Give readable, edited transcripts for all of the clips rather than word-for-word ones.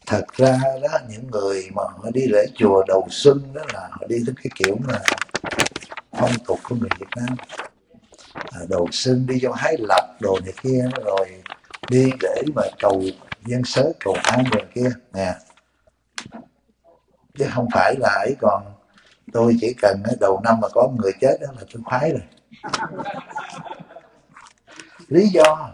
Thật ra đó, những người mà họ đi lễ chùa đầu xuân đó là họ đi theo cái kiểu là phong tục của người Việt Nam. Đầu xuân đi cho hái lộc đồ này kia, rồi đi để mà cầu dân sớ cầu an rồi kia nè, chứ không phải là ấy. Còn tôi chỉ cần đầu năm mà có người chết đó là tôi khoái rồi. Lý do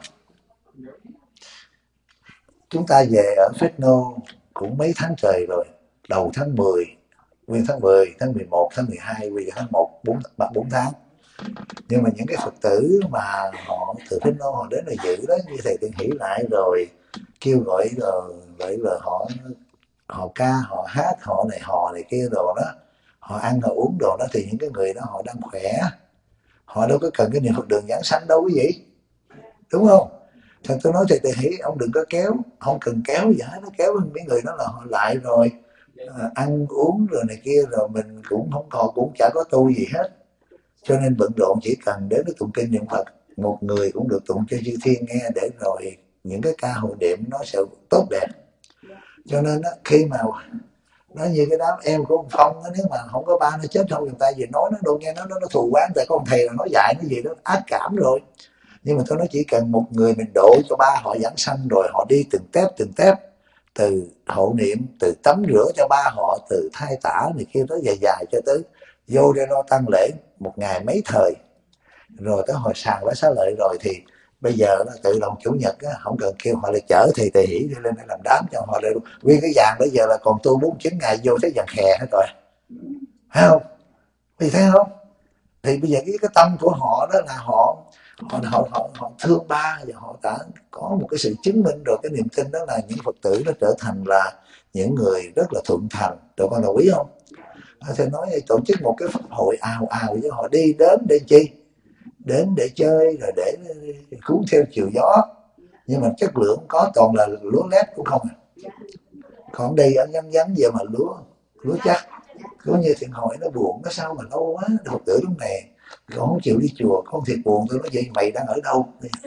chúng ta về ở Fresno cũng mấy tháng trời rồi, đầu tháng 10, nguyên tháng 10, tháng 11, tháng 12, bây giờ tháng 1, 4 tháng. Nhưng mà những cái Phật tử mà họ từ Fresno họ đến là dự đó, như thầy Tiên Hỷ lại rồi kêu gọi, rồi vậy là họ ca, họ hát, họ này kia đồ đó, họ ăn họ uống đồ đó, thì những cái người đó họ đang khỏe, họ đâu có cần cái niệm Phật đường giảng sanh đâu quý vị, đúng không? Thật tôi nói thầy Tề Hỷ, ông đừng có kéo, không cần kéo gì hết, nó kéo mấy người đó là họ lại rồi ăn uống rồi này kia, rồi mình cũng không, họ cũng chả có tu gì hết, cho nên bận rộn chỉ cần đến cái tụng kinh niệm Phật, một người cũng được tụng cho chư thiên nghe, để rồi những cái ca hội niệm nó sẽ tốt đẹp. Cho nên đó, khi mà nó như cái đám em của ông Phong đó, nếu mà không có ba nó chết không, người ta gì nói nó đâu nghe, nó thù quán, tại có ông thầy là nói dạy cái gì đó ác cảm rồi. Nhưng mà tôi nói chỉ cần một người mình độ cho ba họ giảng sanh, rồi họ đi từng tép, từ hộ niệm, từ tắm rửa cho ba họ, từ thay tả này kia đó, dài dài cho tới vô để lo tăng lễ một ngày mấy thời, rồi tới hồi sàn với xá lợi rồi, thì bây giờ nó tự động chủ nhật á, không cần kêu họ lại chở thì Tề Hỷ đi lên để làm đám cho họ, lại nguyên cái dàn bây giờ là còn tu 49 ngày vô tới dàn khè hết rồi, thấy không? Vì thấy không? Thì bây giờ cái tâm của họ đó là họ thương ba, và họ đã có một cái sự chứng minh rồi, cái niềm tin đó là những Phật tử nó trở thành là những người rất là thuận thành. Tụi con đồng ý không? Thì nói tổ chức một cái pháp hội ào ào cho họ đi đến để chi? Đến để chơi, rồi để cuốn theo chiều gió, nhưng mà chất lượng có toàn là lúa lép cũng không à. Còn đây ở vắng giờ mà lúa chắc, lúa như Thiện Hội nó buồn, nó sao mà lâu quá, Phật tử lúc này con không chịu đi chùa, con thiệt buồn. Tôi nói vậy mày đang ở đâu?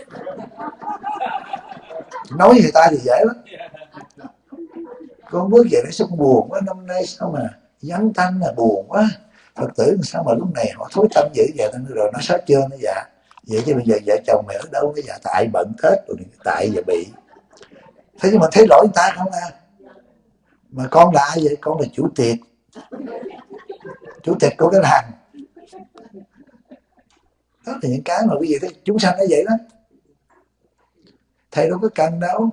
Nói người ta thì dễ lắm, con bước về nó sao buồn quá, năm nay sao mà vắng tanh là buồn quá, Phật tử sao mà lúc này họ thối tâm dữ vậy? Rồi nó sát trơn nó dạ vậy, chứ bây giờ vợ chồng mày ở đâu? Nó dạ tại bận Tết rồi, tại giờ bị. Thế nhưng mà thấy lỗi người ta không à? Mà con là ai vậy? Con là chủ tịch của cái làng. Đó là những cái mà quý vị thấy chúng sanh nó vậy đó. Thầy đâu có cần đâu,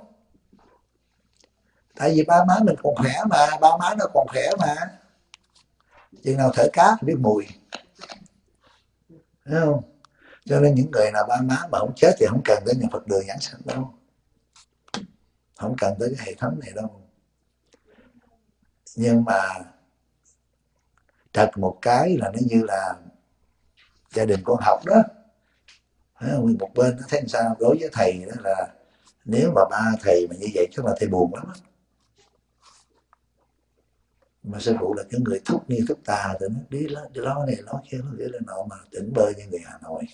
tại vì ba má mình còn khỏe mà, ba má nó còn khỏe mà, chừng nào thở cá biết mùi, thấy không? Cho nên những người nào ba má mà không chết thì không cần tới nhà Phật đường giảng sanh đâu, không cần tới cái hệ thống này đâu. Nhưng mà thật một cái là nó như là gia đình con học đó, một bên nó thấy sao. Đối với thầy đó là nếu mà ba thầy mà như vậy chắc là thầy buồn lắm. Mà sư phụ là cái người thúc ni thúc tà, thì nó đi lo này lo kia, nó kia lên nọ, mà tỉnh bơi như người Hà Nội.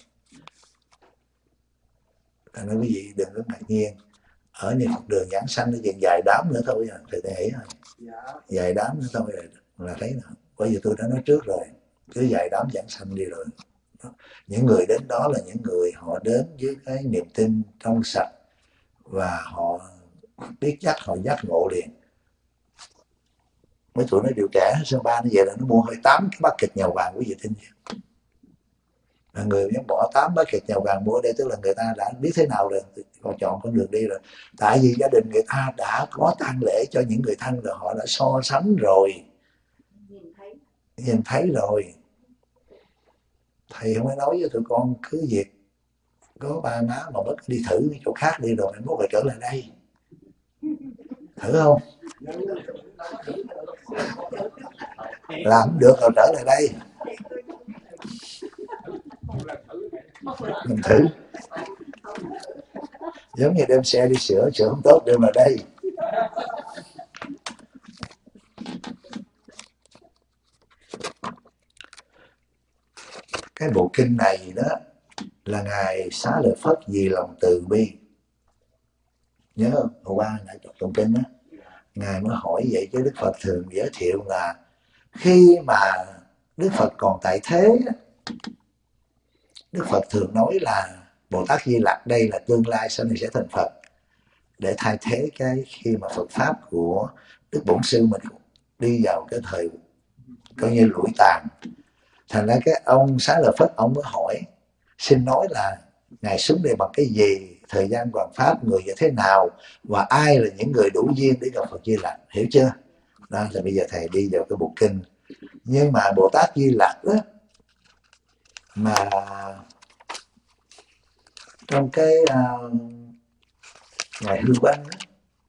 Thành ra quý vị đừng có ngạc nhiên, ở nhà Phật đường giảng sanh nó dần dài đám nữa thôi, thầy thấy rồi, dài đám nữa thôi là thấy nữa. Bởi vì tôi đã nói trước rồi, cứ dài đám giảng sanh đi rồi. Những người đến đó là những người họ đến với cái niềm tin trong sạch, và họ biết chắc họ giác ngộ liền. Mấy tụi nó điều trẻ sơ ba như vậy là nó mua hơi 8 cái bucket nhàu vàng, quý vị tin chưa? Là người dám bỏ 8 bucket nhàu vàng mua đây, tức là người ta đã biết thế nào rồi, họ chọn con đường đi rồi. Tại vì gia đình người ta đã có tang lễ cho những người thân rồi, họ đã so sánh rồi, nhìn thấy rồi. Thầy không có nói với tụi con cứ việc có ba má mà mất đi thử chỗ khác đi, rồi mình muốn phải trở lại đây, thử không? Làm được rồi trở lại đây mình thử. Giống như đem xe đi sửa không tốt, đem vào đây. Cái bộ kinh này đó là Ngài Xá Lợi Phất vì lòng từ bi. Nhớ không? Hôm qua Ngài đọc tụng kinh đó. Ngài mới hỏi vậy, chứ Đức Phật thường giới thiệu là khi mà Đức Phật còn tại thế, Đức Phật thường nói là Bồ Tát Di Lặc đây là tương lai sau này sẽ thành Phật, để thay thế cái khi mà Phật pháp của Đức Bổn Sư mình đi vào cái thời coi như lụi tàn. Thành ra cái ông Xá Lợi Phất ông mới hỏi, xin nói là Ngài xuống đây bằng cái gì, thời gian hoàn pháp người như thế nào, và ai là những người đủ duyên để gặp Phật Di Lặc, hiểu chưa? Đó là bây giờ thầy đi vào cái bộ kinh. Nhưng mà Bồ Tát Di Lặc đó, mà trong cái Ngài Hư Văn đó,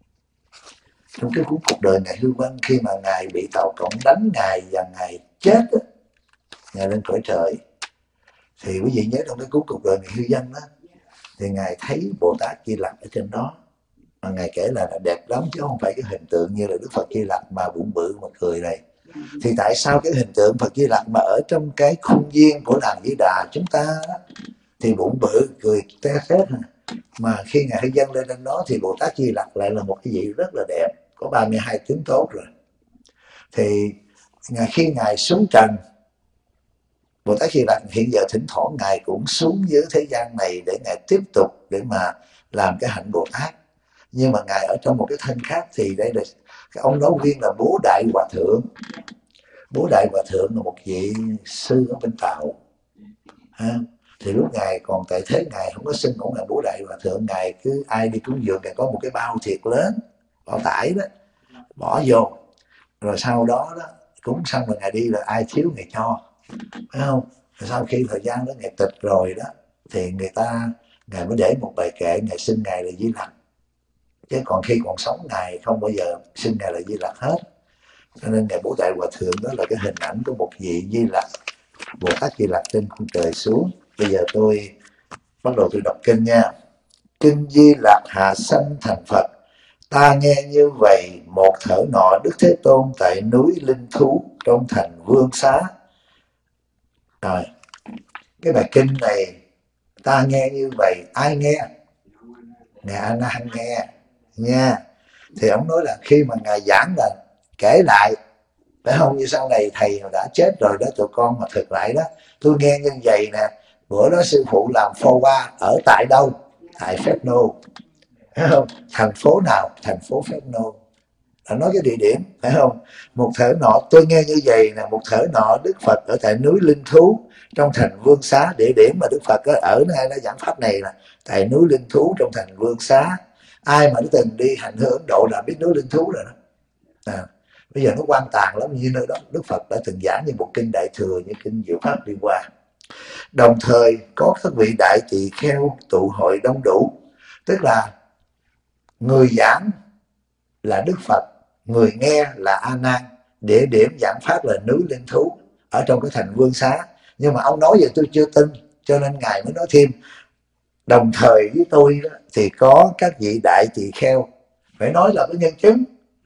trong cái cuốn cuộc đời Ngài Hư Văn, khi mà Ngài bị Tàu Cộng đánh Ngài và Ngài chết đó, Ngài lên cõi trời, thì quý vị nhớ trong cái cuốn cuộc đời Ngài Hư Văn đó, thì Ngài thấy Bồ Tát Di Lặc ở trên đó, mà Ngài kể là đẹp lắm, chứ không phải cái hình tượng như là Đức Phật Di Lặc mà bụng bự mà cười này. Thì tại sao cái hình tượng Phật Di Lặc mà ở trong cái khuôn viên của làng Di Đà chúng ta đó, thì bụng bự cười te tét, mà khi Ngài Hư Văn lên trên đó thì Bồ Tát Di Lặc lại là một cái vị rất là đẹp, có 32 tướng tốt rồi. Thì khi Ngài xuống trần, Bồ Tát Di Lặc hiện giờ thỉnh thoảng Ngài cũng xuống dưới thế gian này để Ngài tiếp tục để mà làm cái hạnh Bồ Tát. Nhưng mà Ngài ở trong một cái thân khác, thì đây là cái ông nói viên là Bố Đại Hòa Thượng. Bố Đại Hòa Thượng là một vị sư ở bên Tàu. Thì lúc Ngài còn tại thế, Ngài không có xưng cũng là Bố Đại Hòa Thượng. Ngài cứ ai đi cúng dường, Ngài có một cái bao thiệt lớn, bao tải đó, bỏ vô. Rồi sau đó đó, cúng xong rồi Ngài đi là ai thiếu Ngài cho, phải không? Rồi sau khi thời gian đó Ngài tịch rồi đó, thì Ngài mới để một bài kệ, Ngài xưng Ngài là Di Lặc. Chứ còn khi còn sống Ngài không bao giờ xưng Ngài là Di Lặc hết. Cho nên Ngài Bố Đại Hòa Thượng đó là cái hình ảnh của một vị Di Lặc, Bồ Tát Di Lặc trên khung trời xuống. Bây giờ tôi bắt đầu tôi đọc kinh nha. Kinh Di Lặc hạ sanh thành Phật, ta nghe như vậy một thở nọ Đức Thế Tôn tại núi Linh Thú trong thành Vương Xá. Rồi, cái bài kinh này ta nghe như vậy, ai nghe? Ngài A Nan nghe nha. Thì ông nói là khi mà Ngài giảng là kể lại, phải không? Như sau này thầy đã chết rồi đó, tụi con mà thực lại đó, tôi nghe như vậy nè, bữa đó sư phụ làm phô ba ở tại đâu? Tại Phép Nô, phải không? Thành phố nào? Thành phố Phép Nô. Đã nói cái địa điểm, phải không? Một thở nọ, tôi nghe như vậy nè, một thở nọ Đức Phật ở tại núi Linh Thú trong thành Vương Xá. Địa điểm mà Đức Phật ở nơi nó giảng pháp này là tại núi Linh Thú trong thành Vương Xá. Ai mà đã từng đi hành hương Ấn Độ là biết núi Linh Thú rồi đó. Bây giờ nó quan tàn lắm, như nơi đó Đức Phật đã từng giảng như một kinh Đại Thừa, như kinh Diệu Pháp Liên Hoa. Đồng thời có các vị đại tỳ kheo tụ hội đông đủ, tức là người giảng là Đức Phật, người nghe là A Nan. Địa điểm giảng pháp là núi Linh Thú ở trong cái thành Vương Xá. Nhưng mà ông nói vậy tôi chưa tin, cho nên Ngài mới nói thêm đồng thời với tôi đó, thì có các vị đại tỳ kheo, phải nói là có nhân chứng,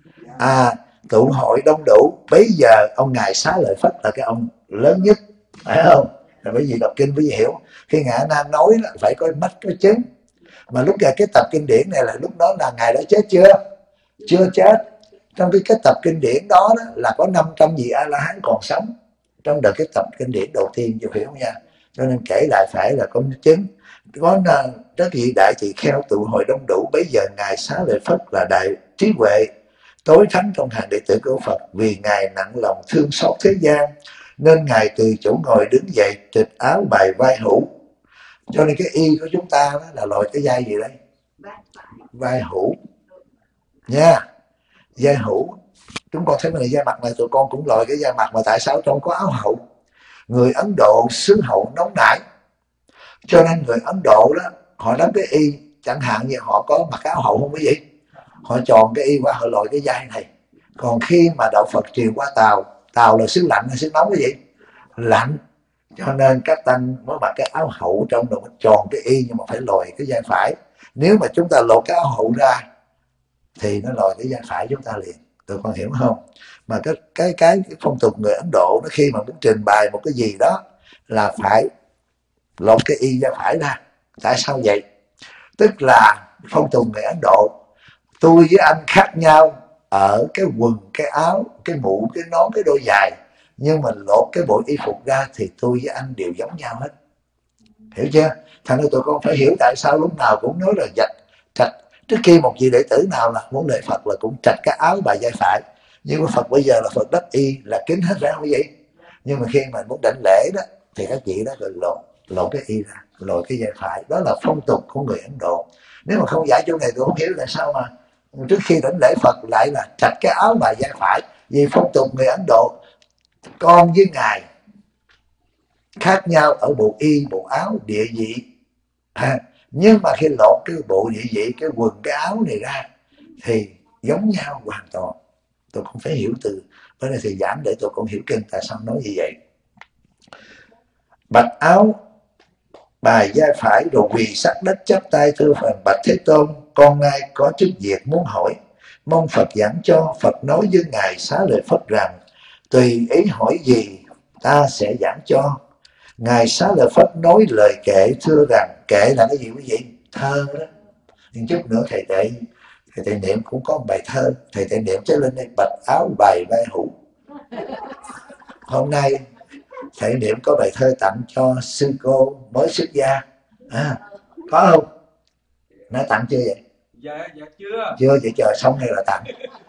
tụ hội đông đủ. Bây giờ ông Ngài Xá Lợi Phất là cái ông lớn nhất, phải không? Là bởi vì đọc kinh quý vị hiểu, khi Ngài A Nan nói là phải có mắt có chứng. Mà lúc này cái tập kinh điển này là lúc đó là Ngài đã chết chưa? Chưa chết. Trong cái tập kinh điển đó, là có 500 vị A La Hán còn sống trong đợt cái tập kinh điển đầu tiên, chưa hiểu nha. Cho nên kể lại phải là công chứng. Có rất vị đại tỳ kheo tụ hội đông đủ. Bây giờ Ngài Xá Lợi Phất là đại trí huệ tối thắng trong hàng đệ tử của Phật, vì Ngài nặng lòng thương xót thế gian nên Ngài từ chỗ ngồi đứng dậy, trịch áo bài vai hữu. Cho nên cái y của chúng ta đó là loại cái vai gì đây? Vai hữu nha, vai hữu. Chúng con thấy là da mặt này tụi con cũng loại cái da mặt, mà tại sao trong có áo hậu? Người Ấn Độ xứ hậu nóng nảy, cho nên người Ấn Độ đó họ đóng cái y, chẳng hạn như họ có mặc áo hậu không quý vị, họ tròn cái y qua họ lòi cái vai này. Còn khi mà đạo Phật truyền qua Tàu, Tàu là xứ lạnh hay xứ nóng cái gì? Lạnh. Cho nên các tăng mới mặc cái áo hậu trong rồi tròn cái y, nhưng mà phải lòi cái vai phải. Nếu mà chúng ta lột cái áo hậu ra thì nó lòi cái vai phải chúng ta liền. Tụi con hiểu không? Mà cái phong tục người Ấn Độ nó khi mà muốn trình bày một cái gì đó là phải lột cái y vai phải ra. Tại sao vậy? Tức là phong tục người Ấn Độ, tôi với anh khác nhau ở cái quần, cái áo, cái mũ, cái nón, cái đôi giày, nhưng mà lột cái bộ y phục ra thì tôi với anh đều giống nhau hết. Hiểu chưa? Thành ra tụi con phải hiểu tại sao lúc nào cũng nói là trạch. Trước khi một vị đệ tử nào là muốn lễ Phật là cũng trạch cái áo bài vai phải. Nhưng mà Phật bây giờ là Phật đắp y là kín hết ra không vậy? Nhưng mà khi mà muốn đảnh lễ đó thì các vị đó gọi lột cái y ra, lột cái vai phải. Đó là phong tục của người Ấn Độ. Nếu mà không giải chỗ này tôi không hiểu tại sao mà trước khi đảnh lễ Phật lại là trạch cái áo bài vai phải. Vì phong tục người Ấn Độ, con với ngài khác nhau ở bộ y, bộ áo, địa vị. Nhưng mà khi lột cái bộ địa vị, cái quần, cái áo này ra thì giống nhau hoàn toàn. Tôi cũng phải hiểu từ bên này thì giảng để tôi cũng hiểu kinh tại sao nói như vậy. Bạch áo bài vai phải rồi quỳ sát đất chắp tay thưa phần: Bạch Thế Tôn, con nay có chút việc muốn hỏi, mong Phật giảng cho. Phật nói với ngài Xá Lợi Phất rằng: tùy ý hỏi gì ta sẽ giảng cho. Ngài Xá Lợi Phất nói lời kệ thưa rằng: kệ là cái gì quý vị? Thơ đó. Nhưng chút nữa thầy tệ niệm cũng có một bài thơ, thầy tệ niệm cho lên đây: bạch áo bài vai hữu. Hôm nay thầy niệm có bài thơ tặng cho sư cô mới xuất gia. Có không? Nó tặng chưa vậy? Dạ chưa. Chưa, vậy chờ xong này là tặng.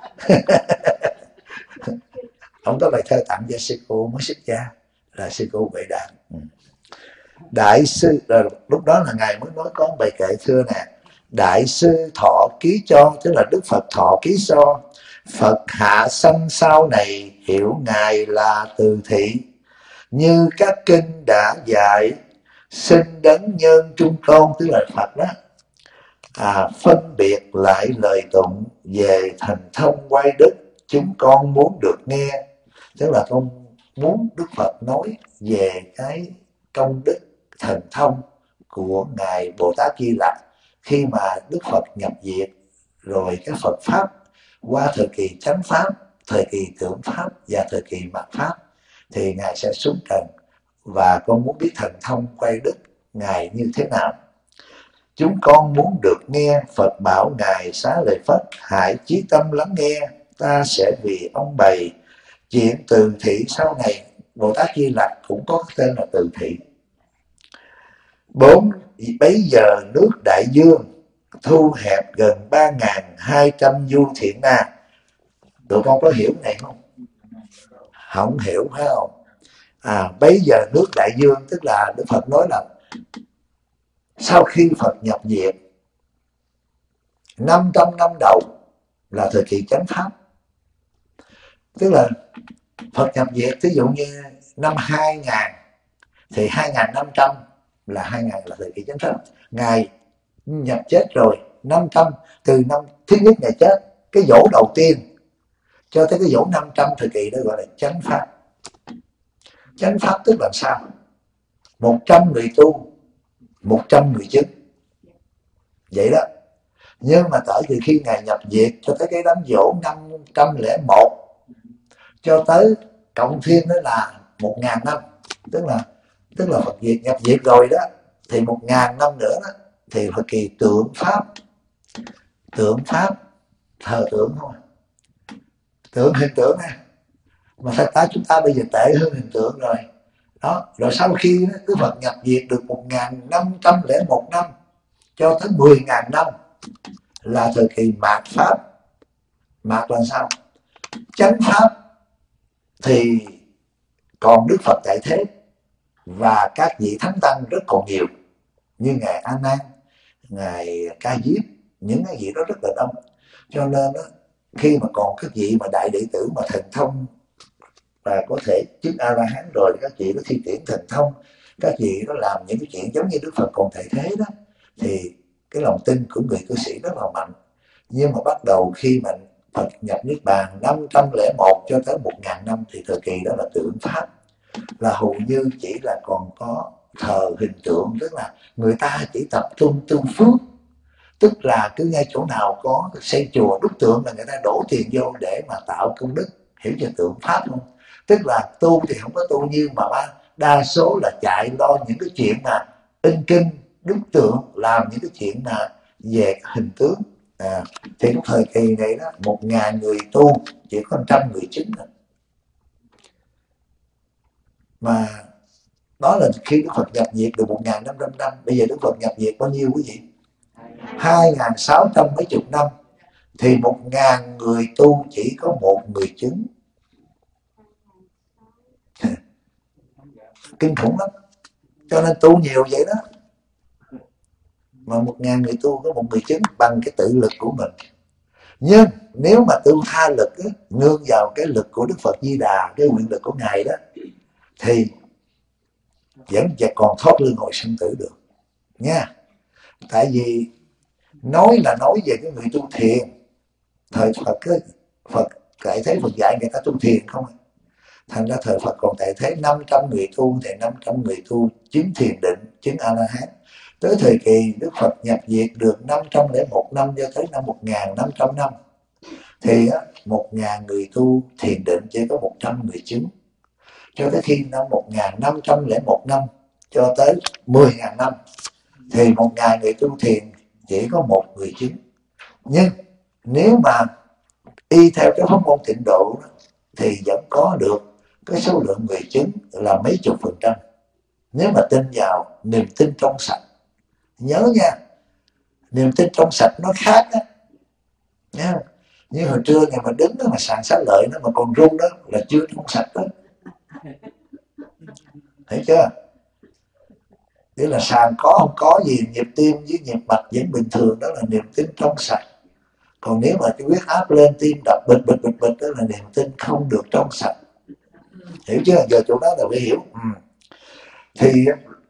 Không có bài thơ tặng cho sư cô mới xuất gia là sư cô Huệ Đàn. Đại sư lúc đó là ngài mới nói có bài kệ thưa nè: đại sư thọ ký cho, tức là Đức Phật thọ ký cho. Phật hạ sanh sau này hiểu ngài là từ thị, như các kinh đã dạy xin đấng nhân trung tôn, tức là Phật đó. Phân biệt lại lời tụng về thần thông quay đức, chúng con muốn được nghe. Tức là con muốn Đức Phật nói về cái công đức thần thông của ngài Bồ Tát Di Lặc khi mà Đức Phật nhập diệt rồi cái Phật pháp qua thời kỳ chánh pháp, thời kỳ tưởng pháp và thời kỳ mạt pháp thì ngài sẽ xuống trần, và con muốn biết thần thông quay đức ngài như thế nào. Chúng con muốn được nghe. Phật bảo ngài Xá Lợi Phất: hãy chí tâm lắng nghe, ta sẽ vì ông bày chuyện từ thị sau này. Bồ Tát Di Lặc cũng có tên là từ thị. 4. Bấy giờ nước đại dương thu hẹp gần 3.200 du thiện na. Tụi con có hiểu này không? Không hiểu phải không? Bấy giờ nước đại dương tức là Đức Phật nói là sau khi Phật nhập diệt 500 năm đầu là thời kỳ chánh pháp. Tức là Phật nhập diệt, ví dụ như năm 2000 thì 2500 là 2000 là thời kỳ chánh pháp. Ngài nhập chết rồi 500, từ năm thứ nhất ngày chết, cái dỗ đầu tiên cho tới cái dỗ 500 thời kỳ đó gọi là chánh pháp. Chánh pháp tức là sao? 100 người tu, 100 người chứng. Vậy đó. Nhưng mà tới từ khi ngài nhập diệt cho tới cái đám dỗ 501 cho tới cộng thêm đó là 1000 năm, tức là Phật nhập diệt rồi đó thì 1000 năm nữa đó thì thời kỳ tượng pháp thờ tượng không, tượng hình tượng nè, mà thật chúng ta bây giờ tệ hơn hình tượng rồi đó. Rồi sau khi đó, Đức Phật nhập diệt được 1501 năm cho tới 10.000 năm là thời kỳ mạt pháp. Mạt là sao? Chánh pháp thì còn Đức Phật tại thế và các vị thánh tăng rất còn nhiều, như ngài A Nan, ngài Ca Diếp, những cái vị đó rất là đông. Cho nên đó, khi mà còn các vị mà đại đệ tử mà thần thông và có thể chứng A La Hán rồi, các vị đó thi triển thần thông, các vị đó làm những cái chuyện giống như Đức Phật còn tại thế đó, thì cái lòng tin của người cư sĩ rất là mạnh. Nhưng mà bắt đầu khi mà Phật nhập Niết Bàn 501 cho tới 1000 năm thì thời kỳ đó là tượng pháp, là hầu như chỉ là còn có thờ hình tượng, tức là người ta chỉ tập trung tu phước, tức là cứ ngay chỗ nào có xây chùa đúc tượng là người ta đổ tiền vô để mà tạo công đức. Hiểu chưa? Tượng pháp không? Tức là tu thì không có tu, nhưng mà đa số là chạy lo những cái chuyện mà in kinh đúc tượng, làm những cái chuyện mà về hình tướng. Thì cái thời kỳ này đó 1.000 người tu chỉ có 100 người chứng thôi. Mà đó là khi Đức Phật nhập diệt được 1.500 năm. Bây giờ Đức Phật nhập diệt bao nhiêu quý vị? 2.600 mấy chục năm. Thì 1.000 người tu chỉ có một người chứng. Kinh khủng lắm. Cho nên tu nhiều vậy đó. Mà 1.000 người tu có một người chứng bằng cái tự lực của mình. Nhưng nếu mà tu tha lực á, nương vào cái lực của Đức Phật Di Đà, cái nguyện lực của Ngài đó, thì vẫn còn thoát luân hồi sinh tử được nha. Tại vì nói là nói về cái người tu thiền. Thời Phật á, Phật tại thế Phật dạy người ta tu thiền không. Thành ra thời Phật còn tại thế 500 người tu, thì 500 người tu chứng thiền định, chứng A-la-hán. Tới thời kỳ Đức Phật nhập diệt được 501 năm cho tới năm 1.500 năm, thì 1.000 người tu thiền định chỉ có 100 người chứng. Cho tới khi năm 1.501 năm cho tới 10.000 năm, thì 1.000 người tu thiền chỉ có một người chứng. Nhưng nếu mà y theo cái pháp môn Tịnh Độ thì vẫn có được cái số lượng người chứng là mấy chục %. Nếu mà tin vào niềm tin trong sạch. Nhớ nha, niềm tin trong sạch nó khác á nha. Như hồi trưa ngày mà đứng đó mà sàn xá lợi nó mà còn run đó là chưa trong sạch đó. Thấy chưa? Nghĩa là sàn có không có gì, nhịp tim với nhịp mạch vẫn bình thường, đó là niềm tin trong sạch. Còn nếu mà cái huyết áp lên, tim đập bịch bịch bịch bịch, đó là niềm tin không được trong sạch. Hiểu chưa? Giờ chỗ đó là phải hiểu. Thì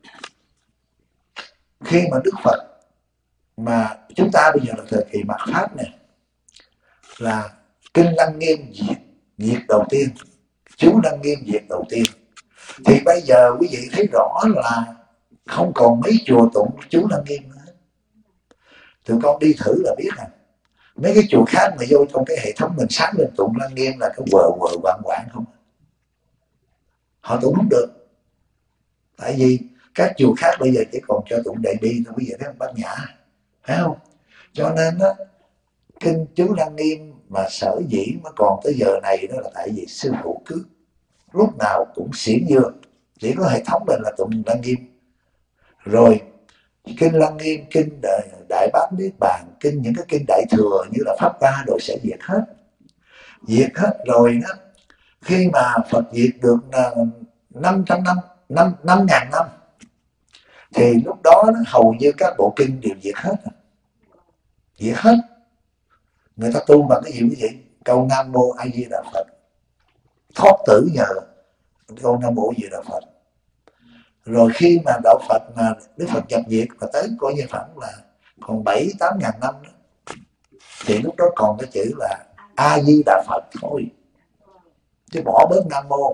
khi mà Đức Phật, mà chúng ta bây giờ là thời kỳ mạt Pháp này, là kinh Lăng Nghiêm diệt đầu tiên, chú Lăng Nghiêm diệt đầu tiên, thì bây giờ quý vị thấy rõ là không còn mấy chùa tụng chú Lăng Nghiêm nữa. Tụi con đi thử là biết à, mấy cái chùa khác mà vô trong cái hệ thống mình sáng lên tụng Lăng Nghiêm là cái quờ quạng quạng không, họ tụng không được. Tại vì các chùa khác bây giờ chỉ còn cho tụng Đại Bi thôi, bây giờ thấy không, Bát Nhã, phải không? Cho nên đó, kinh chú Lăng Nghiêm mà sở dĩ mà còn tới giờ này đó là tại vì sư phụ cứ lúc nào cũng xiển dương, chỉ có hệ thống mình là tụng Lăng Nghiêm. Rồi kinh Lăng Nghiêm, kinh Đại Bát Niết Bàn, kinh những cái kinh Đại Thừa như là Pháp Ba đồ sẽ diệt hết rồi đó. Khi mà Phật diệt được 500 năm, 5.000 năm, thì lúc đó hầu như các bộ kinh đều diệt hết. Người ta tu bằng cái gì quý vị? Câu Nam Mô A Di Đà Phật, thoát tử nhờ câu Nam Mô A Di Đà Phật. Rồi khi mà đạo Phật mà Đức Phật nhập diệt mà tới coi như khoảng là còn 7-8 ngàn năm đó, thì lúc đó còn cái chữ là A Di Đà Phật thôi, chứ bỏ bớt Nam Mô.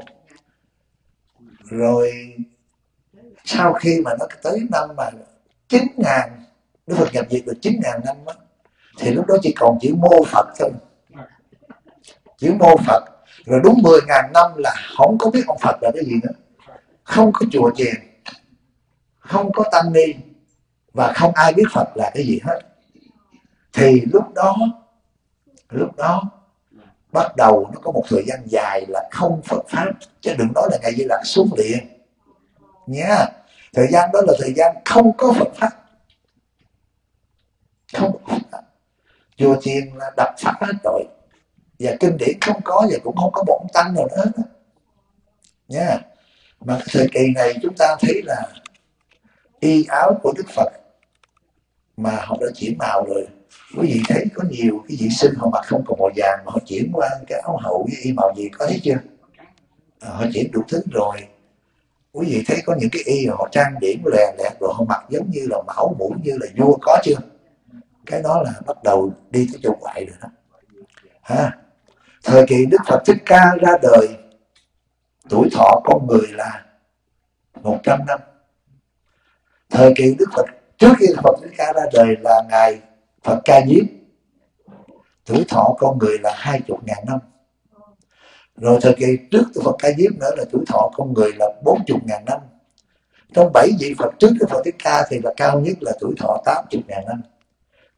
Rồi sau khi mà nó tới năm mà 9.000, Đức Phật nhập diệt được 9.000 năm đó, thì lúc đó chỉ còn chữ Mô Phật thôi, chữ Mô Phật. Rồi đúng 10.000 năm là không có biết ông Phật là cái gì nữa, không có chùa chiền, không có tăng ni, và không ai biết Phật là cái gì hết. Thì lúc đó bắt đầu nó có một thời gian dài là không Phật Pháp, chứ đừng nói là Ngài Di Lặc xuống liền nha. Thời gian đó là thời gian không có Phật Pháp, không có Phật Pháp. Chùa chiền là đập Pháp hết rồi, và kinh điển không có, và cũng không có một ông tăng nào nữa hết nha. Mà cái thời kỳ này chúng ta thấy là y áo của Đức Phật mà họ đã chuyển màu rồi. Quý vị thấy có nhiều cái vị sinh họ mặc không còn màu vàng mà họ chuyển qua cái áo hậu với y màu gì, có thấy chưa? Họ chuyển đủ thứ rồi. Quý vị thấy có những cái y họ trang điểm lè lẹt rồi họ mặc giống như là mão mũ như là vua, có chưa? Cái đó là bắt đầu đi tới chỗ ngoại rồi đó ha. Thời kỳ Đức Phật Thích Ca ra đời, tuổi thọ con người là 100 năm. Thời kỳ Đức Phật trước khi Phật Thích Ca ra đời là Ngài Phật Ca Diếp, tuổi thọ con người là 20.000 năm. Rồi thời kỳ trước Phật Ca Diếp nữa là tuổi thọ con người là 40.000 năm. Trong 7 vị Phật trước Phật Thích Ca thì là cao nhất là tuổi thọ 80.000 năm.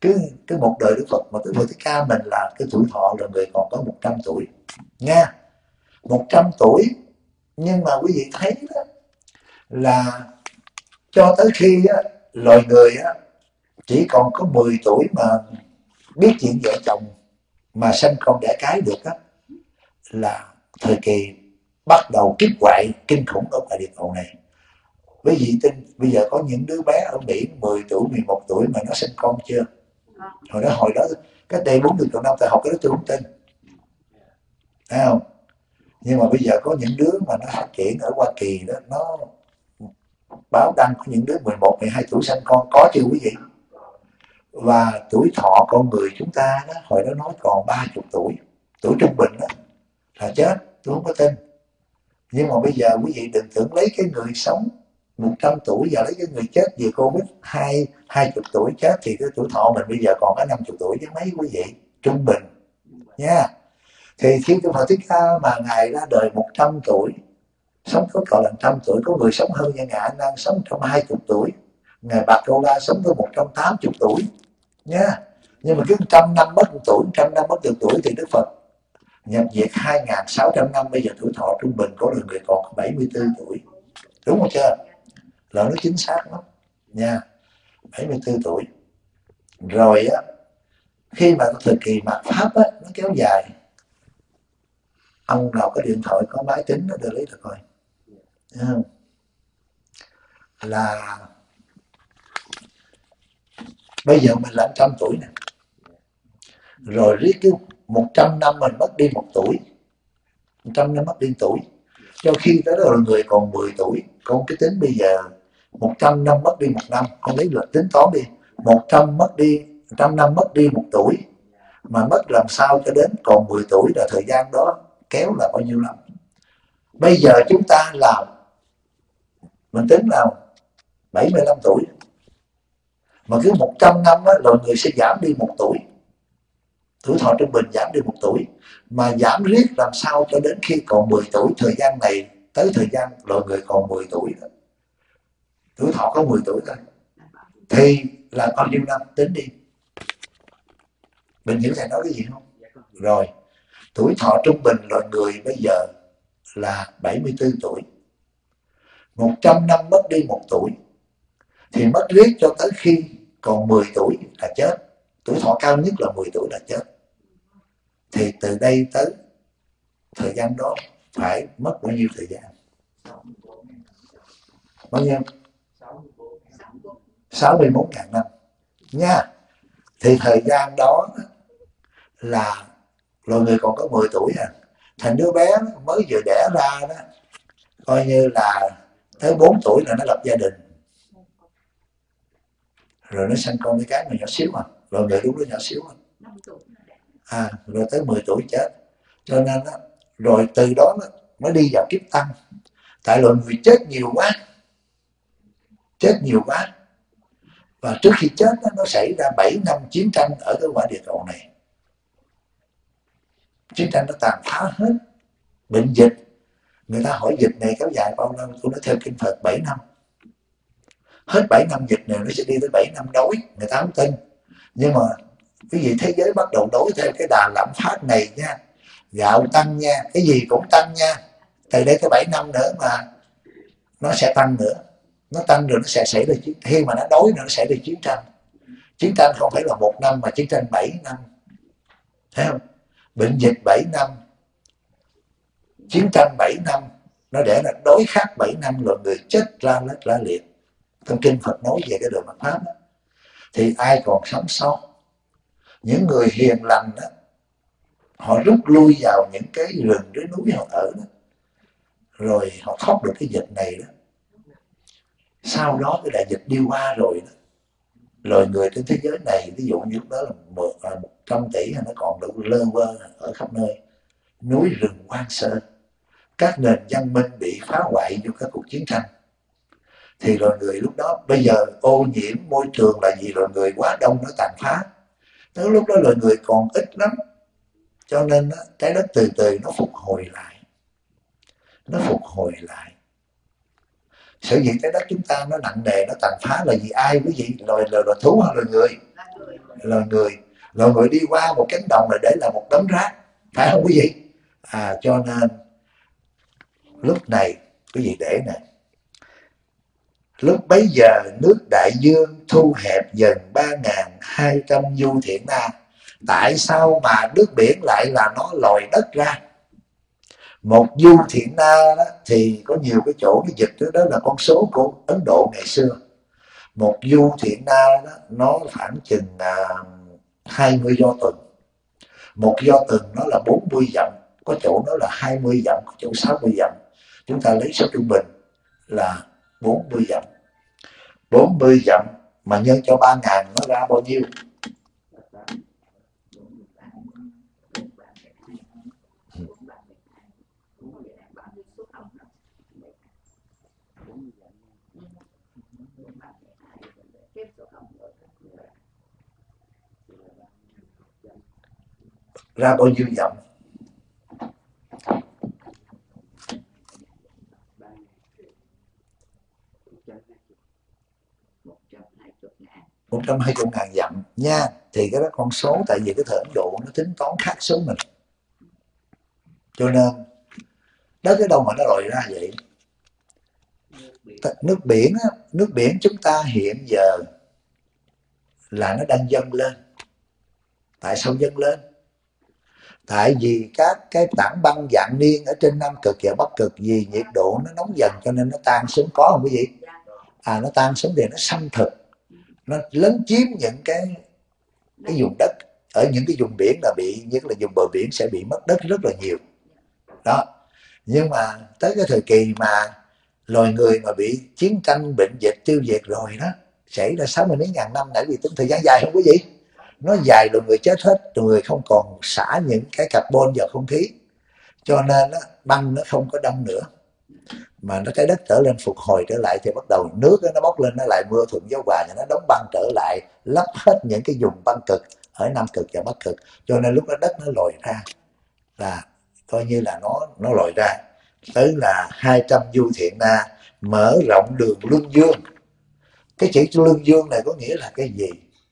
cứ một đời Đức Phật mà Đức Phật Thích Ca mình là cái tuổi thọ là người còn có 100 tuổi nha, 100 tuổi. Nhưng mà quý vị thấy đó là cho tới khi á, loài người á, chỉ còn có 10 tuổi mà biết chuyện vợ chồng mà sinh con đẻ cái được á, là thời kỳ bắt đầu kiếp quậy kinh khủng ở ngoài địa cầu này. Quý vị tin bây giờ có những đứa bé ở Mỹ 10 tuổi 11 tuổi mà nó sinh con chưa? Hồi đó cách đây 40 năm ta học cái đó tôi không tin, thấy không? Nhưng mà bây giờ có những đứa mà nó phát triển ở Hoa Kỳ đó, nó báo đăng có những đứa 11, 12 tuổi sinh con, có chưa quý vị? Và tuổi thọ con người chúng ta đó, hồi đó nói còn 30 tuổi, tuổi trung bình đó là chết, tôi không có tin. Nhưng mà bây giờ quý vị đừng tưởng lấy cái người sống 100 tuổi và lấy cái người chết vì Covid 20 tuổi chết thì cái tuổi thọ mình bây giờ còn có 50 tuổi chứ mấy quý vị, trung bình nha. Thì khi Đức Phật Thích Ca mà ngài ra đời 100 tuổi, sống có cỡ là 100 tuổi, có người sống hơn như ngài A Nan sống 120 tuổi, ngài Bạc Câu La sống tới 180 tuổi nha. Nhưng mà cứ 100 năm mất 1 tuổi, 100 năm mất 1 tuổi thì Đức Phật nhập diệt 2.600 năm, bây giờ tuổi thọ trung bình của người còn 74 tuổi, đúng không chưa? Là nó chính xác lắm nha, 74 tuổi. Rồi á, khi mà thời kỳ mạt Pháp á, nó kéo dài, ông nào có điện thoại có máy tính nó đưa lấy được coi, là bây giờ mình là 100 tuổi nè, rồi riết cứ 100 năm mình mất đi 1 tuổi, 100 năm mất đi tuổi, cho khi tới đó là người còn 10 tuổi. Con cái tính bây giờ 100 năm mất đi 1 năm, con lấy luật tính toán đi, 100 năm mất đi 1 tuổi, mà mất làm sao cho đến còn 10 tuổi, là thời gian đó kéo là bao nhiêu năm. Bây giờ chúng ta làm, mình tính là 75 tuổi, mà cứ 100 năm á, rồi người sẽ giảm đi 1 tuổi, tuổi thọ trung bình giảm đi 1 tuổi, mà giảm riết làm sao cho đến khi còn 10 tuổi, thời gian này tới thời gian loài người còn 10 tuổi đó, tuổi thọ có 10 tuổi thôi, thì là bao nhiêu năm, tính đi. Mình hiểu thầy nói cái gì không? Rồi, tuổi thọ trung bình loài người bây giờ là 74 tuổi, 100 năm mất đi 1 tuổi, thì mất riết cho tới khi còn 10 tuổi là chết, tuổi thọ cao nhất là 10 tuổi là chết. Thì từ đây tới thời gian đó phải mất bao nhiêu thời gian? Bao nhiêu? 64.000 năm nha. Thì thời gian đó là loài người còn có 10 tuổi à, thành đứa bé mới vừa đẻ ra đó, coi như là tới 4 tuổi là nó lập gia đình, rồi nó sinh con cái mà nhỏ xíu à, loài người lúc đó nhỏ xíu à, rồi tới 10 tuổi chết. Cho nên đó, rồi từ đó nó đi vào kiếp tăng, tại loài người chết nhiều quá, và trước khi chết đó, nó xảy ra 7 năm chiến tranh ở cái quả địa cầu này. Chiến tranh nó tàn phá hết, bệnh dịch, người ta hỏi dịch này kéo dài bao lâu, tôi nói theo kinh Phật 7 năm. Hết 7 năm dịch này nó sẽ đi tới 7 năm đói, người ta không tin. Nhưng mà cái gì thế giới bắt đầu đói theo cái đà lạm phát này nha, gạo tăng nha, cái gì cũng tăng nha, từ đây tới 7 năm nữa mà nó sẽ tăng nữa, nó tăng rồi nó sẽ xảy ra, khi mà nó đói nữa nó sẽ đi chiến tranh. Chiến tranh không phải là 1 năm mà chiến tranh 7 năm, thấy không? Bệnh dịch 7 năm, chiến tranh 7 năm, nó để là đối khắc 7 năm, rồi người chết la lết la liệt. Trong kinh Phật nói về cái đường mạt Pháp đó, thì ai còn sống sót, những người hiền lành đó, họ rút lui vào những cái rừng dưới núi họ ở đó, rồi họ thoát được cái dịch này đó. Sau đó cái đại dịch đi qua rồi đó, loài người trên thế giới này, ví dụ như đó là 100 tỷ nó còn được lơ vơ ở khắp nơi, núi rừng hoang sơ, các nền văn minh bị phá hoại do các cuộc chiến tranh. Thì loài người lúc đó, bây giờ ô nhiễm môi trường là gì? Loài người quá đông nó tàn phá, tới lúc đó loài người còn ít lắm, cho nên đó, trái đất từ từ nó phục hồi lại, Sở dĩ trái đất chúng ta nó nặng nề, nó tàn phá là vì ai quý vị? Loài thú hay loài người? Loài người đi qua một cánh đồng là để là một đống rác, phải không quý vị? Cho nên lúc này quý vị để nè, lúc bấy giờ nước đại dương thu hẹp dần 3.200 du thiện na. Tại sao mà nước biển lại là nó lòi đất ra? Một du thiện na đó, thì có nhiều cái chỗ cái dịch đó là con số của Ấn Độ ngày xưa. Một du thiện na đó, nó khoảng chừng 20 do tuần. Một do tuần nó là 40 dặm, có chỗ nó là 20 dặm, có chỗ 60 dặm. Chúng ta lấy số trung bình là 40 dặm. 40 dặm mà nhân cho 3.000 nó ra bao nhiêu? Ra bao nhiêu dặm? Một trăm hai mươi ngàn dặm nha. Thì cái đó con số, tại vì cái thời Ấn Độ nó tính toán khác số mình, cho nên đất ở đâu mà nó lòi ra vậy? Nước biển chúng ta hiện giờ là nó đang dâng lên. Tại sao dâng lên? Tại vì các cái tảng băng dạng niên ở trên Nam Cực và Bắc Cực, vì nhiệt độ nó nóng dần cho nên nó tan xuống, có không quý vị? Nó tan xuống thì nó xâm thực, nó lấn chiếm những cái vùng đất ở những cái vùng biển, là bị, nhất là vùng bờ biển sẽ bị mất đất rất là nhiều đó. Nhưng mà tới cái thời kỳ mà loài người mà bị chiến tranh, bệnh dịch tiêu diệt rồi đó, xảy ra 60 mấy ngàn năm, nãy vì tính thời gian dài không quý vị? Nó dài rồi, người chết hết, người không còn xả những cái carbon vào không khí, cho nên đó, băng nó không có đông nữa, mà nó trái đất trở lên phục hồi trở lại, thì bắt đầu nước nó bốc lên, nó lại mưa thuận gió hòa, và nó đóng băng trở lại, lấp hết những cái vùng băng cực ở Nam Cực và Bắc Cực. Cho nên lúc đó đất nó lòi ra, là coi như là nó lòi ra tới là 200 du thiện na, mở rộng đường luân dương. Cái chữ luân dương này có nghĩa là cái gì?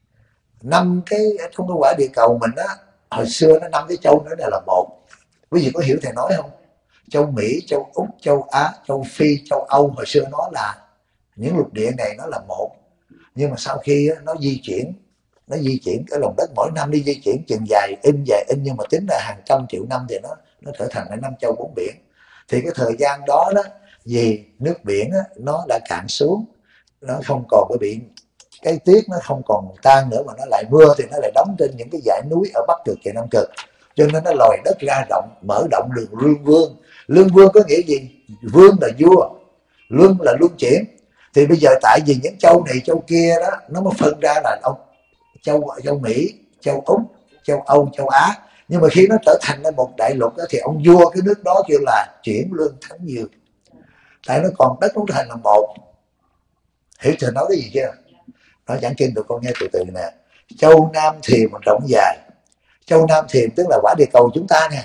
5 cái trong cái quả địa cầu mình á, hồi xưa nó 5 cái châu nữa là một. Quý vị có hiểu thầy nói không? Châu Mỹ, châu Úc, châu Á, châu Phi, châu Âu, hồi xưa nó là những lục địa này nó là một. Nhưng mà sau khi nó di chuyển cái lòng đất, mỗi năm đi di chuyển chừng dài in, nhưng mà tính ra hàng trăm triệu năm thì nó trở thành là 5 châu 4 biển. Thì cái thời gian đó đó, vì nước biển nó đã cạn xuống, nó không còn cái bị cái tuyết, nó không còn tan nữa, mà nó lại mưa thì nó lại đóng trên những cái dãy núi ở Bắc Cực và Nam Cực, cho nên nó lòi đất ra rộng, mở rộng đường luân vương. Luân vương có nghĩa gì? Vương là vua, luân là luân chuyển. Thì bây giờ tại vì những châu này châu kia đó, nó mới phân ra là ông châu Mỹ, châu Úc, châu Âu, châu Á. Nhưng mà khi nó trở thành một đại lục đó, thì ông vua cái nước đó kêu là chuyển luân thánh dương, tại nó còn đất nó thành là một. Hiểu thầy nói cái gì chưa? Nói giảng kinh tụi con nghe từ từ nè. Châu Nam Thiềm rộng dài. Châu Nam Thiềm tức là quả địa cầu chúng ta nè,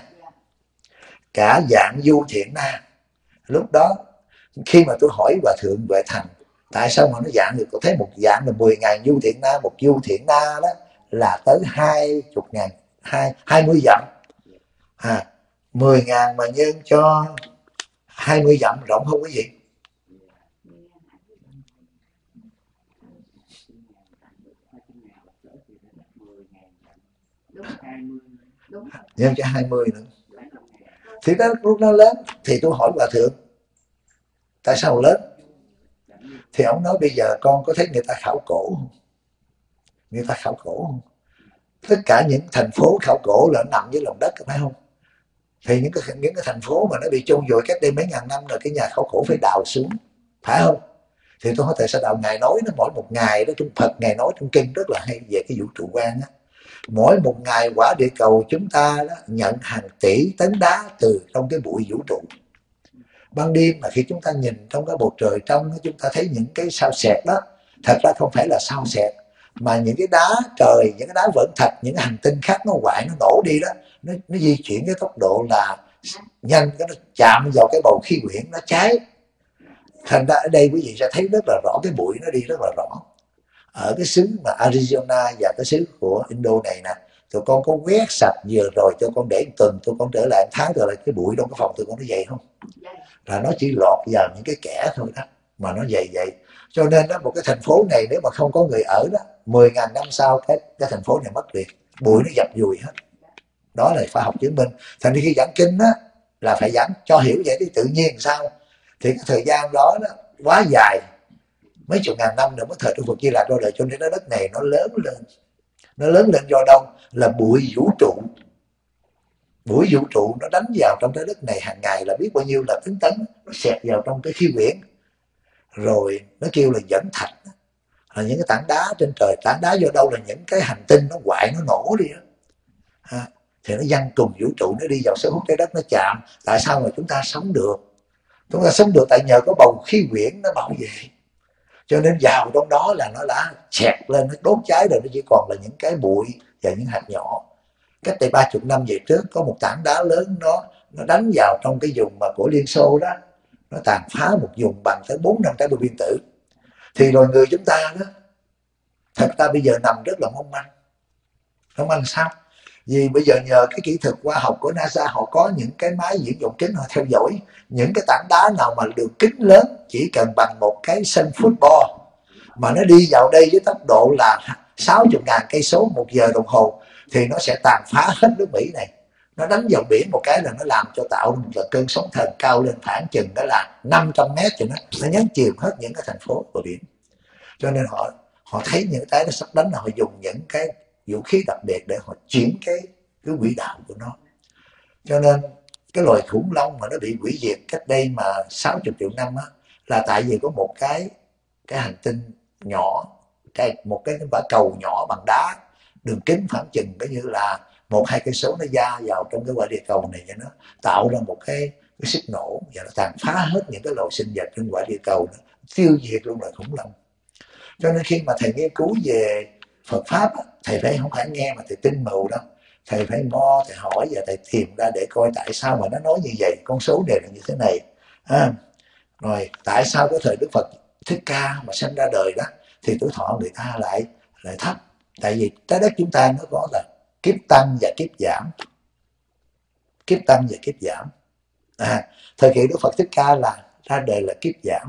cả dạng du thiện na. Lúc đó khi mà tôi hỏi Hòa Thượng Huệ Thành tại sao mà nó dạng được, tôi thấy một dạng là 10.000 du thiện na. Một du thiện na đó là tới 20.000, 20 dặm. 10.000 mà nhân cho 20 dặm rộng không quý vị? Nhân cho 20 nữa. Thì đó, lúc nó lớn thì tôi hỏi Hòa Thượng tại sao lớn, thì ông nói bây giờ con có thấy người ta khảo cổ không? Người ta khảo cổ không? Tất cả những thành phố khảo cổ là nằm dưới lòng đất, phải không? Thì những cái thành phố mà nó bị chôn vùi cách đây mấy ngàn năm rồi, cái nhà khảo cổ phải đào xuống, phải không? Thì tôi hỏi tại sao đào? Ngài nói nó mỗi một ngày đó, trong Phật Ngài nói trong kinh rất là hay về cái vũ trụ quan á, mỗi một ngày quả địa cầu chúng ta đó nhận hàng tỷ tấn đá từ trong cái bụi vũ trụ. Ban đêm mà khi chúng ta nhìn trong cái bầu trời trong, chúng ta thấy những cái sao xẹt đó, thật ra không phải là sao xẹt, mà những cái đá trời, những cái đá vẫn thạch, những cái hành tinh khác nó hoại, nó nổ đi đó, nó di chuyển cái tốc độ là nhanh, nó chạm vào cái bầu khí quyển nó cháy. Thành ra ở đây quý vị sẽ thấy rất là rõ cái bụi nó đi rất là rõ. Ở cái xứ mà Arizona và cái xứ của Indo này nè, tụi con có quét sạch vừa rồi, cho con để 1 tuần, tụi con trở lại 1 tháng rồi, lại cái bụi trong cái phòng tụi con nó dày không? Là nó chỉ lọt vào những cái kẽ thôi đó, mà nó dày vậy. Cho nên đó, một cái thành phố này nếu mà không có người ở đó, 10.000 năm sau cái thành phố này mất liền, bụi nó dập dùi hết. Đó là khoa học chứng minh. Thành ra khi giảng kinh á là phải giảng cho hiểu vậy, thì tự nhiên sao? Thì cái thời gian đó đó quá dài, mấy chục ngàn năm nữa mới thời Đức Phật Di Lặc ra đời, cho nên cái đất này nó lớn lên. Nó lớn lên do đâu? Là bụi vũ trụ. Bụi vũ trụ nó đánh vào trong trái đất này hàng ngày là biết bao nhiêu là tính tấn, nó xẹt vào trong cái khí quyển, rồi nó kêu là dẫn thạch, là những cái tảng đá trên trời. Tảng đá do đâu? Là những cái hành tinh nó quậy, nó nổ đi đó. Thì nó văng cùng vũ trụ, nó đi vào sở hút trái đất, nó chạm. Tại sao mà chúng ta sống được? Chúng ta sống được tại nhờ có bầu khí quyển nó bảo vệ. Cho nên vào trong đó là nó đã xẹt lên, nó đốt cháy rồi, nó chỉ còn là những cái bụi và những hạt nhỏ. Cách đây 30 năm về trước có một tảng đá lớn, nó đánh vào trong cái vùng mà của Liên Xô đó, nó tàn phá một vùng bằng tới 4-5 trái bom nguyên tử. Thì loài người chúng ta đó, thật ra bây giờ nằm rất là mong manh. Mong manh sao? Vì bây giờ nhờ cái kỹ thuật khoa học của NASA, họ có những cái máy viễn vọng kính, họ theo dõi những cái tảng đá nào mà đường kính lớn, chỉ cần bằng một cái sân football, mà nó đi vào đây với tốc độ là 60.000 cây số 1 giờ đồng hồ, thì nó sẽ tàn phá hết nước Mỹ này. Nó đánh vào biển một cái là nó làm cho tạo một là cơn sóng thần cao lên khoảng chừng đó là 500 mét, cho nó nhấn chìm hết những cái thành phố của biển. Cho nên họ thấy những cái nó sắp đánh, là họ dùng những cái vũ khí đặc biệt để họ chuyển cái quỹ đạo của nó. Cho nên cái loài khủng long mà nó bị hủy diệt cách đây mà 60 triệu năm á, là tại vì có một cái hành tinh nhỏ, một cái quả cầu nhỏ bằng đá, đường kính khoảng chừng cái như là 1-2 cây số, nó va vào trong cái quả địa cầu này, cho nó tạo ra một cái sức nổ, và nó tàn phá hết những cái loài sinh vật trên quả địa cầu, nó tiêu diệt luôn loài khủng long. Cho nên khi mà thầy nghiên cứu về Phật pháp, thầy phải không phải nghe mà thầy tin mù đâu, thầy phải mo, thầy hỏi và thầy tìm ra để coi tại sao mà nó nói như vậy, con số đều là như thế này. Rồi tại sao cái thời Đức Phật Thích Ca mà sinh ra đời đó thì tuổi thọ người ta lại thấp? Tại vì trái đất chúng ta nó có là kiếp tăng và kiếp giảm. Kiếp tăng và kiếp giảm. Thời kỳ Đức Phật Thích Ca là ra đời là kiếp giảm.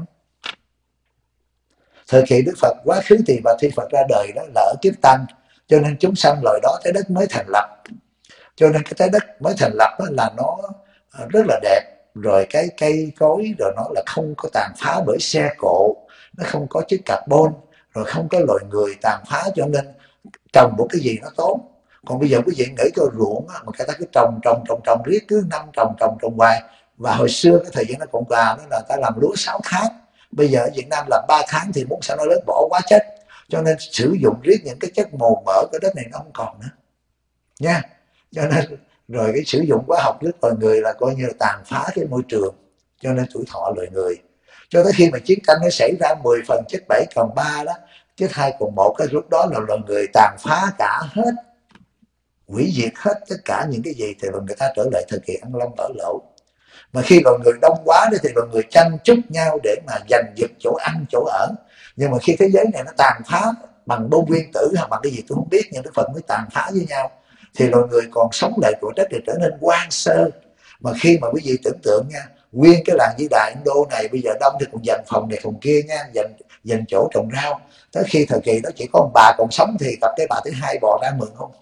Thời kỳ Đức Phật quá khứ thì bà Thi Phật ra đời đó là ở kiếp tăng, cho nên chúng sanh loài đó trái đất mới thành lập. Cho nên cái trái đất mới thành lập đó là nó rất là đẹp, rồi cái cây cối rồi nó là không có tàn phá bởi xe cộ, nó không có chất carbon, rồi không có loài người tàn phá, cho nên trồng một cái gì nó tốt. Còn bây giờ quý vị nghĩ coi ruộng mà người ta cứ trồng riết, cứ năm trồng hoài. Và hồi xưa cái thời gian nó còn già đó là ta làm lúa 6 tháng, bây giờ ở Việt Nam làm 3 tháng thì muốn sao nó lớn bỏ quá chất, cho nên sử dụng riết những cái chất mồ mỡ cái đất này nó không còn nữa nha. Cho nên rồi cái sử dụng hóa học rất loài người là coi như là tàn phá cái môi trường, cho nên tuổi thọ loài người cho tới khi mà chiến tranh nó xảy ra 10 phần chết 7 còn 3 đó, chết 2 còn 1, cái lúc đó là loài người tàn phá cả hết, hủy diệt hết tất cả những cái gì, thì người ta trở lại thời kỳ ăn long ở lỗ. Mà khi loài người đông quá thì loài người tranh chúc nhau để mà giành giật chỗ ăn chỗ ở. Nhưng mà khi thế giới này nó tàn phá bằng bom nguyên tử hay bằng cái gì tôi không biết, nhưng Đức Phật mới tàn phá với nhau, thì loài người còn sống lại của đất thì trở nên hoang sơ. Mà khi mà quý vị tưởng tượng nha, nguyên cái làng Di Đà Indo này bây giờ đông thì còn dành phòng này phòng kia nha, dành chỗ trồng rau. Tới khi thời kỳ đó chỉ có một bà còn sống thì gặp cái bà thứ hai bò ra mừng không?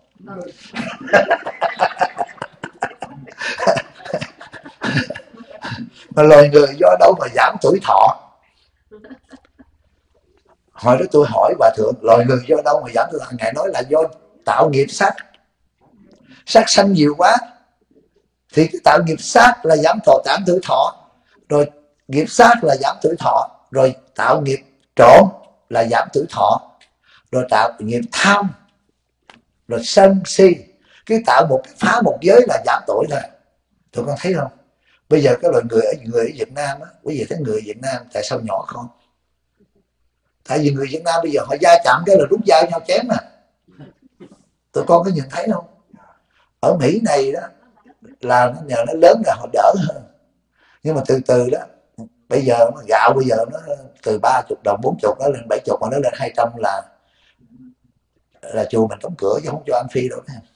Mà loài người do đâu mà giảm tuổi thọ? Hồi đó tôi hỏi bà thượng, loài người do đâu mà giảm tuổi thọ? Ngài nói là do tạo nghiệp sát sanh nhiều quá, thì cái tạo nghiệp sát là giảm tuổi thọ, rồi nghiệp sát là giảm tuổi thọ, rồi tạo nghiệp trộm là giảm tuổi thọ, rồi tạo nghiệp tham, rồi sân si, cái tạo một phá một giới là giảm tuổi thôi. Tụi con thấy không? Bây giờ cái loài người ở Việt Nam á, quý vị thấy người Việt Nam tại sao nhỏ con? Tại vì người Việt Nam bây giờ họ va chạm cái là rút dao nhau chém à. Tụi con có nhìn thấy không? Ở Mỹ này đó là nhờ nó lớn là họ đỡ hơn, nhưng mà từ từ đó Bây giờ gạo bây giờ nó từ 30 đồng 40 nó lên 70, mà nó lên 200 là chùa mình đóng cửa chứ không cho ăn phi đâu nha.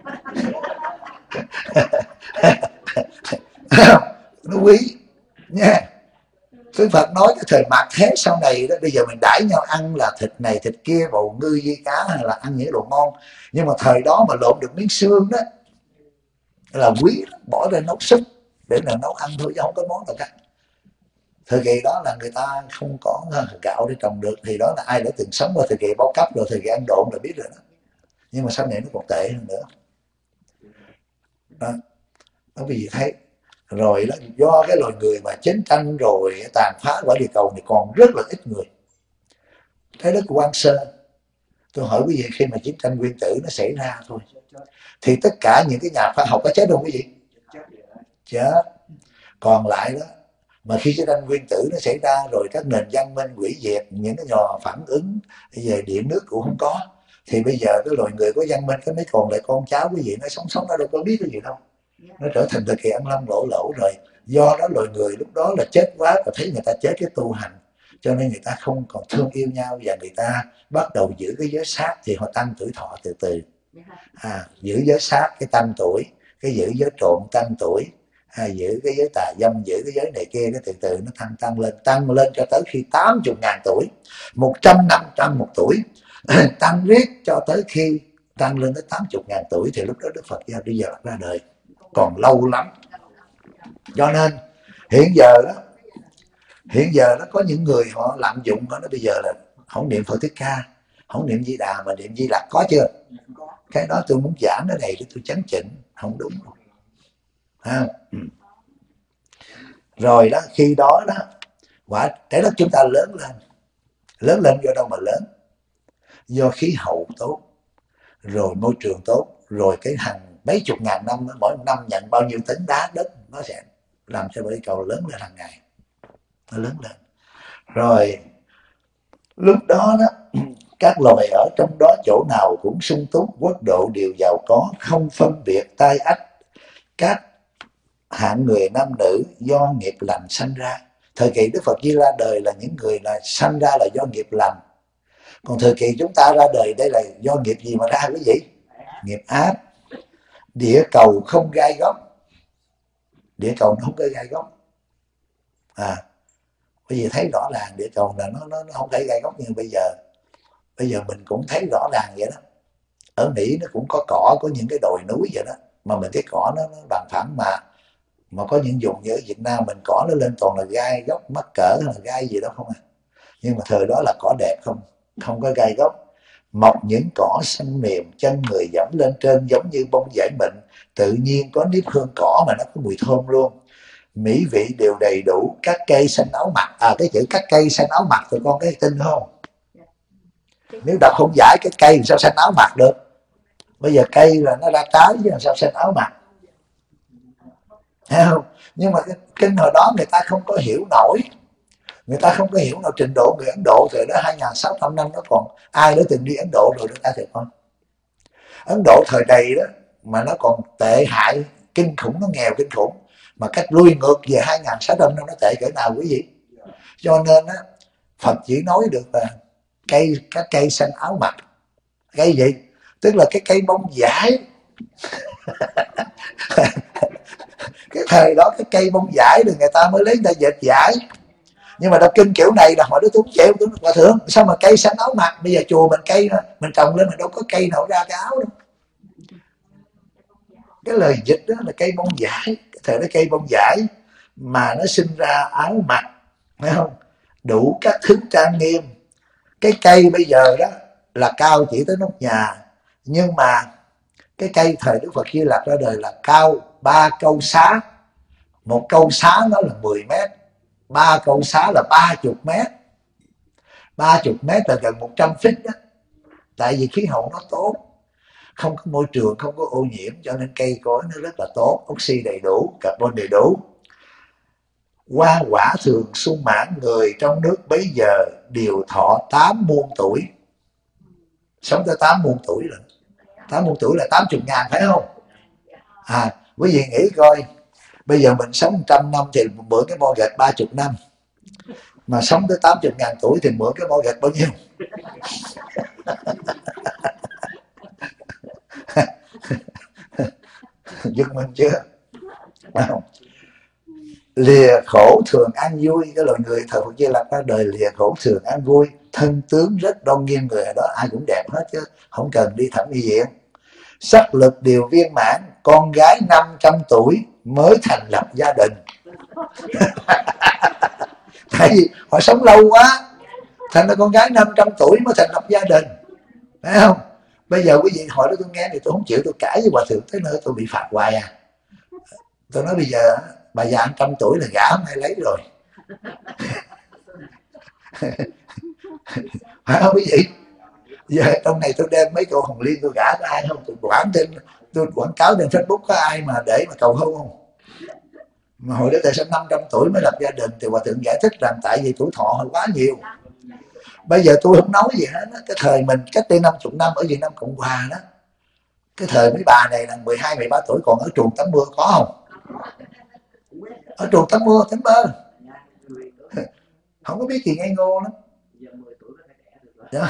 Nó quý nha. Đức Phật nói cái thời mạt thế sau này đó, bây giờ mình đãi nhau ăn là thịt này thịt kia, bầu ngư với cá, hay là ăn những đồ ngon, nhưng mà thời đó mà lộn được miếng xương đó là quý, bỏ ra nấu súp để là nấu ăn thôi chứ không có món nào khác. Thời kỳ đó là người ta không có gạo để trồng được, thì đó là ai đã từng sống qua thời kỳ bao cấp rồi, thời kỳ ăn độn là biết rồi đó. Nhưng mà sau này nó còn tệ hơn nữa đó. Nó vì gì thấy rồi đó, do cái loài người mà chiến tranh rồi tàn phá quả địa cầu này còn rất là ít người. Trái đất quang sơ, tôi hỏi quý vị, khi mà chiến tranh nguyên tử nó xảy ra thôi thì tất cả những cái nhà khoa học có chết không quý vị? Chết. Còn lại đó, mà khi chiến tranh nguyên tử nó xảy ra rồi, các nền văn minh hủy diệt, những cái nhò phản ứng về điện nước cũng không có, thì bây giờ cái loài người có văn minh cái mới còn lại con cháu quý vị, nó sống nó đâu có biết cái gì đâu. Nó trở thành thời kỳ ăn lăm lỗ lỗ rồi. Do đó loài người lúc đó là chết quá, và thấy người ta chết cái tu hành, cho nên người ta không còn thương yêu nhau, và người ta bắt đầu giữ cái giới sát, thì họ tăng tuổi thọ từ từ. Giữ giới sát cái tăng tuổi, cái giữ giới trộm tăng tuổi, giữ cái giới tà dâm, giữ cái giới này kia, cái từ từ nó tăng lên cho tới khi 80.000 tuổi, 100 500 một tuổi, tăng riết cho tới khi tăng lên tới 80.000 tuổi, thì lúc đó Đức Phật bây giờ ra đời, còn lâu lắm. Cho nên hiện giờ nó có những người họ lạm dụng nó bây giờ là không niệm Phật Thích Ca, không niệm Di Đà mà niệm Di Lặc, có chưa? Cái đó tôi muốn giảng ở đây để tôi chấn chỉnh, không đúng ha. Rồi đó, khi đó đó, quả trái đất chúng ta lớn lên do đâu mà lớn? Do khí hậu tốt, rồi môi trường tốt, rồi cái hàng mấy chục ngàn năm, mỗi năm nhận bao nhiêu tấn đá đất, nó sẽ làm cho cây cầu lớn lên hàng ngày, nó lớn lên. Rồi lúc đó đó, các loài ở trong đó chỗ nào cũng sung túc, quốc độ đều giàu có, không phân biệt tai ách. Các hạng người nam nữ do nghiệp lành sanh ra. Thời kỳ Đức Phật Di ra đời là những người là sanh ra là do nghiệp lành, còn thời kỳ chúng ta ra đời đây là do nghiệp gì mà ra quý vị? Nghiệp ác. Địa cầu không gai góc, địa cầu nó không có gai góc. Bởi vì thấy rõ ràng địa cầu là nó không thể gai góc như bây giờ. Bây giờ mình cũng thấy rõ ràng vậy đó. Ở Mỹ nó cũng có cỏ, có những cái đồi núi vậy đó, mà mình cái cỏ nó bằng phẳng, mà có những vùng như ở Việt Nam mình cỏ nó lên toàn là gai góc mắc cỡ, là gai gì đó không à. Nhưng mà thời đó là cỏ đẹp, không có gai góc. Mọc những cỏ xanh mềm, chân người dẫm lên trên giống như bông vải mịn, tự nhiên có nếp hương cỏ mà nó có mùi thơm luôn. Mỹ vị đều đầy đủ, các cây xanh áo mặt. Cái chữ các cây xanh áo mặt thì con cái tin không? Nếu đọc không giải cái cây sao xanh áo mặt được? Bây giờ cây là nó ra trái chứ làm sao xanh áo mặt, thấy không? Nhưng mà cái kinh hồi đó người ta không có hiểu nổi, người ta không có hiểu nổi. Trình độ người Ấn Độ thời đó 2.600 năm nó còn ai đã từng đi Ấn Độ rồi, chúng ta thì con Ấn Độ thời này đó mà nó còn tệ hại kinh khủng, nó nghèo kinh khủng, mà cách lui ngược về 2.600 năm nó tệ cỡ nào quý vị? Cho nên á, Phật chỉ nói được là các cây xanh áo mặt. Cây gì? Tức là cái cây bông vải. Cái thời đó cái cây bông vải thì người ta mới lấy ra dệt vải. Nhưng mà đọc kinh kiểu này là họ nói tôi không chịu, tôi nói hòa thượng sao mà cây xanh áo mặt? Bây giờ chùa mình cây mình trồng lên, mình đâu có cây nào ra cái áo đâu. Cái lời dịch đó là cây bông vải, cái thời đó cây bông vải mà nó sinh ra áo mặc, phải không? Đủ các thứ trang nghiêm. Cái cây bây giờ đó là cao chỉ tới nóc nhà, nhưng mà cái cây thời Đức Phật Di Lặc ra đời là cao 3 câu xá. Một câu xá nó là 10 mét, 3 câu xá là 30 mét. 30 mét là gần 100 feet đó. Tại vì khí hậu nó tốt, không có môi trường, không có ô nhiễm, cho nên cây cối nó rất là tốt, oxy đầy đủ, carbon đầy đủ. Hoa quả thường sung mãn, người trong nước bấy giờ đều thọ 8 muôn tuổi. Sống tới 8 muôn tuổi rồi. 8 muôn tuổi là 80.000 phải không? Quý vị nghĩ coi, bây giờ mình sống 100 năm thì bữa cái bo gạch 30 năm. Mà sống tới 80.000 tuổi thì mượn cái mỏ gạch bao nhiêu? Giật mình chưa? Không. Lìa khổ thường an vui, cái loài người thời Phật Di Lặc ra đời lìa khổ thường an vui, thân tướng rất đông nghiêm, người ở đó ai cũng đẹp hết chứ không cần đi thẩm mỹ viện. Sắc lực đều viên mãn, con gái 500 tuổi mới thành lập gia đình. Tại vì họ sống lâu quá, thành ra con gái 500 tuổi mới thành lập gia đình, phải không? Bây giờ quý vị hỏi đó tôi nghe thì tôi không chịu, tôi cãi với hòa thượng tới nơi tôi bị phạt hoài à. Tôi nói bây giờ bà già 100 tuổi là gả không ai lấy rồi. Phải không quý vị? Giờ trong này tôi đem mấy cô Hồng Liên tôi gả có ai không? Tôi quảng cáo trên Facebook có ai mà để mà cầu hôn không? Mà hồi đó tại sao 500 tuổi mới lập gia đình? Thì hòa thượng giải thích rằng tại vì tuổi thọ hơi quá nhiều. Bây giờ tôi không nói gì hết. Cái thời mình cách đây 50 năm ở Việt Nam Cộng Hòa đó, cái thời mấy bà này là 12, 13 tuổi còn ở chuồng tắm mưa có không? Ở chuồng tắm mưa, tắm bơ. Không có biết gì ngây ngô lắm. Đó.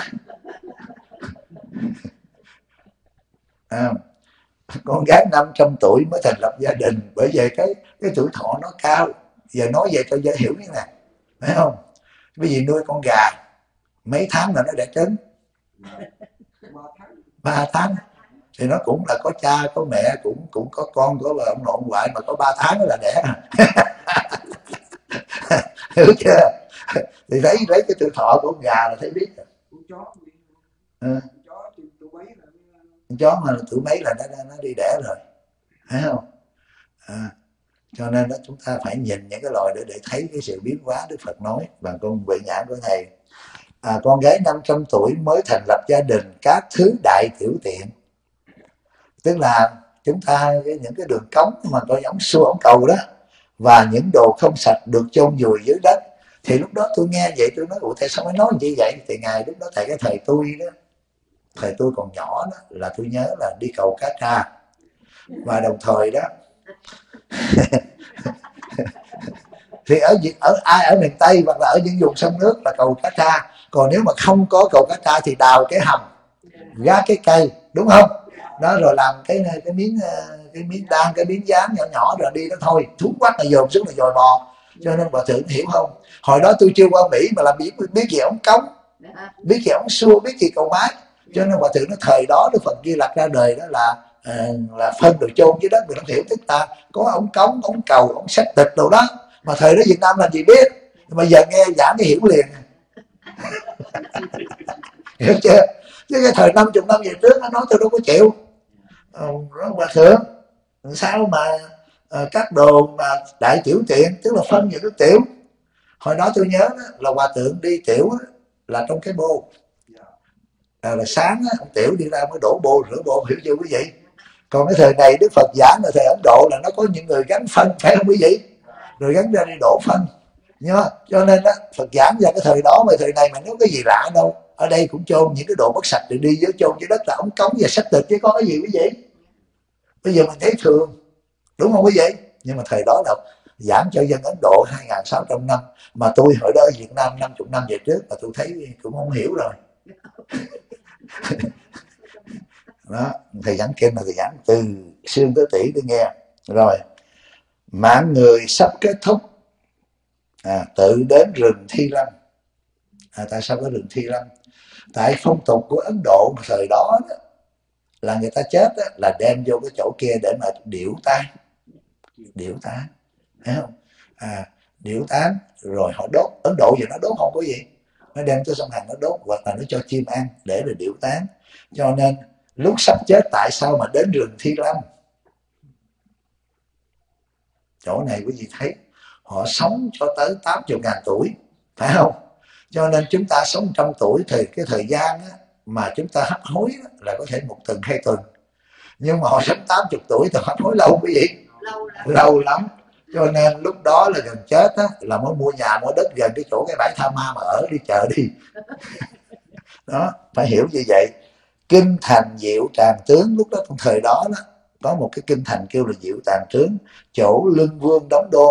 À, con gái 500 tuổi mới thành lập gia đình, bởi vì cái tuổi thọ nó cao. Giờ nói về cho dễ hiểu như này, phải không? Ví dụ nuôi con gà mấy tháng là nó đẻ trứng? 3 tháng thì nó cũng là có cha có mẹ, cũng có con có bà ông nội ông ngoại, mà có 3 tháng là đẻ. Hiểu chưa? Thì lấy cái tuổi thọ của con gà là thấy biết rồi. Ừ. Chó mà tuổi mấy là nó đi đẻ rồi, phải không? À, cho nên đó chúng ta phải nhìn những cái loài để thấy cái sự biến hóa Đức Phật nói bằng con huệ nhãn của thầy. Con gái 500 tuổi mới thành lập gia đình, các thứ đại tiểu tiện, tức là chúng ta những cái đường cống mà có ống xua ống cầu đó, và những đồ không sạch được chôn vùi dưới đất. Thì lúc đó tôi nghe vậy tôi nói ủa tại sao mới nói như vậy? Thì ngày lúc đó thầy cái thầy tôi đó, thời tôi còn nhỏ đó, là tôi nhớ là đi cầu Cá Tra, và đồng thời đó thì ở ai ở miền Tây hoặc là ở những vùng sông nước là cầu Cá Tra, còn nếu mà không có cầu Cá Tra thì đào cái hầm, gá cái cây, đúng không? Đó, rồi làm cái miếng đan, cái miếng dán nhỏ nhỏ rồi đi đó thôi, thú quắc là dồn xuống là dồi bò. Cho nên bà thượng hiểu không, hồi đó tôi chưa qua Mỹ mà làm biết gì ống cống, biết gì ống xua, biết gì cầu mái. Cho nên bà thượng nó thời đó Đức Phật Di Lặc ra đời đó là phân được chôn dưới đất, mình không hiểu. Tức ta có ống cống, ống cầu, ống sách tịch đồ đó, mà thời đó Việt Nam làm gì biết. Mà giờ nghe giảng cái hiểu liền. Hiểu chưa? Chứ cái thời 50 năm về trước nó nói tôi đâu có chịu. Hòa thượng sao mà các đồ mà đại tiểu tiện, tức là phân những cái tiểu. Hồi đó tôi nhớ đó, là hòa thượng đi tiểu đó, là trong cái bô, là sáng á, ông tiểu đi ra mới đổ bô rửa bô, hiểu chưa quý vị? Còn cái thời này Đức Phật giảng là thời Ấn Độ là nó có những người gắn phân, phải không quý vị? Rồi gắn ra đi đổ phân nhá. Cho nên đó, Phật giảng ra cái thời đó, mà thời này mà nếu cái gì lạ đâu. Ở đây cũng chôn những cái đồ bất sạch rồi đi dưới chôn dưới đất là ống cống và sách tịch chứ có cái gì quý vị? Bây giờ mình thấy thường, đúng không quý vị? Nhưng mà thời đó là giảng cho dân Ấn Độ 2.600 năm, mà tôi hồi đó ở Việt Nam 50 năm về trước mà tôi thấy cũng không hiểu rồi. Đó, thầy giảng kinh là thầy giảng từ xương tới tủy tôi nghe rồi. Mạng người sắp kết thúc, tự đến rừng Thi Lâm. Tại sao có rừng Thi Lâm? Tại phong tục của Ấn Độ thời đó, là người ta chết đó, là đem vô cái chỗ kia để mà điểu tán, thấy không? Điểu tán rồi họ đốt. Ấn Độ giờ nó đốt không có gì, nó đem tới sông Hằng nó đốt, hoặc là nó cho chim ăn để rồi điểu tán. Cho nên lúc sắp chết tại sao mà đến rừng Thi Lâm? Chỗ này quý vị thấy họ sống cho tới 80.000 tuổi, phải không? Cho nên chúng ta sống 100 tuổi thì cái thời gian á, mà chúng ta hấp hối á, là có thể 1 tuần 2 tuần. Nhưng mà họ sống 80 tuổi thì hấp hối lâu quý vị, lâu lắm. Cho nên lúc đó là gần chết á, là mới mua nhà mua đất gần cái chỗ cái bãi Tha Ma mà ở, đi chợ đi. Đó, phải hiểu như vậy. Kinh thành Diệu Tràng Tướng, lúc đó trong thời đó đó có một cái kinh thành kêu là Diệu Tràng Tướng, chỗ Lưng Vương đóng đôn,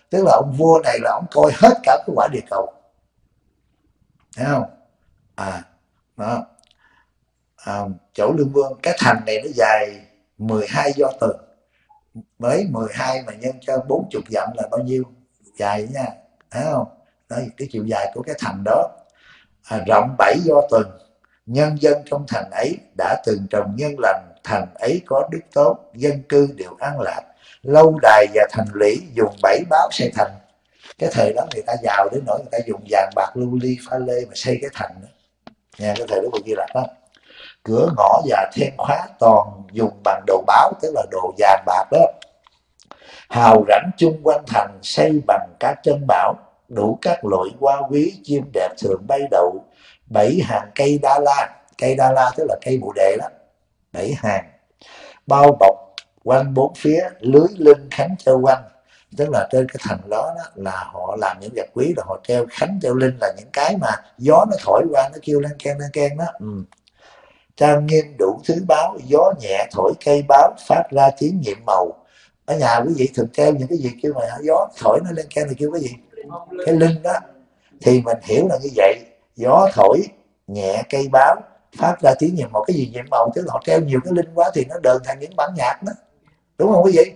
Tức là ông vua này là ông coi hết cả cái quả địa cầu, thấy không? Đó. Chỗ Lương Vương, cái thành này nó dài 12 do tường, mới 12 mà nhân cho 40 dặm là bao nhiêu dài nha, thấy không? Đó, cái chiều dài của cái thành đó. Rộng 7 do tường, nhân dân trong thành ấy đã từng trồng nhân lành, thành ấy có đức tốt, dân cư đều an lạc, lâu đài và thành lũy dùng 7 báo xây thành. Cái thời đó người ta giàu đến nỗi người ta dùng vàng bạc lưu ly pha lê mà xây cái thành đó nha, cái thời đó của Hy Lạp đó. Cửa ngõ và thêm khóa toàn dùng bằng đồ báo, tức là đồ vàng bạc đó. Hào rãnh chung quanh thành xây bằng các chân bảo, đủ các loại hoa quý chim đẹp thường bay đậu. 7 hàng cây đa la tức là cây bồ đề đó, 7 hàng bao bọc quanh bốn phía, lưới linh khánh treo quanh. Tức là trên cái thành đó, là họ làm những vật quý là họ treo khánh treo linh, là những cái mà gió nó thổi qua nó kêu lan can đó. Trang nghiêm đủ thứ báo, gió nhẹ thổi cây báo phát ra tiếng nhiệm màu. Ở nhà quý vị thường treo những cái gì kêu mà gió thổi nó lên can thì kêu cái gì? Cái linh đó. Thì mình hiểu là như vậy, gió thổi nhẹ cây báo phát ra tiếng nhiệm màu. Cái gì nhiệm màu? Tức là họ treo nhiều cái linh quá thì nó đờn thành những bản nhạc đó, đúng không quý vị?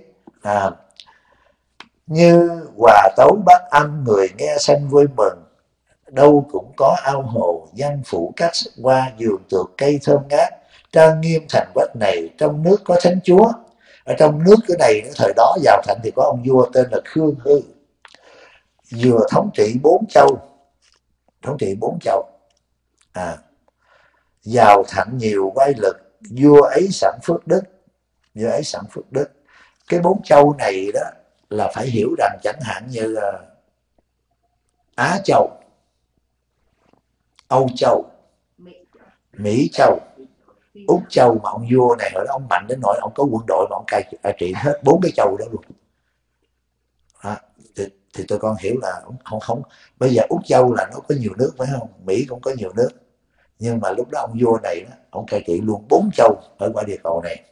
Như hòa tấu bát ăn, người nghe sanh vui mừng. Đâu cũng có ao hồ, văn phủ các hoa, vườn tược cây thơm ngát. Trang nghiêm thành quách này, trong nước có thánh chúa. Ở trong nước cái này thời đó vào thành thì có ông vua tên là Khương Hư, vừa thống trị 4 châu. Vào thành nhiều quay lực, vua ấy sẵn phước đức. Cái 4 châu này đó là phải hiểu rằng chẳng hạn như Á Châu, Âu Châu, Mỹ Châu, Úc Châu, mà ông vua này hồi đó ông mạnh đến nỗi ông có quân đội mà ông cai trị hết 4 cái châu đó luôn. Thì tôi con hiểu là không bây giờ Úc Châu là nó có nhiều nước phải không? Mỹ cũng có nhiều nước, nhưng mà lúc đó ông vua này đó, ông cai trị luôn 4 châu ở quả địa cầu này.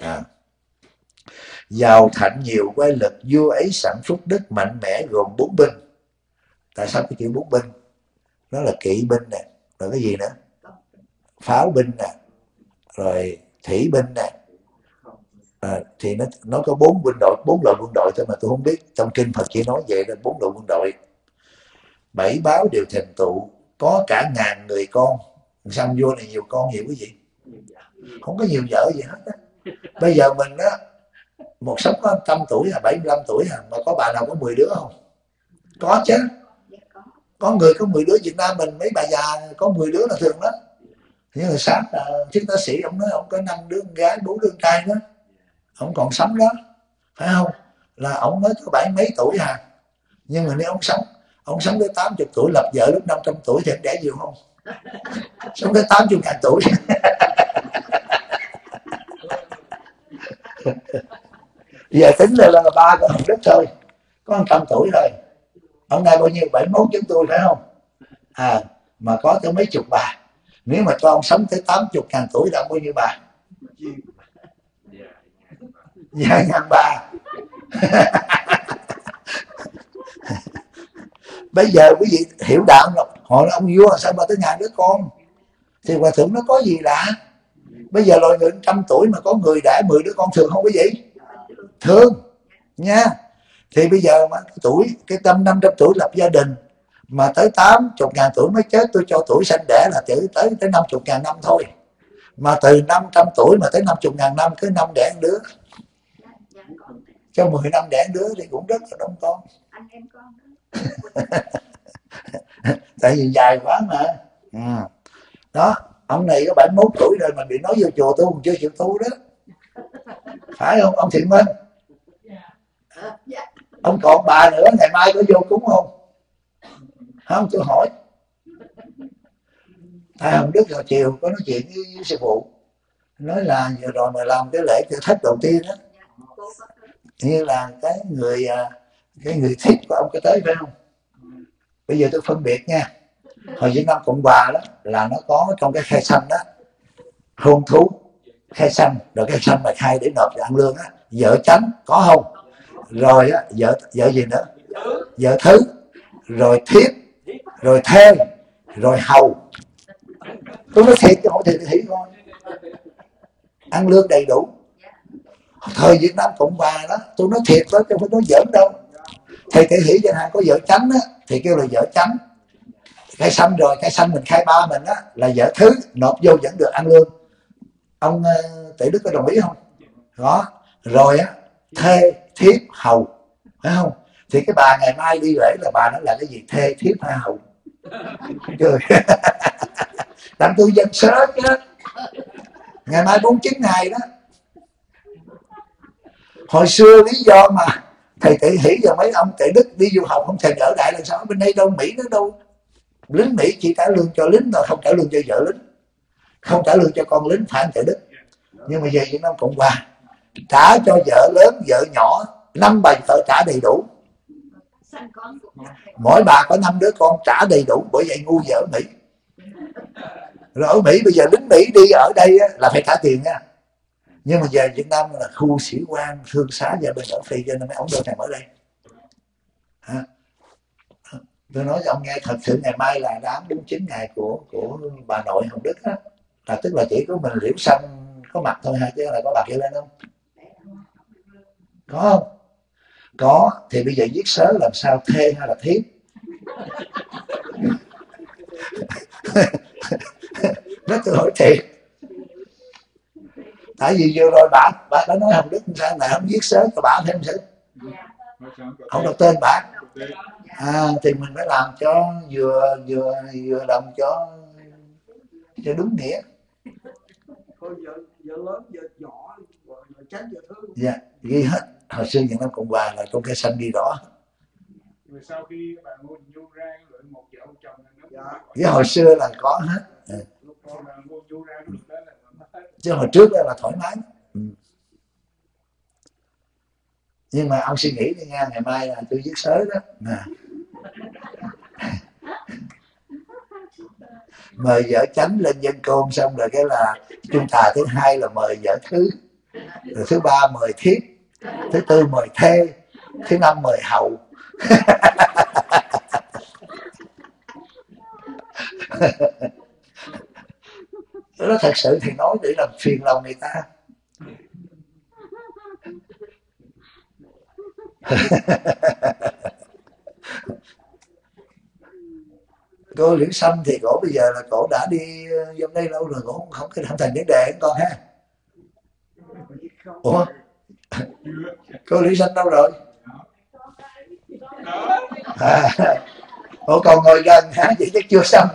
Giàu thạnh nhiều quay lực, vua ấy sẵn phúc đức mạnh mẽ gồm 4 binh. Tại sao cái chữ 4 binh? Nó là kỵ binh nè, rồi cái gì nữa? Pháo binh nè, rồi thủy binh nè. Thì nó có 4 quân đội, 4 loại quân đội thôi mà tôi không biết, trong kinh Phật chỉ nói vậy là 4 loại quân đội. 7 báo đều thành tụ, có cả ngàn người con. Sao vua này nhiều con nhiều cái gì? Không có nhiều vợ gì hết á. Bây giờ mình á, một sống có 100 tuổi 75 tuổi mà có bà nào có 10 đứa không? Có chứ. Có người có 10 đứa. Việt Nam mình mấy bà già có 10 đứa là thường đó. Nhưng mà sáng chức tá sĩ ông nói ông có 5 đứa con gái 4 đứa con trai đó, ông còn sống đó, phải không? Là ông mới có 70 mấy tuổi nhưng mà nếu ông sống tới 80 tuổi, lập vợ lúc 500 tuổi thì anh đẻ nhiều không? Sống tới 80.000 tuổi. Giờ tính là 3 con hồng đất thôi, có 100 tuổi thôi. Ông nay bao nhiêu? 71 chúng tôi phải không? Mà có tới mấy chục bà. Nếu mà cho ông sống tới 80.000 tuổi là bao nhiêu bà? Vài ngàn bà. Bây giờ quý vị hiểu đạo không? Họ nói ông vua sao mà tới ngàn đứa con? Thì hòa thượng nó có gì lạ? Bây giờ loài người 100 tuổi mà có người đẻ 10 đứa con thường không quý vị? Thường nha. Thì bây giờ mà tuổi cái tâm 500 tuổi lập gia đình mà tới 80.000 tuổi mới chết, tôi cho tuổi sanh đẻ là tới 50.000 năm thôi. Mà từ 500 tuổi mà tới 50.000 năm cứ năm đẻ đứa, cho 10 năm đẻ đứa thì cũng rất là đông con. Tại vì dài quá mà. Đó, ông này có 71 tuổi rồi mà bị nói vô chùa tu còn chưa chịu tu đó, phải không ông Thiện Minh? Ông còn bà nữa, ngày mai có vô cúng không? Không, tôi hỏi. Hôm Đức vào chiều có nói chuyện với sư phụ, nói là vừa rồi mà làm cái lễ thách đầu tiên á, như là cái người thích của ông cái tới phải không? Bây giờ tôi phân biệt nha. Hồi Việt Nam Cộng Hòa đó là nó có trong cái khay xanh đó, hôn thú khay xanh, rồi khay xanh mà khai để nộp ăn lương á, vợ chánh có không? Rồi á, vợ gì nữa? vợ thứ, rồi thiếp, rồi thê, rồi hầu. Tôi nói thiệt chứ không thiệt thì thôi. Ăn lương đầy đủ. Thời Việt Nam Cộng Hòa đó, tôi nói thiệt đó chứ không phải nói giỡn đâu. Thầy Tệ Hỷ chẳng hạn có vợ chánh á, thì kêu là vợ chánh. Cái xanh rồi, cái xanh mình khai ba mình á là vợ thứ, nộp vô vẫn được ăn lương. Ông Tệ Đức có đồng ý không? Đó. Rồi á, thê, thiếp, hầu, phải không? Thì cái bà ngày mai đi lễ là bà nó là cái gì? Thê, thiếp hay hầu? Trời. Đặng tôi dân sớ chứ. Ngày mai 49 ngày đó. Hồi xưa lý do mà thầy Tệ Hỷ và mấy ông Tệ Đức đi du học không thèm ở đại là sao? Bên đây đâu, Mỹ nó đâu. Lính Mỹ chỉ trả lương cho lính thôi, không trả lương cho vợ lính, không trả lương cho con lính, phải anh Tệ Đức. Nhưng mà về Việt Nam Cộng Hòa trả cho vợ lớn vợ nhỏ 5 bà vợ trả đầy đủ, mỗi bà có 5 đứa con trả đầy đủ. Bởi vậy ngu vợ Mỹ. Rồi ở Mỹ bây giờ lính Mỹ đi ở đây là phải trả tiền nha, nhưng mà về Việt Nam là khu sĩ quan thương xá gia đình ở Phi, cho nên mấy ông đâu thèm ở đây. Tôi nói cho ông nghe, thật sự ngày mai là đám 49 ngày của bà nội Hồng Đức á, là tức là chỉ có mình Liễu Sanh có mặt thôi ha, chứ là có bà kia lên không? Có không? Có. Thì bây giờ viết sớ làm sao, thê hay là thiếp? Nó tôi hỏi thiệt. Tại vì vừa rồi bà đã nói Hồng Đức sao lại không viết sớ cho bà thêm sự, không đọc tên bà. Thì mình phải làm cho vừa làm cho đúng nghĩa. Dạ, ghi hết. Hồi xưa Việt Nam Cộng Hòa là trong cây xanh ghi rõ. Sau khi bà Ngô Nhu ra một vợ một chồng cái hồi xưa là có hết. Chứ hồi trước là thoải mái. Nhưng mà ông suy nghĩ đi nha, ngày mai là tôi viết sớ đó mời vợ chánh lên dân côn, xong rồi cái là chung tà thứ hai là mời vợ thứ, rồi thứ ba mời thiếp, thứ tư mời thê, thứ năm mời hầu. Đó thật sự thì nói để làm phiền lòng người ta. Cô Liễu Sanh thì cổ bây giờ là cổ đã đi trong đây lâu rồi, cổ không cái thành vấn đề con ha. Ủa, cô Liễu Sanh đâu rồi? Ủa còn ngồi gần hả? Chị chắc chưa xong.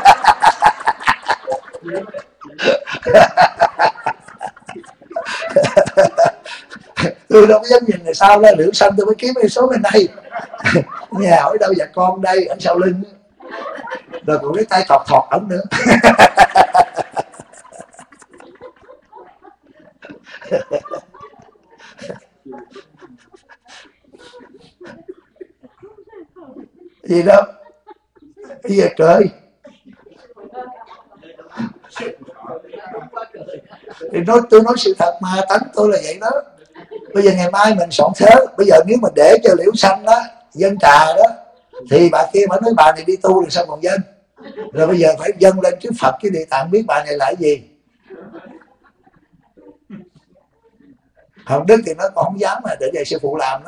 Tôi đâu có dám nhìn là sao đó. Liễu Sanh tôi mới kiếm số bên đây. Nhà hỏi đâu? Dạ con đây, ở sau lưng. Rồi còn cái tay thọt thọt ổng nữa. Gì đâu? Bây giờ trời. Thì tôi nói sự thật mà, tánh tôi là vậy đó. Bây giờ ngày mai mình soạn sớ. Bây giờ nếu mà để cho Liễu Sanh đó dân trà đó, thì bà kia bà nói bà này đi tu thì sao còn dân. Rồi bây giờ phải dâng lên trước Phật cái Địa Tạng biết bà này là cái gì. Hồng Đức thì nó còn không dám mà, để vậy sư phụ làm đó.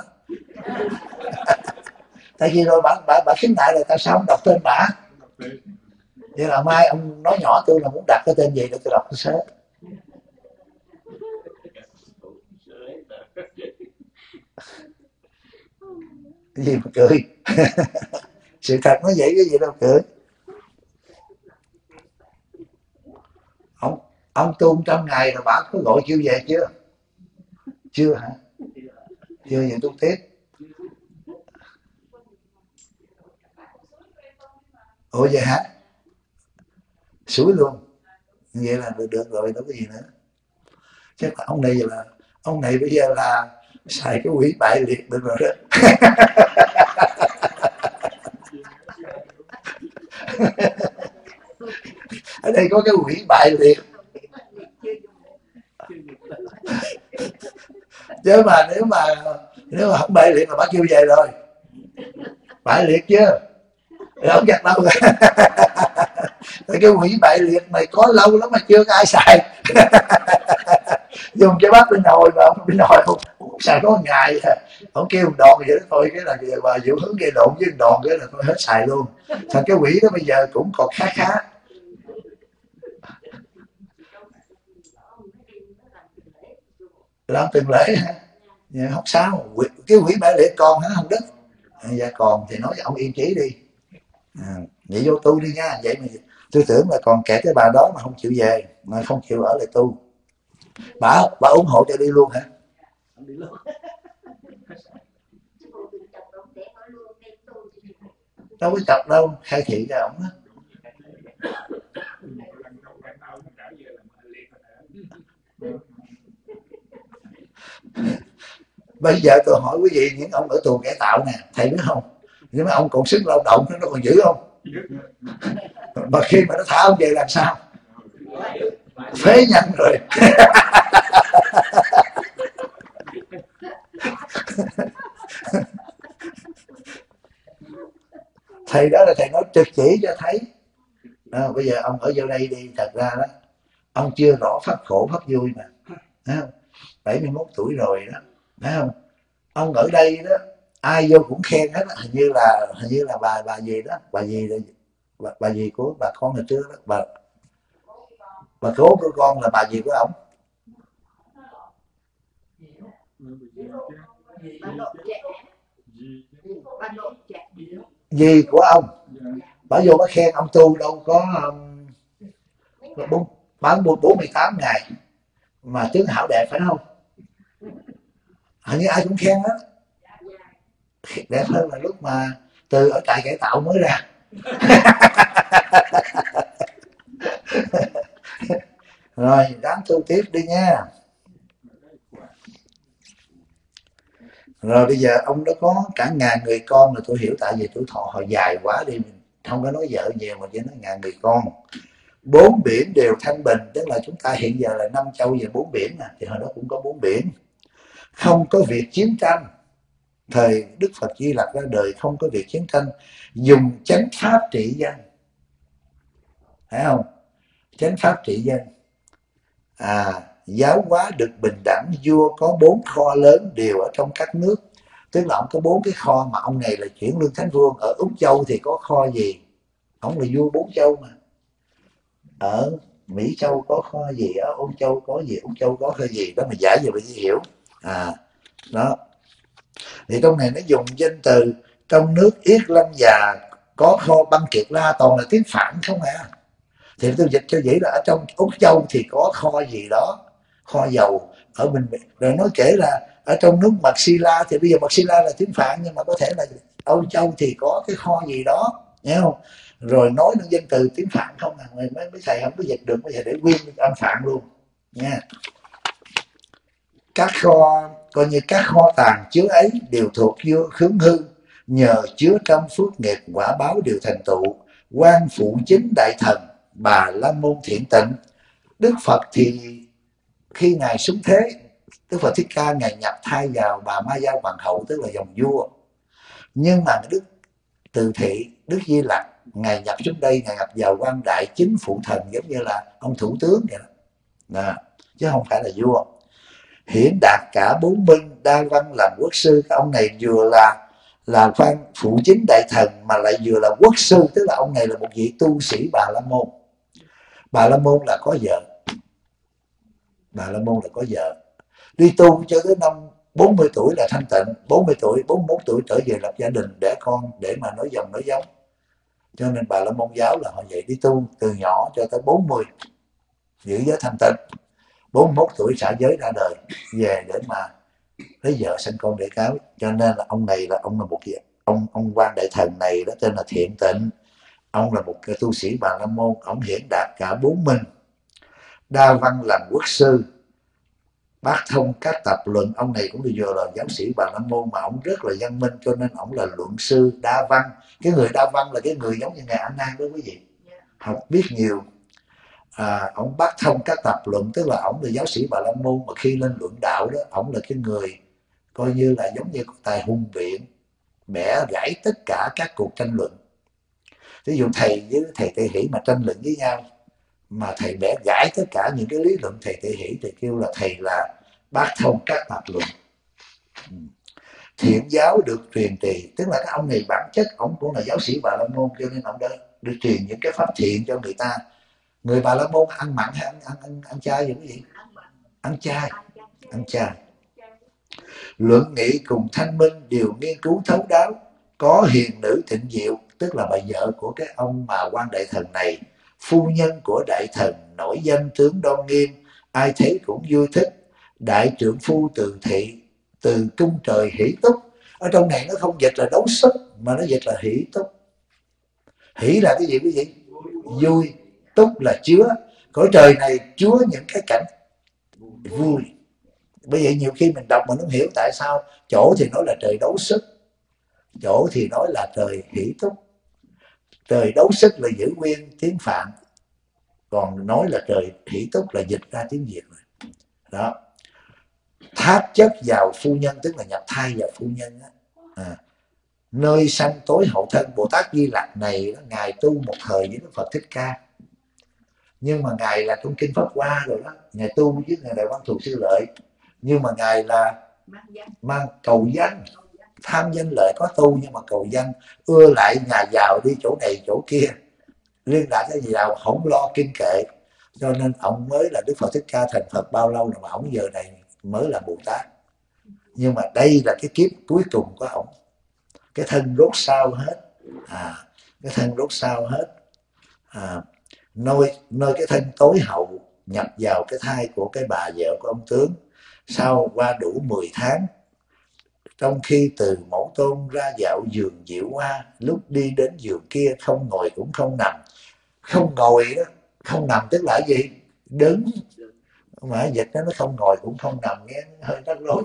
Tại vì rồi bà khuyến nại là tại sao không đọc tên bà. Vậy là mai ông nói nhỏ tôi là muốn đặt cái tên gì để tôi đọc cái sớ. Cái gì mà cười. Sự thật nó vậy, cái gì đâu cười. Ông tu 100 ngày rồi bà có gọi kêu về chưa? Chưa hả? Chưa, vậy tu tiếp. Ủa vậy hả? Suối luôn. Vậy là được rồi, đâu có gì nữa. Chứ ông này bây giờ là xài cái quỷ bại liệt được rồi đó. Ở đây có cái quỷ bại liệt. Chứ mà nếu mà không bại liệt là bác kêu về rồi. bại liệt chưa? Không giặt đâu rồi. Cái quỷ bại liệt này có lâu lắm mà chưa có ai xài. Dùng cái bát bên nồi mà ông bên nồi không xài có một ngày. Ông kêu đòn vậy đó thôi, cái là bà Diệu Hướng gây lộn với đòn cái là thôi hết xài luôn. Thành cái quỷ đó bây giờ cũng còn khá khá. Làm từng lễ hả? Dạ, không sao, cái quỷ bại liệt còn hả không Đức? Dạ còn thì nói với ông yên chí đi. Vậy vô tu đi nha. Vậy mà tôi tưởng là còn kẹt cái bà đó mà không chịu về, mà không chịu ở lại tu. Bà ủng hộ cho đi luôn hả? Đâu có chọc đâu, khai thị cho ổng á. Bây giờ tôi hỏi quý vị, những ông ở tù cải tạo nè, thầy biết không? Nhưng mà ông còn sức lao động nó còn giữ không? Mà khi mà nó thả ông về làm sao? Phế nhân rồi. Thầy đó là thầy nói trực chỉ cho thấy. Bây giờ ông ở vô đây đi, thật ra đó ông chưa rõ pháp khổ pháp vui mà, thấy không? 71 tuổi rồi đó, thấy không? Ông ở đây đó ai vô cũng khen hết. Hình như là bà gì đó, bà gì của bà con hồi trước đó, bà cố của con là bà gì của ông? Gì của ông? Bà vô bà khen ông tu đâu có bán 48 ngày mà tướng hảo đẹp phải không? Hình như ai cũng khen đó, đẹp hơn là lúc mà từ ở trại cải tạo mới ra. Rồi ráng tu tiếp đi nha. Rồi bây giờ ông đã có cả ngàn người con rồi, tôi hiểu tại vì tuổi thọ họ dài quá đi, mình không có nói vợ nhiều mà chỉ nói ngàn người con. 4 biển đều thanh bình, tức là chúng ta hiện giờ là 5 châu và 4 biển nè, thì hồi đó cũng có 4 biển. Không có việc chiến tranh, thời Đức Phật Di Lặc ra đời không có việc chiến tranh, dùng chánh pháp trị dân, thấy không? Chánh pháp trị dân. Giáo hóa được bình đẳng, vua có 4 kho lớn đều ở trong các nước, tức là ông có 4 cái kho, mà ông này là chuyển lương thánh vương. Ở Úc Châu thì có kho gì? Ông là vua 4 châu mà. Ở Mỹ Châu có kho gì, ở Âu Châu có gì, Úc Châu có kho gì đó, mà giải về mới hiểu. Đó thì trong này nó dùng danh từ trong nước Yết Lâm Già có kho băng kiệt la, toàn là tiếng Phạn không à. Thì tôi dịch cho vậy là ở trong Úc Châu thì có kho gì đó, kho dầu ở mình. Rồi nói kể là ở trong nước Mật Xi La, thì bây giờ Mật Xi La là tiếng Phạn, nhưng mà có thể là Âu Châu thì có cái kho gì đó, nghe không? Rồi nói những danh từ tiếng Phạn không à, mấy thầy không có dịch được, bây giờ để nguyên âm Phạn luôn nha. Các kho, coi như các kho tàng chứa ấy đều thuộc vua Khướng Hư, nhờ chứa trong phước nghiệp quả báo đều thành tựu. Quan phụ chính đại thần Bà La Môn thiện tịnh. Đức Phật thì khi ngài xuống thế, Đức Phật Thích Ca ngài nhập thai vào bà Ma Gia Hoàng hậu, tức là dòng vua. Nhưng mà Đức Từ Thị, Đức Di Lặc ngài nhập xuống đây, ngài nhập vào quan đại chính phụ thần, giống như là ông thủ tướng vậy đó, chứ không phải là vua. Hiển đạt cả 4 binh, đa văn làm quốc sư. Cái ông này vừa là quan phụ chính đại thần mà lại vừa là quốc sư, tức là ông này là một vị tu sĩ Bà La Môn. Bà La Môn là có vợ, Bà La Môn là có vợ, đi tu cho tới năm 40 tuổi là thanh tịnh, 40 tuổi 41 tuổi trở về lập gia đình đẻ con, để mà nói dòng nói giống. Cho nên Bà La Môn giáo là họ dạy đi tu từ nhỏ cho tới 40, giữ giới thanh tịnh. 41 tuổi xả giới ra đời, về để mà lấy vợ sinh con để cáo. Cho nên là ông này là ông là một vị ông quan đại thần này đó tên là Thiện Tịnh. Ông là một tu sĩ Bà La Môn, ông hiển đạt cả 4 minh, đa văn làm quốc sư, bác thông các tập luận. Ông này cũng bây giờ là giáo sĩ Bà La Môn mà ông rất là văn minh, cho nên ông là luận sư đa văn. Cái người đa văn là cái người giống như ngài An Nan đó quý vị, học biết nhiều. Ông bác thông các tập luận, tức là ông là giáo sĩ Bà La Môn mà khi lên luận đạo đó, ông là cái người coi như là giống như tài hùng biện, bẻ gãy tất cả các cuộc tranh luận. Ví dụ thầy với thầy Tệ Hỷ mà tranh luận với nhau, mà thầy bẻ gãy tất cả những cái lý luận thầy Tệ Hỷ, thì kêu là thầy là bác thông các mặt luận. Thiện giáo được truyền trì, tức là cái ông này bản chất ông cũng là giáo sĩ Bà La Môn, cho nên ông đã được truyền những cái pháp thiện cho người ta. Người Bà La Môn ăn mặn hay ăn chay gì cái gì? Ăn chay, ăn chay. Luận nghị cùng Thanh Minh đều nghiên cứu thấu đáo, có hiền nữ Thịnh Diệu, tức là bà vợ của cái ông mà quan đại thần này, phu nhân của đại thần, nổi danh tướng đoan nghiêm, ai thấy cũng vui thích. Đại trượng phu từ thị, từ cung trời hỷ túc. Ở trong này nó không dịch là đấu sức, mà nó dịch là hỷ túc. Hỷ là cái gì quý vị? Vui. Túc là chứa. Cõi trời này chứa những cái cảnh vui. Bởi vậy nhiều khi mình đọc mà không hiểu tại sao chỗ thì nói là trời đấu sức, chỗ thì nói là trời hỷ túc. Trời đấu sức là giữ nguyên tiếng Phạn, còn nói là trời hỷ túc là dịch ra tiếng Việt rồi. Đó. Thác chất vào phu nhân, tức là nhập thai vào phu nhân đó. Nơi sanh tối hậu thân. Bồ Tát Di Lặc này ngài tu một thời với Đức Phật Thích Ca, nhưng mà ngài là trong kinh Pháp Hoa rồi đó, ngài tu với ngài Đại Văn Thù Sư Lợi, nhưng mà ngài là mang cầu danh, tham danh lợi, có tu nhưng mà cầu danh, ưa lại nhà giàu đi chỗ này chỗ kia, liên lạc cái giàu không lo kinh kệ, cho nên ông mới là Đức Phật Thích Ca thành Phật bao lâu rồi mà ông giờ này mới là Bồ Tát. Nhưng mà đây là cái kiếp cuối cùng của ông, cái thân rốt sao hết, cái thân rốt sao hết, nơi cái thân tối hậu nhập vào cái thai của cái bà vợ của ông tướng. Sau qua đủ 10 tháng, trong khi từ Mẫu Tôn ra dạo giường Diệu Hoa, lúc đi đến giường kia không ngồi cũng không nằm. Không ngồi đó, không nằm tức là gì? Đứng. Mà dịch nó không ngồi cũng không nằm, nghe hơi rắc rối.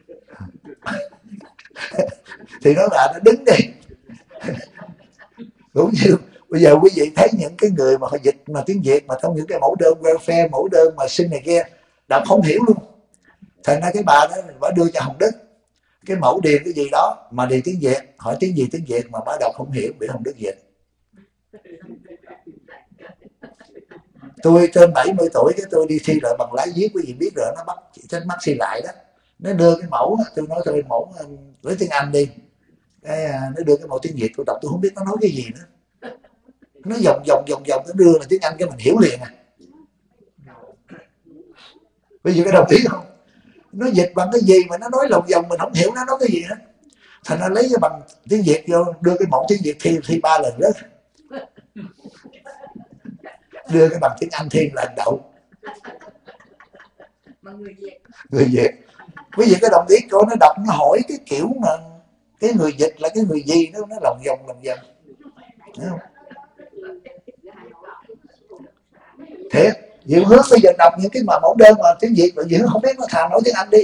Thì nó là nó đứng đi. Cũng như bây giờ quý vị thấy những cái người mà họ dịch mà tiếng Việt mà trong những cái mẫu đơn welfare, mẫu đơn mà sinh này kia, đọc không hiểu luôn. Thành ra cái bà đó bà đưa cho Hồng Đức cái mẫu điền cái gì đó mà điền tiếng Việt, hỏi tiếng gì tiếng Việt mà bà đọc không hiểu, bị Hồng Đức dịch. Tôi trên 70 tuổi cái tôi đi thi lại bằng lái viết, quý vị biết rồi, nó bắt trên mắt thi lại đó, nó đưa cái mẫu, tôi nói thôi mẫu lấy tiếng Anh đi, cái nó đưa cái mẫu tiếng Việt tôi đọc tôi không biết nó nói cái gì nữa, nó vòng nó đưa là tiếng Anh cái mình hiểu liền Bây giờ cái đồng ý không, nó dịch bằng cái gì mà nó nói lòng vòng mình không hiểu nó nói cái gì hết. Thành ra lấy cái bằng tiếng Việt vô, đưa cái mẫu tiếng Việt thi 3 lần đó, đưa cái bằng tiếng Anh thi lần đậu. Người Việt quý vị cái đồng ý của nó đọc nó hỏi cái kiểu mà cái người dịch là cái người gì nó lòng vòng thấy không? Thiệt Diệu Hướng bây giờ đọc những cái mà mẫu đơn mà tiếng Việt mà Diệu Hướng không biết, nó thà nói tiếng Anh đi.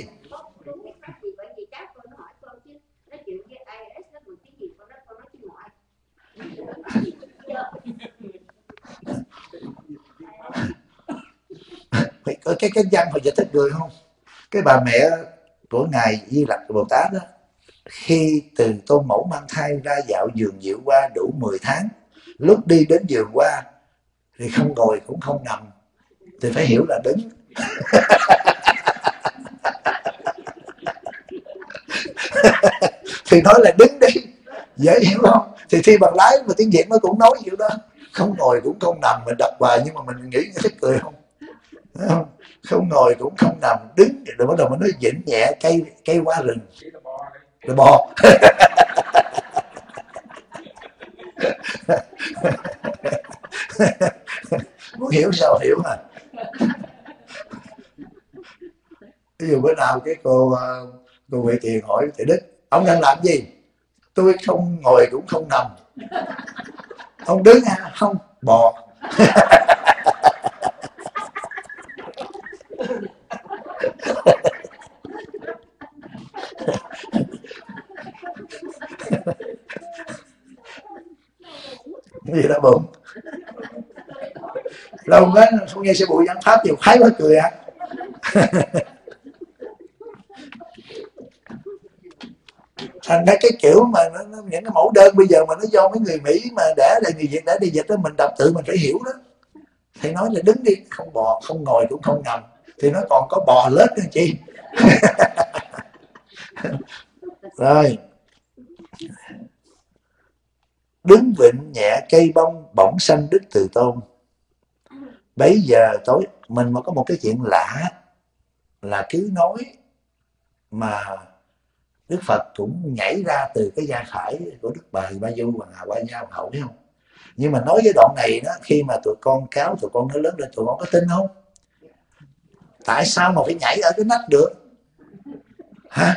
Cái văn họ giải thích người không? Cái bà mẹ của ngài Di Lặc Bồ Tát đó, khi từ Tôn Mẫu mang thai ra dạo vườn Diệu Hoa đủ 10 tháng, lúc đi đến vườn hoa thì không ngồi cũng không nằm, thì phải hiểu là đứng. Thì nói là đứng đi, dễ hiểu không? Thì thi bằng lái mà tiếng Việt nó cũng nói kiểu đó, không ngồi cũng không nằm. Mình đọc bài nhưng mà mình nghĩ thích cười không? Không? Không ngồi cũng không nằm, đứng rồi bắt đầu mình nói vĩnh nhẹ cây qua rừng rồi bò. Muốn hiểu sao hiểu mà. Ví dụ bữa nào cái cô Huệ Tiền hỏi thầy Đức ông đang làm gì, tôi không ngồi cũng không nằm. Ông đứng ha? Không, bò. Cái gì đó bụng lâu quá không nghe sư Bùi Văn Pháp nhiều khái quá cười thành ra cái kiểu mà những cái mẫu đơn bây giờ mà nó do mấy người Mỹ mà để là người Việt đã đi dịch đó, mình đọc tự mình phải hiểu đó. Thì nói là đứng đi, không bò không ngồi cũng không nằm, thì nó còn có bò lết nữa chi. Rồi đứng vịnh nhẹ cây bông bỗng xanh Đức Từ Tôn. Bấy giờ tối mình mà có một cái chuyện lạ là cứ nói mà Đức Phật cũng nhảy ra từ cái da phải của Đức Bà Ba Du và Ngài Qua Nha Hoàng Hậu, thấy không? Nhưng mà nói cái đoạn này đó, khi mà tụi con cáo tụi con nó lớn lên, tụi con có tin không? Tại sao mà phải nhảy ở cái nách được hả?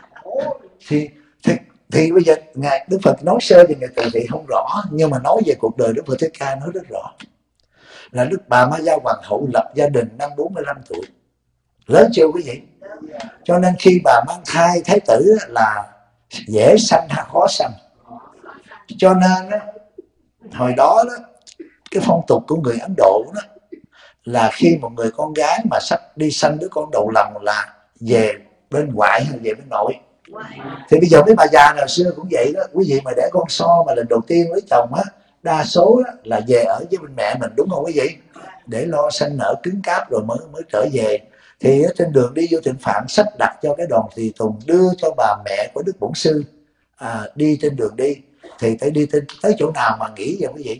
Thì bây giờ ngài Đức Phật nói sơ thì người tự thị không rõ, nhưng mà nói về cuộc đời Đức Phật Thích Ca nói rất rõ là Đức Bà Ma Gia Hoàng Hậu lập gia đình năm 45 tuổi, lớn chưa quý vị? Cho nên khi bà mang thai thái tử là dễ sanh hay khó sanh. Cho nên hồi đó cái phong tục của người Ấn Độ đó là khi một người con gái mà sắp đi sanh đứa con đầu lòng là về bên ngoại hay về bên nội. Thì bây giờ mấy bà già nào xưa cũng vậy đó, quý vị mà để con so mà lần đầu tiên lấy chồng á, đa số là về ở với bên mẹ mình, đúng không quý vị? Để lo sanh nở cứng cáp rồi mới trở về. Thì trên đường đi vô Tịnh Phạm, sách đặt cho cái đoàn tùy tùng đưa cho bà mẹ của Đức Bổn Sư đi trên đường đi. Thì phải đi tới chỗ nào mà nghỉ vậy quý vị?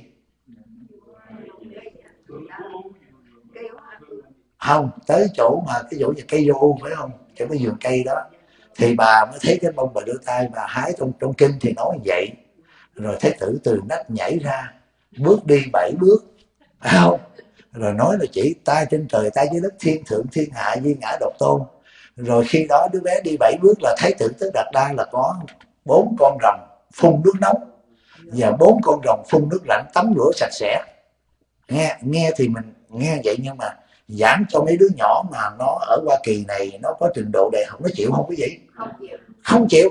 Không, tới chỗ mà cái chỗ cây rô phải không? Chỗ cái vườn cây đó. Thì bà mới thấy cái bông, bà đưa tay bà hái, trong kinh thì nói vậy. Rồi Thái tử từ nách nhảy ra, bước đi 7 bước, phải không? Rồi nói là chỉ tay trên trời tay dưới đất, thiên thượng thiên hạ duy ngã độc tôn. Rồi khi đó đứa bé đi 7 bước là Thái tử Tất Đạt Đa là có 4 con rồng phun nước nóng và 4 con rồng phun nước lạnh tắm rửa sạch sẽ. Nghe thì mình nghe vậy, nhưng mà giảng cho mấy đứa nhỏ mà nó ở Hoa Kỳ này, nó có trình độ đại học, nó chịu không quý vị? Không chịu.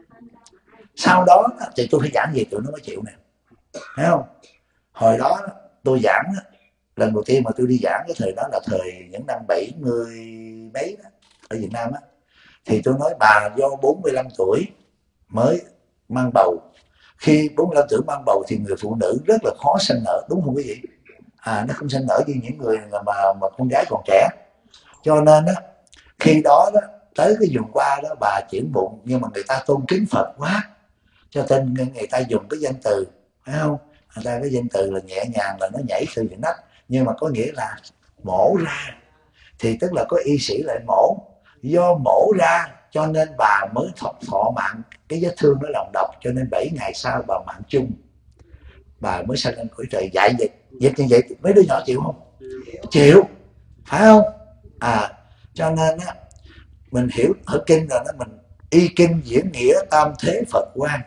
Sau đó thì tôi phải giảng gì tụi nó mới chịu nè, thấy không? Hồi đó tôi giảng lần đầu tiên mà tôi đi giảng, cái thời đó là thời những năm 70 mấy đó, ở Việt Nam á, thì tôi nói bà do 45 tuổi mới mang bầu. Khi 45 tuổi mang bầu thì người phụ nữ rất là khó sinh nở, đúng không quý vị? Nó không sinh nở như những người mà con gái còn trẻ. Cho nên á, khi đó tới cái vùng qua đó bà chuyển bụng, nhưng mà người ta tôn kính Phật quá, cho nên người ta dùng cái danh từ, phải không? Người ta cái danh từ là nhẹ nhàng, là nó nhảy từ cái nách, nhưng mà có nghĩa là mổ ra. Thì tức là có y sĩ lại mổ, do mổ ra cho nên bà mới thọ mạng, cái vết thương nó lòng độc, cho nên 7 ngày sau bà mạng chung, bà mới sanh lên cõi trời. Dạy dịch như vậy mấy đứa nhỏ chịu không? Chịu, phải không? Cho nên á, mình hiểu ở kinh rồi đó, mình y kinh diễn nghĩa tam thế Phật quan.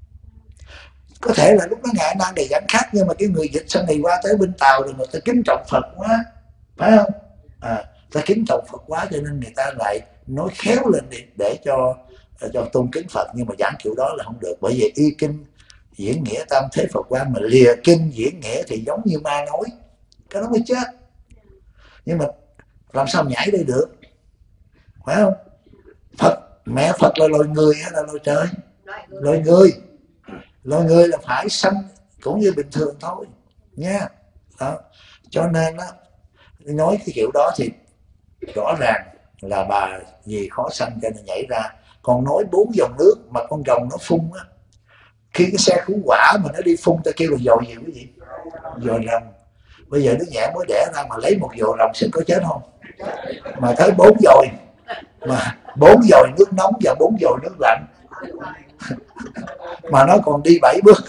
Có thể là lúc đó Ngài đang đề giảng khác, nhưng mà cái người dịch sau này qua tới bên Tàu rồi người ta kính trọng Phật quá, phải không? Ta kính trọng Phật quá, cho nên người ta lại nói khéo lên để cho tôn kính Phật. Nhưng mà giảng kiểu đó là không được, bởi vì y kinh diễn nghĩa tam thế Phật quan, mà lìa kinh diễn nghĩa thì giống như ma nói, cái đó mới chết. Nhưng mà làm sao nhảy đây được, phải không? Mẹ Phật là loài người hay là loài trời? Loài người. Loài người là phải sanh cũng như bình thường thôi nha. Đó. Cho nên nói cái kiểu đó thì rõ ràng là bà vì khó sanh cho nên nhảy ra. Còn nói 4 dòng nước mà con rồng nó phun á, khi cái xe cứu hỏa mà nó đi phun, ta kêu là dồi gì quý vị? Dồi rồng. Bây giờ đứa nhẹ mới đẻ ra mà lấy một dồi rồng sẽ có chết không? Mà tới 4 dồi, mà 4 dồi nước nóng và 4 dồi nước lạnh, mà nó còn đi 7 bước.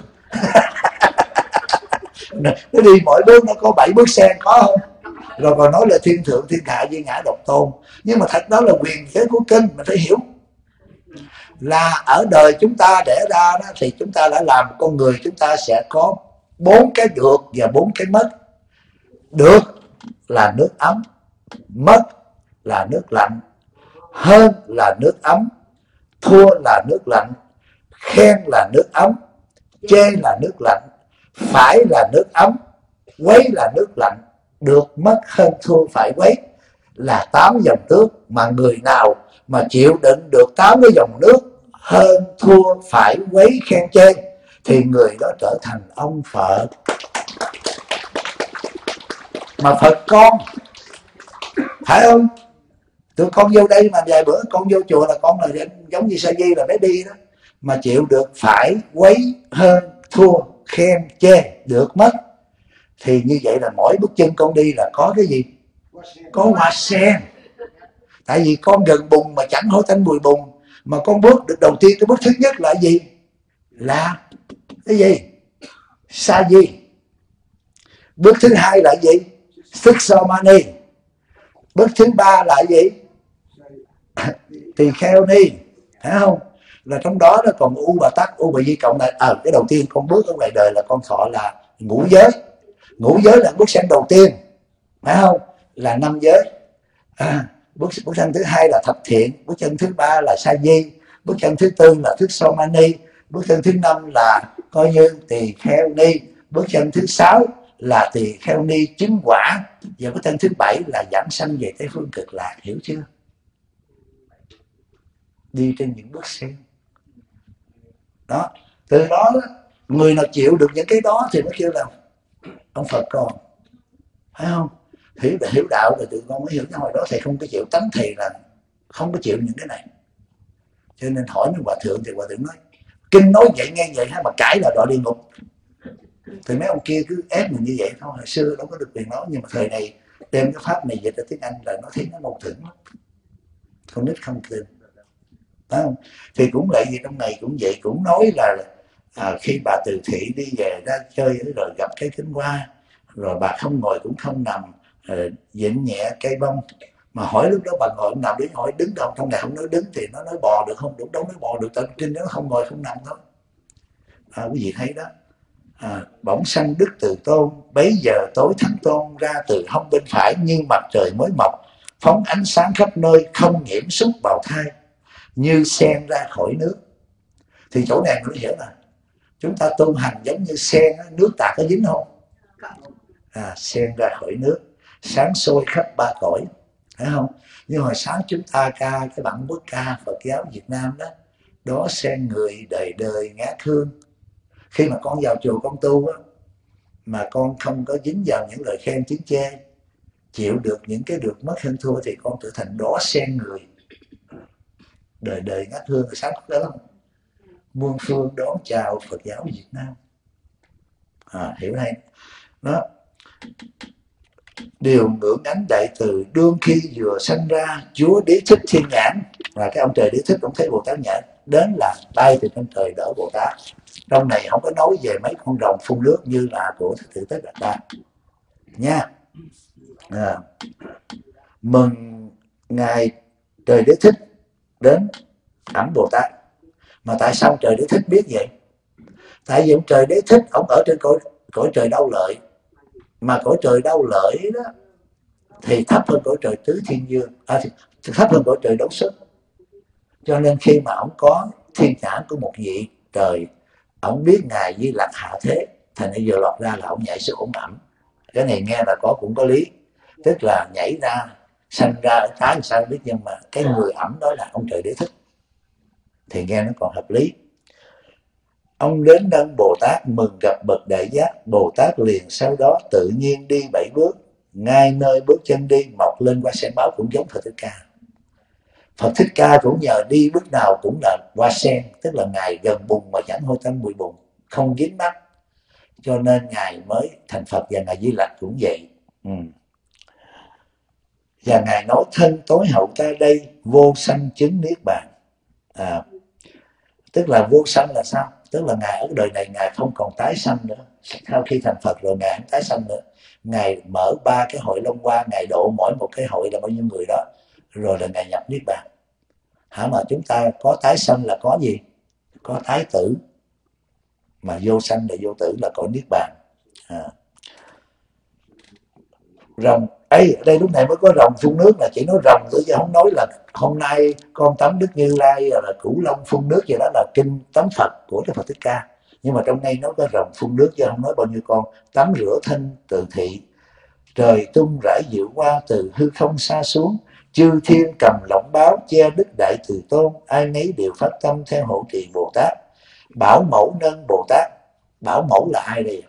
Nó đi mỗi bước nó có 7 bước sen, có không? Rồi còn nói là thiên thượng thiên hạ duy ngã độc tôn. Nhưng mà thật đó là quyền thế của kinh, mình phải hiểu là ở đời chúng ta đẻ ra đó, thì chúng ta đã làm con người, chúng ta sẽ có 4 cái được và 4 cái mất. Được là nước ấm, mất là nước lạnh, hơn là nước ấm, thua là nước lạnh, khen là nước ấm, chê là nước lạnh, phải là nước ấm, quấy là nước lạnh. Được, mất, hơn, thua, phải, quấy là 8 dòng nước, mà người nào mà chịu đựng được 8 cái dòng nước hơn thua, phải quấy khen chê, thì người đó trở thành ông Phật. Mà Phật con, phải không? Tụi con vô đây mà vài bữa con vô chùa là con là giống như sa di là bé đi đó, mà chịu được phải quấy hơn thua khen chê được mất, thì như vậy là mỗi bước chân con đi là có cái gì? Có hoa sen. Tại vì con gần bùn mà chẳng hổ tanh mùi bùn, mà con bước được đầu tiên, cái bước thứ nhất là gì? Là cái gì? Sa di. Bước thứ hai là gì? Siksamani. Bước thứ ba là gì? Tỳ kheo ni, phải không? Là trong đó nó còn u bà tắc, u bà di cộng là cái đầu tiên con bước ở ngoài đời là con thọ là ngũ giới. Ngũ giới là bước sang đầu tiên, phải không? Là 5 giới. Bước chân thứ hai là thập thiện, bước chân thứ ba là sa di, bước chân thứ tư là thức somani, bước chân thứ năm là coi như tỳ kheo ni, bước chân thứ sáu là tỳ kheo ni chứng quả, và bước chân thứ bảy là giảng sanh về Tây phương cực lạc. Hiểu chưa? Đi trên những bước sen đó. Từ đó người nào chịu được những cái đó thì nó kêu là ông Phật con, phải không? Hiểu đạo rồi tụi con mới hiểu. Cái hồi đó thầy không có chịu, tánh thầy là không có chịu những cái này, cho nên hỏi với hòa thượng thì hòa thượng nói kinh nói vậy nghe vậy mà cãi là đọa địa ngục. Thì mấy ông kia cứ ép mình như vậy thôi. Hồi xưa đâu có được quyền nói, nhưng mà thời này đem cái pháp này dịch ra tiếng Anh là nó thấy nó mâu thuẫn lắm, con nít không tin, phải không? Thì cũng vậy, gì trong này cũng vậy, cũng nói là khi bà Từ Thị đi về ra chơi rồi gặp cái kính hoa, rồi bà không ngồi cũng không nằm, dịnh nhẹ cây bông, mà hỏi lúc đó bà ngồi không nằm, đến hỏi đứng đâu, trong này không nói đứng thì nó nói bò được không? Đúng, đâu nói bò được, tại trên đó không ngồi không nằm thôi. Quý vị thấy đó. Bỗng sanh Đức Từ Tôn, bấy giờ tối Thánh Tôn ra từ hông bên phải, như mặt trời mới mọc, phóng ánh sáng khắp nơi, không nhiễm xúc bào thai, như sen ra khỏi nước. Thì chỗ này mình hiểu là chúng ta tu hành giống như sen, nước tạt có dính không? Sen ra khỏi nước, sáng soi khắp ba cõi, phải không? Nhưng hồi sáng chúng ta ca cái bản quốc ca Phật giáo Việt Nam đó, đó sen người đời đời ngát hương. Khi mà con vào chùa con tu á, mà con không có dính vào những lời khen tiếng chê, chịu được những cái được mất hơn thua, thì con trở thành đó sen người đời đời ngát hương. Rồi sáng đó không? Muôn phương đón chào Phật giáo Việt Nam. Hiểu hay đó. Điều ngưỡng ánh đại từ, đương khi vừa sanh ra, Chúa Đế Thích Thiên Nhãn, và cái ông trời Đế Thích cũng thấy Bồ Tát nhãn, đến là tay từ trên trời đỡ Bồ Tát. Trong này không có nói về mấy con rồng phun nước như là của Thích Tử Tích Đạt Đa nha. Mừng ngài trời Đế Thích đến ẵm Bồ Tát. Mà tại sao trời Đế Thích biết vậy? Tại vì ông trời Đế Thích ông ở trên cõi trời Đau Lợi, mà cõi trời Đau Lợi đó thì thấp hơn cõi trời Tứ Thiên Dương, thấp hơn cõi trời Đấu Xuất. Cho nên khi mà ông có thiên nhãn của một vị trời, ông biết ngài Di Lặc hạ thế, thành ra vừa lọt ra là ông nhảy xuống ổng ẩm. Cái này nghe là cũng có lý, tức là nhảy ra sanh ra ở cái sao biết, nhưng mà cái người ẩm đó là ông trời Đế Thích, thì nghe nó còn hợp lý. Ông đến nâng Bồ Tát, mừng gặp bậc đại giác. Bồ Tát liền sau đó tự nhiên đi 7 bước, ngay nơi bước chân đi mọc lên hoa sen báo, cũng giống Phật Thích Ca. Phật Thích Ca cũng nhờ đi bước nào cũng là hoa sen, tức là ngài gần bùn mà chẳng hôi tanh mùi bùn, không dính mắt, cho nên ngài mới thành Phật. Và ngài Di Lặc cũng vậy. Và ngài nói thân tối hậu ta đây, vô sanh chứng niết bàn. Tức là vô sanh là sao? Tức là ngài ở đời này ngài không còn tái sanh nữa. Sau khi thành Phật rồi ngài không tái sanh nữa. Ngài mở 3 cái hội Long Hoa, ngài độ mỗi một cái hội là bao nhiêu người đó, rồi là ngài nhập niết bàn. Mà chúng ta có tái sanh là có gì? Có tái tử, mà vô sanh là vô tử, là cõi niết bàn. Rồng ấy, ở đây lúc này mới có rồng phun nước, là chỉ nói rồng thôi chứ không nói là hôm nay con tắm Đức Như Lai là Cửu Long phun nước gì đó là kinh tắm Phật của Đức Phật Thích Ca. Nhưng mà trong đây nó có rồng phun nước chứ không nói bao nhiêu con tắm rửa thân Từ Thị. Trời tung rải diệu hoa từ hư không xa xuống, Chư thiên cầm lỏng báo che đức đại từ tôn, ai nấy đều phát tâm theo hộ trì Bồ Tát. Bảo mẫu nâng Bồ Tát. Bảo mẫu là ai đây?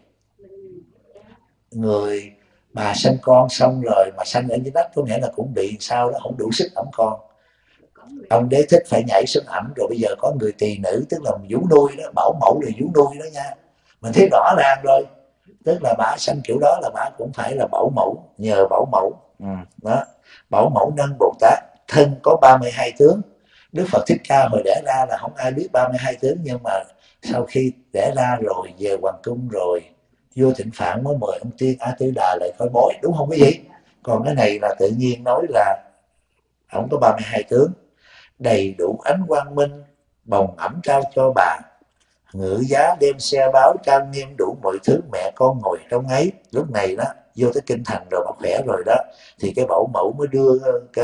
Người bà sanh con xong rồi mà sanh ở dưới đất, có nghĩa là cũng bị sao đó không đủ sức ẵm con. Ông Đế Thích phải nhảy xuống ẵm, rồi bây giờ có người tỳ nữ, tức là vú nuôi đó, bảo mẫu là vú nuôi đó nha. Mình thấy rõ ràng rồi, tức là bà sanh kiểu đó là bà cũng phải là bảo mẫu, nhờ bảo mẫu. Đó. Bảo mẫu nâng Bồ Tát, thân có 32 tướng. Đức Phật Thích Ca hồi đẻ ra là không ai biết 32 tướng, nhưng mà sau khi đẻ ra rồi về hoàng cung rồi, vua Thịnh Phạn mới mời ông Tiên A Tư Đà lại coi bói, đúng không quý vị? Còn cái này là tự nhiên nói là ông có 32 tướng. Đầy đủ ánh quang minh, bồng ẩm trao cho bà. Ngự giá đem xe báo, trang nghiêm đủ mọi thứ, mẹ con ngồi trong ấy. Lúc này đó vô tới kinh thành rồi, bà khỏe rồi đó, thì cái bảo mẫu mới đưa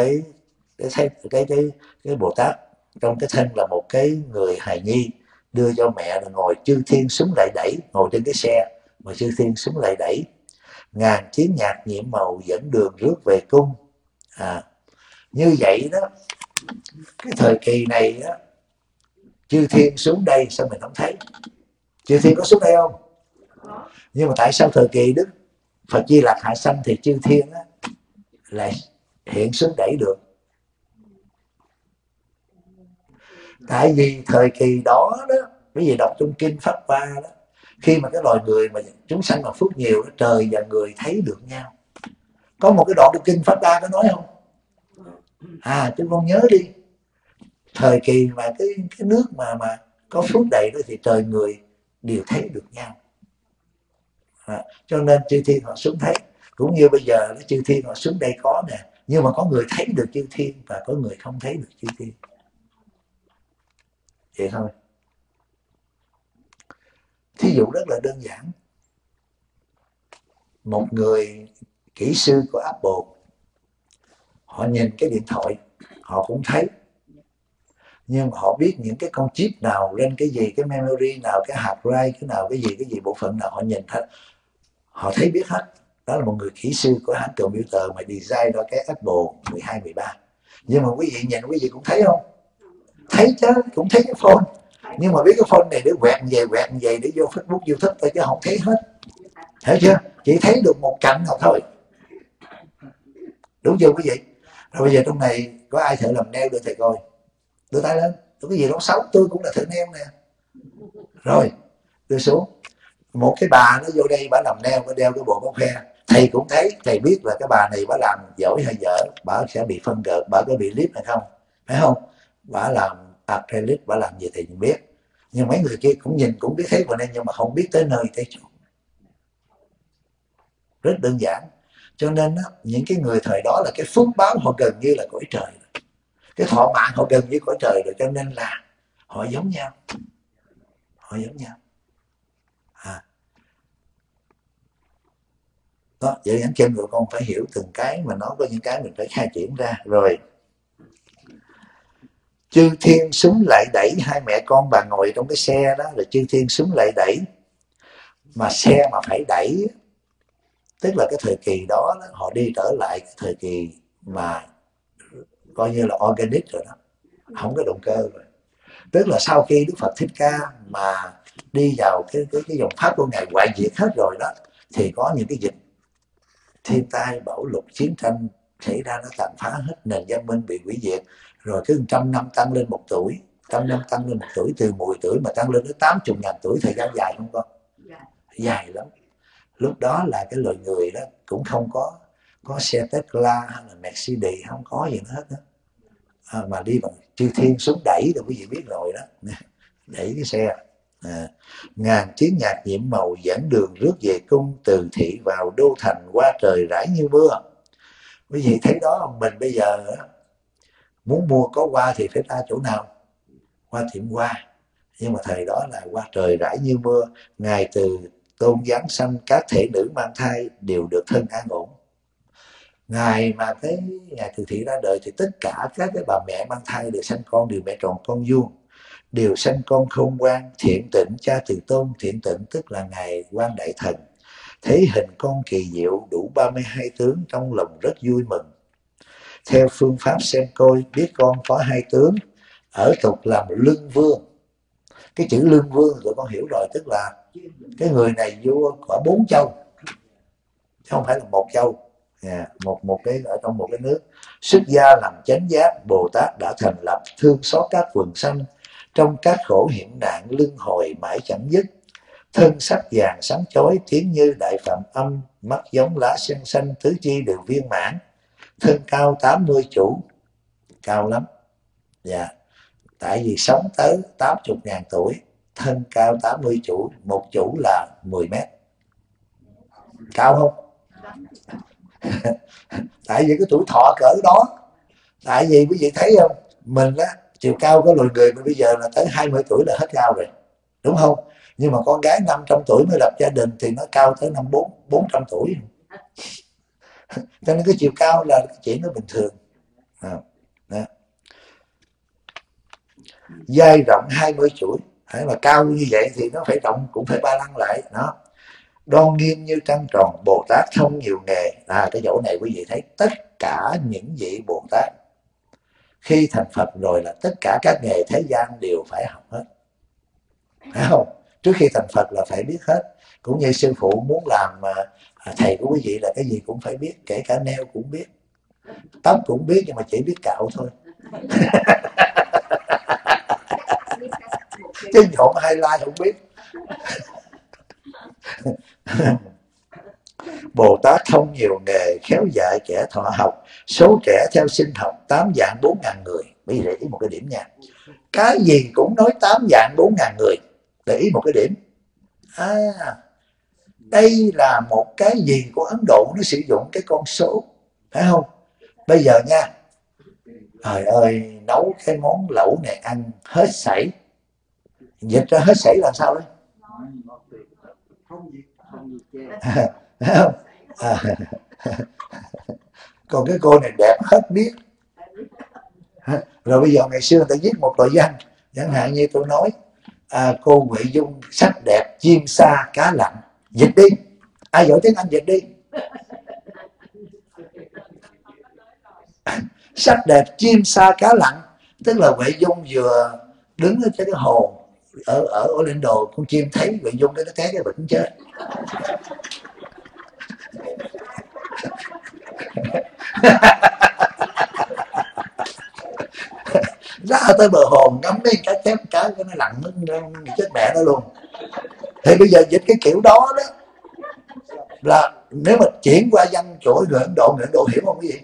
cái Bồ Tát trong cái thân là một cái người hài nhi, đưa cho mẹ, là ngồi chư thiên súng lại đẩy, ngồi trên cái xe mà chư thiên súng lại đẩy. Ngàn chiến nhạc nhiệm màu dẫn đường rước về cung. Như vậy đó, cái thời kỳ này á, chư thiên xuống đây sao mình không thấy? Chư thiên có xuống đây không? Nhưng mà tại sao thời kỳ Đức Phật Di Lặc hạ sanh thì chư thiên á, lại hiện xuống đẩy được? Tại vì thời kỳ đó đó, cái gì đọc trong kinh Pháp Hoa đó, khi mà cái loài người mà chúng sanh mà phước nhiều đó, trời và người thấy được nhau. Có một cái đoạn trong kinh Pháp Hoa có nói không? Chúng con nhớ đi. Thời kỳ mà cái nước mà có phước đầy đó thì trời người đều thấy được nhau. Cho nên chư thiên họ xuống thấy. Cũng như bây giờ chư thiên họ xuống đây có nè, nhưng mà có người thấy được chư thiên và có người không thấy được chư thiên. Vậy thôi. Thí dụ rất là đơn giản. Một người kỹ sư của Apple, họ nhìn cái điện thoại họ cũng thấy, nhưng họ biết những cái con chip nào lên cái gì, cái memory nào, cái hard drive cái nào, cái gì bộ phận nào, họ nhìn hết, họ thấy biết hết. Đó là một người kỹ sư của hãng computer mà design ra cái Apple 12, 13. Nhưng mà quý vị nhìn, quý vị cũng thấy không? Thấy chứ, cũng thấy cái phone. Nhưng mà biết cái phone này để quẹt về để vô Facebook, YouTube thôi, chứ không thấy hết. Hiểu chưa? Chỉ thấy được một cạnh nào thôi. Đúng chưa quý vị? Rồi bây giờ trong này có ai thợ làm nail đưa thầy coi? Đưa tay lên. Cái gì đó xấu, tôi cũng là thợ nail nè. Rồi, đưa xuống. Một cái bà nó vô đây, bà làm nail, bà đeo cái bộ bóng he. Thầy cũng thấy, thầy biết là cái bà này bà làm giỏi hay dở, bà sẽ bị phân gợt, bà có bị lip hay không? Phải không? Bà làm acrylic, bà làm gì thì mình biết. Nhưng mấy người kia cũng nhìn, cũng biết thấy vào đây, nhưng mà không biết tới nơi tới chỗ. Rất đơn giản. Cho nên đó, những cái người thời đó là cái phước báo họ gần như là cõi trời. Cái thọ mạng họ gần như cõi trời rồi, cho nên là họ giống nhau. Họ giống nhau. Đó, vậy anh em rồi con phải hiểu từng cái, mà nó có những cái mình phải khai triển ra. Rồi chư thiên súng lại đẩy, hai mẹ con bà ngồi trong cái xe đó, là chư thiên súng lại đẩy. Mà xe mà phải đẩy, tức là cái thời kỳ đó, họ đi trở lại cái thời kỳ mà coi như là organic rồi đó, không có động cơ rồi. Tức là sau khi Đức Phật Thích Ca mà đi vào cái dòng pháp của ngài hoại diệt hết rồi đó, thì có những cái dịch thiên tai, bão lụt, chiến tranh xảy ra, nó tàn phá hết, nền văn minh bị hủy diệt. Rồi cứ 100 năm tăng lên 1 tuổi, 100 năm tăng lên 1 tuổi, từ 10 tuổi mà tăng lên tới 80.000 tuổi, thời gian dài không con? Dài lắm. Lúc đó là cái loài người đó cũng không có xe Tesla hay là Mercedes, không có gì nữa hết đó. Mà đi bằng chư thiên xuống đẩy rồi, quý vị biết rồi đó, đẩy cái xe. Ngàn chiến nhạc nhiệm màu dẫn đường rước về cung, từ thị vào đô thành, qua trời rải như mưa. Quý vị thấy đó, mình bây giờ muốn mua có hoa thì phải ra chỗ nào? Qua tiệm hoa. Nhưng mà thời đó là qua trời rải như mưa. Ngài từ tôn giáng sanh, các thể nữ mang thai đều được thân an ổn. Ngài mà cái ngài từ thị ra đời thì tất cả các cái bà mẹ mang thai đều sanh con, đều mẹ tròn con vuông, đều sanh con khôn ngoan, thiện tịnh cha từ tôn. Thiện tịnh tức là ngài Quan Đại Thần, thấy hình con kỳ diệu đủ 32 tướng, trong lòng rất vui mừng. Theo phương pháp xem coi biết con có hai tướng, ở tục làm lưng vương. Cái chữ lưng vương tụi con hiểu rồi, tức là cái người này vua có 4 châu, chứ không phải là một châu. Một cái ở trong một cái nước. Xuất gia làm chánh giác, Bồ Tát đã thành lập, thương xót các quần sanh, trong các khổ hiểm nạn luân hồi mãi chẳng dứt. Thân sắc vàng sáng chói, tiếng như đại phạm âm, mắt giống lá sen xanh, tứ chi đều viên mãn. Thân cao 80 chủ, cao lắm. Tại vì sống tới 80.000 tuổi, thân cao 80 chủ, một chủ là 10 mét. Cao không? Tại vì cái tuổi thọ cỡ đó. Tại vì quý vị thấy không, mình á, chiều cao của loài người mà bây giờ là tới 20 tuổi là hết cao rồi, đúng không? Nhưng mà con gái 500 tuổi mới lập gia đình thì nó cao tới 400 tuổi. Cho nên cái chiều cao là cái chuyện nó bình thường. Dai rộng 20 chuỗi, mà cao như vậy thì nó phải rộng cũng phải ba lăng lại đó. Đoan nghiêm như trăng tròn, Bồ Tát thông nhiều nghề. Cái chỗ này quý vị thấy tất cả những vị Bồ Tát khi thành Phật rồi là tất cả các nghề thế gian đều phải học hết, phải không? Trước khi thành Phật là phải biết hết. Cũng như sư phụ muốn làm thầy của quý vị là cái gì cũng phải biết, kể cả nail cũng biết, tóc cũng biết, nhưng mà chỉ biết cạo thôi. Chứ nhuộm highlight không biết. Bồ Tát thông nhiều nghề, khéo dạy kẻ thọ học, số trẻ theo sinh học 8 vạn 4 ngàn người. Bây giờ để ý một cái điểm nha, cái gì cũng nói 8 vạn 4 ngàn người. Để ý một cái điểm, đây là một cái gì của Ấn Độ nó sử dụng cái con số, phải không? Bây giờ nha, trời ơi, nấu cái món lẩu này ăn hết sảy, dịch ra hết sảy là sao đấy? Không? Còn cái cô này đẹp hết biết. Rồi bây giờ ngày xưa người ta viết một loại văn, chẳng hạn như tôi nói cô Huệ Dung sắc đẹp chim sa cá lặn, dịch đi, ai giỏi tiếng Anh dịch đi. Sắc đẹp chim sa cá lặn, tức là Huệ Dung vừa đứng ở trên cái hồ ở Orlando, con chim thấy Huệ Dung cái nó té cái bệnh chết. Ra tới bờ hồ ngắm mấy cái chép cái nó lặn nó chết mẹ nó luôn. Thì bây giờ dịch cái kiểu đó đó là nếu mà chuyển qua văn chỗ người Ấn Độ hiểu không cái gì?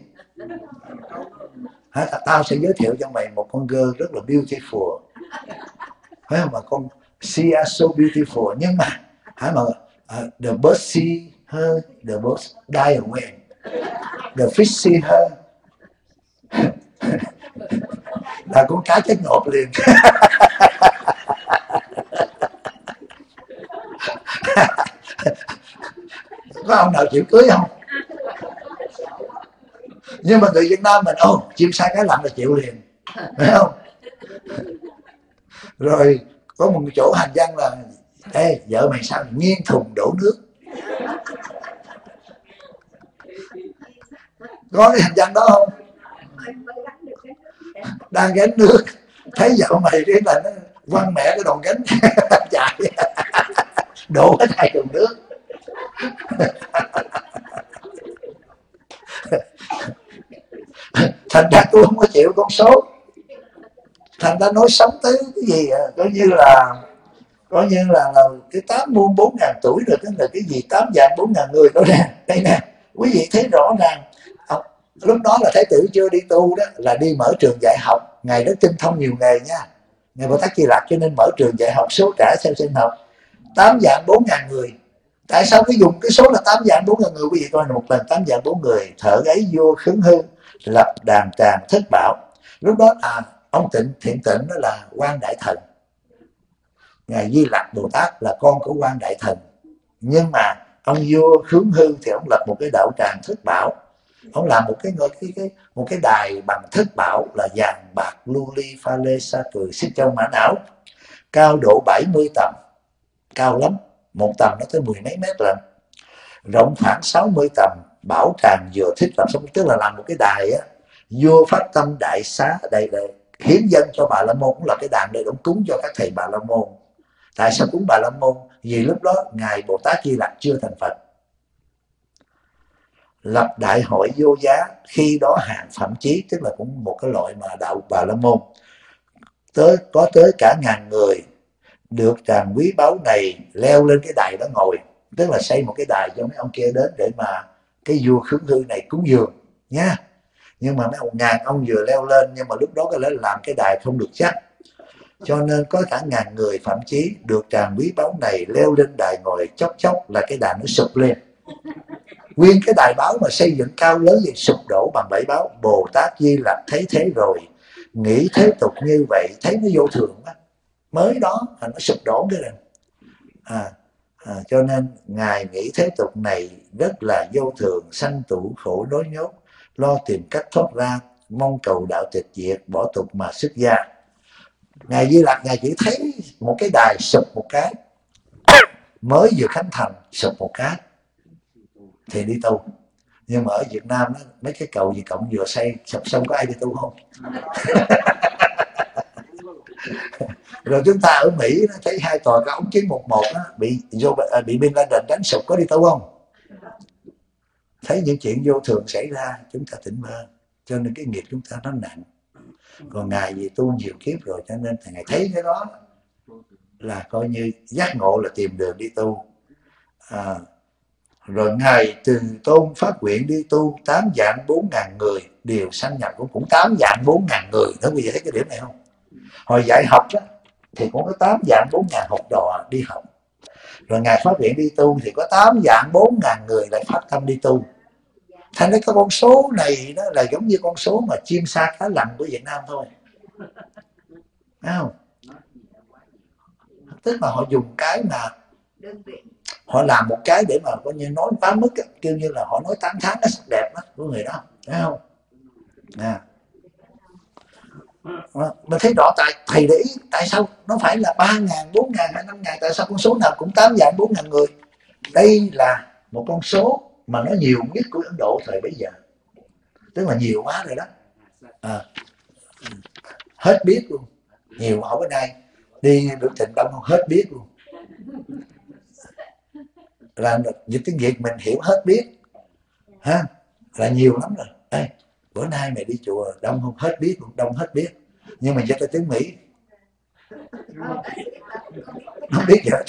Tao sẽ giới thiệu cho mày một con girl rất là beautiful, phải không? Mà con she are so beautiful, nhưng mà the bird see her, the bird die away, the fish see her là con cá chết ngộp liền. Có ông nào chịu cưới không? Nhưng mà người Việt Nam mình chim sa cá lặn là chịu liền, phải không? Rồi có một chỗ hành văn là ê vợ mày sao nghiêng thùng đổ nước, có cái hành văn đó không? Đang gánh nước thấy vợ mày cái là nó quăng mẹ cái đòn gánh chạy đổ hết 2 thùng nước. Thành ra tôi không có chịu con số, thành ra nói sống tới cái gì coi như là cái 84 ngàn tuổi rồi, cái là cái gì 8 vạn 4 ngàn người đó nè. Đây nè, quý vị thấy rõ ràng. Lúc đó là Thái tử chưa đi tu đó, là đi mở trường dạy học. Ngày đó tinh thông nhiều nghề nha, Ngài Bồ Tát Di Lặc, cho nên mở trường dạy học số trả theo sinh học 8 vạn 4 ngàn người. Tại sao cái dùng cái số là 8 vạn 4 ngàn người? Quý vị coi một lần 8 vạn 4 người. Thở ấy vua Khứng Hư lập đàn tràng thất bảo. Lúc đó ông Thiện Tịnh đó là Quan Đại Thần, Ngài Di Lặc Bồ Tát là con của Quan Đại Thần. Nhưng mà ông vua Khứng Hư thì ông lập một cái đạo tràng thất bảo. Ông làm một cái đài bằng thất bảo là vàng bạc lưu ly pha lê sa cười xích châu mã não, cao độ 70 tầng, cao lắm, một tầng nó tới 10 mấy mét lần, rộng khoảng 60 tầng, bảo tràng vừa thích làm xong, tức là làm một cái đài Vua phát tâm đại xá đây đây hiến dân cho Bà La Môn, cũng là cái đàn để ông cúng cho các thầy Bà La Môn. Tại sao cúng Bà La Môn? Vì lúc đó ngài Bồ Tát Di Lặc chưa thành Phật. Lập đại hội vô giá, khi đó hàng Phạm Chí, tức là cũng một cái loại mà đạo Bà La Môn, có tới cả 1000 người được tràng quý báu này leo lên cái đài đó ngồi, tức là xây một cái đài cho mấy ông kia đến để mà cái vua Khương Hư này cúng dường nha. Nhưng mà mấy ông 1000 ông vừa leo lên, nhưng mà lúc đó có lẽ làm cái đài không được chắc, cho nên có cả 1000 người Phạm Chí được tràng quý báu này leo lên đài ngồi, chốc chốc là cái đài nó sụp lên. Nguyên cái đài báo mà xây dựng cao lớn vậy sụp đổ bằng 7 báo. Bồ Tát Di Lặc thấy thế rồi nghĩ thế tục như vậy, thấy nó vô thường đó. Mới đó mà nó sụp đổ cái này. Cho nên ngài nghĩ thế tục này rất là vô thường, sanh trụ khổ đối nhốt, lo tìm cách thoát ra, mong cầu đạo tịch diệt, bỏ tục mà xuất gia. Ngài Di Lặc ngài chỉ thấy một cái đài sụp một cái, mới vừa khánh thành sụp một cái thì đi tu. Nhưng mà ở Việt Nam đó, mấy cái cầu gì cộng vừa xây sụp xong có ai đi tu không? Rồi chúng ta ở Mỹ nó thấy 2 tòa cái ống 911 đó, bị Bin Laden đánh sụp, có đi tu không? Thấy những chuyện vô thường xảy ra chúng ta tỉnh bơ, cho nên cái nghiệp chúng ta nó nặng. Còn ngài vì tu nhiều kiếp rồi, cho nên ngài thấy cái đó là coi như giác ngộ, là tìm đường đi tu. Rồi ngài từ tôn phát nguyện đi tu, 8 vạn 4 ngàn người đều sanh nhập, cũng 8 vạn 4 ngàn người đó. Quý vị thấy cái điểm này không? Hồi dạy học đó, thì cũng có 8 vạn 4 ngàn học trò đi học. Rồi ngài phát nguyện đi tu thì có 8 vạn 4 ngàn người lại phát tâm đi tu. Thành ra cái con số này đó là giống như con số mà chim sa cá lặn của Việt Nam thôi. Thấy không? Tức là họ dùng cái mà họ làm một cái để mà coi như nói quá mức, kêu như là họ nói 8 tháng nó sắc đẹp đó của người đó, thấy không? Mình thấy rõ tại thầy để ý tại sao nó phải là 3.000, 4.000 hay 5.000, tại sao con số nào cũng 8 vạn 4 ngàn người? Đây là một con số mà nó nhiều nhất của Ấn Độ thời bấy giờ, tức là nhiều quá rồi đó. Hết biết luôn, nhiều ở bên đây đi biểu tình đông không hết biết luôn, là những tiếng Việt mình hiểu hết biết ha, là nhiều lắm rồi. Đây bữa nay mày đi chùa đông không hết biết luôn, đông hết biết, nhưng mà dịch là tiếng Mỹ không biết gì hết.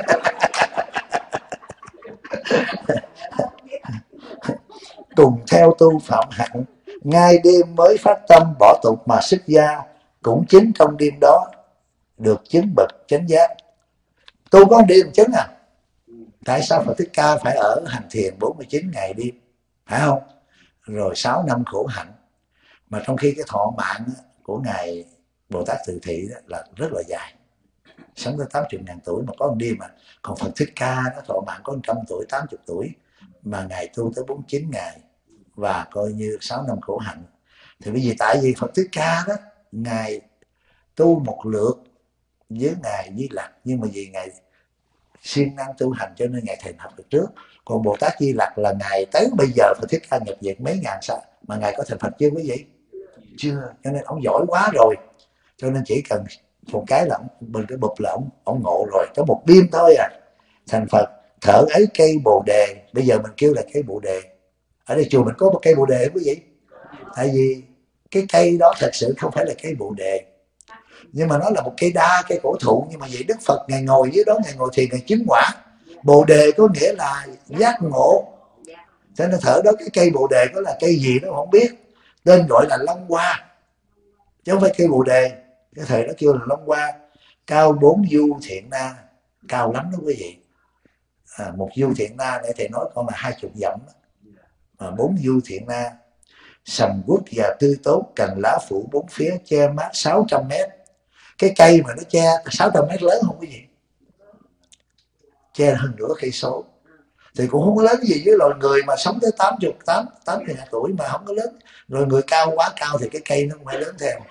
Cùng theo tu phạm hạnh, ngay đêm mới phát tâm bỏ tục mà xuất gia, cũng chính trong đêm đó được chứng bậc chánh giác. Tu có đêm chứng à? Tại sao Phật Thích Ca phải ở hành thiền 49 ngày đêm, phải không? Rồi 6 năm khổ hạnh, mà trong khi cái thọ mạng của ngài Bồ Tát Từ Thị là rất là dài, sống tới 80.000 tuổi mà có một đêm mà. Còn Phật Thích Ca nó thọ mạng có 100 tuổi, 80 tuổi, mà ngài tu tới 49 ngày và coi như 6 năm khổ hạnh. Thì bởi vì tại vì Phật Thích Ca đó, ngài tu một lượt với ngài Di Lặc, nhưng mà vì ngài siêng năng tu hành cho nên ngài thành Phật được trước. Còn Bồ Tát Di Lặc là ngài tới bây giờ Phật Thích Ca nhập viện mấy ngàn sao mà ngài có thành Phật chưa quý vị? Chưa. Cho nên ông giỏi quá rồi, cho nên chỉ cần một cái là mình cái bụp là ông ngộ rồi, có một đêm thôi à thành Phật. Thở ấy cây bồ đề, bây giờ mình kêu là cây bồ đề. Ở đây chùa mình có một cây bồ đề quý vị, tại vì cái cây đó thật sự không phải là cây bồ đề, nhưng mà nó là một cây đa, cây cổ thụ. Nhưng mà vậy Đức Phật ngài ngồi dưới đó, ngài ngồi thiền, ngài chứng quả. Bồ đề có nghĩa là giác ngộ, cho nên thở đó cái cây bồ đề có là cây gì nó không biết, tên gọi là long hoa chứ không phải cây bồ đề. Cái thời đó kêu là long hoa, cao 4 du thiện na, cao lắm đó quý vị. Một du thiện na để thầy nói con là 20 dặm, 4 du thiện na, sầm uất và tươi tốt, cành lá phủ bốn phía, che mát 600 mét. Cái cây mà nó che 600 mét lớn không quý vị? Che hơn nửa cây số. Thì cũng không có lớn gì với loài người mà sống tới 80 ngàn tuổi mà không có lớn. Rồi người cao quá cao thì cái cây nó cũng phải lớn theo.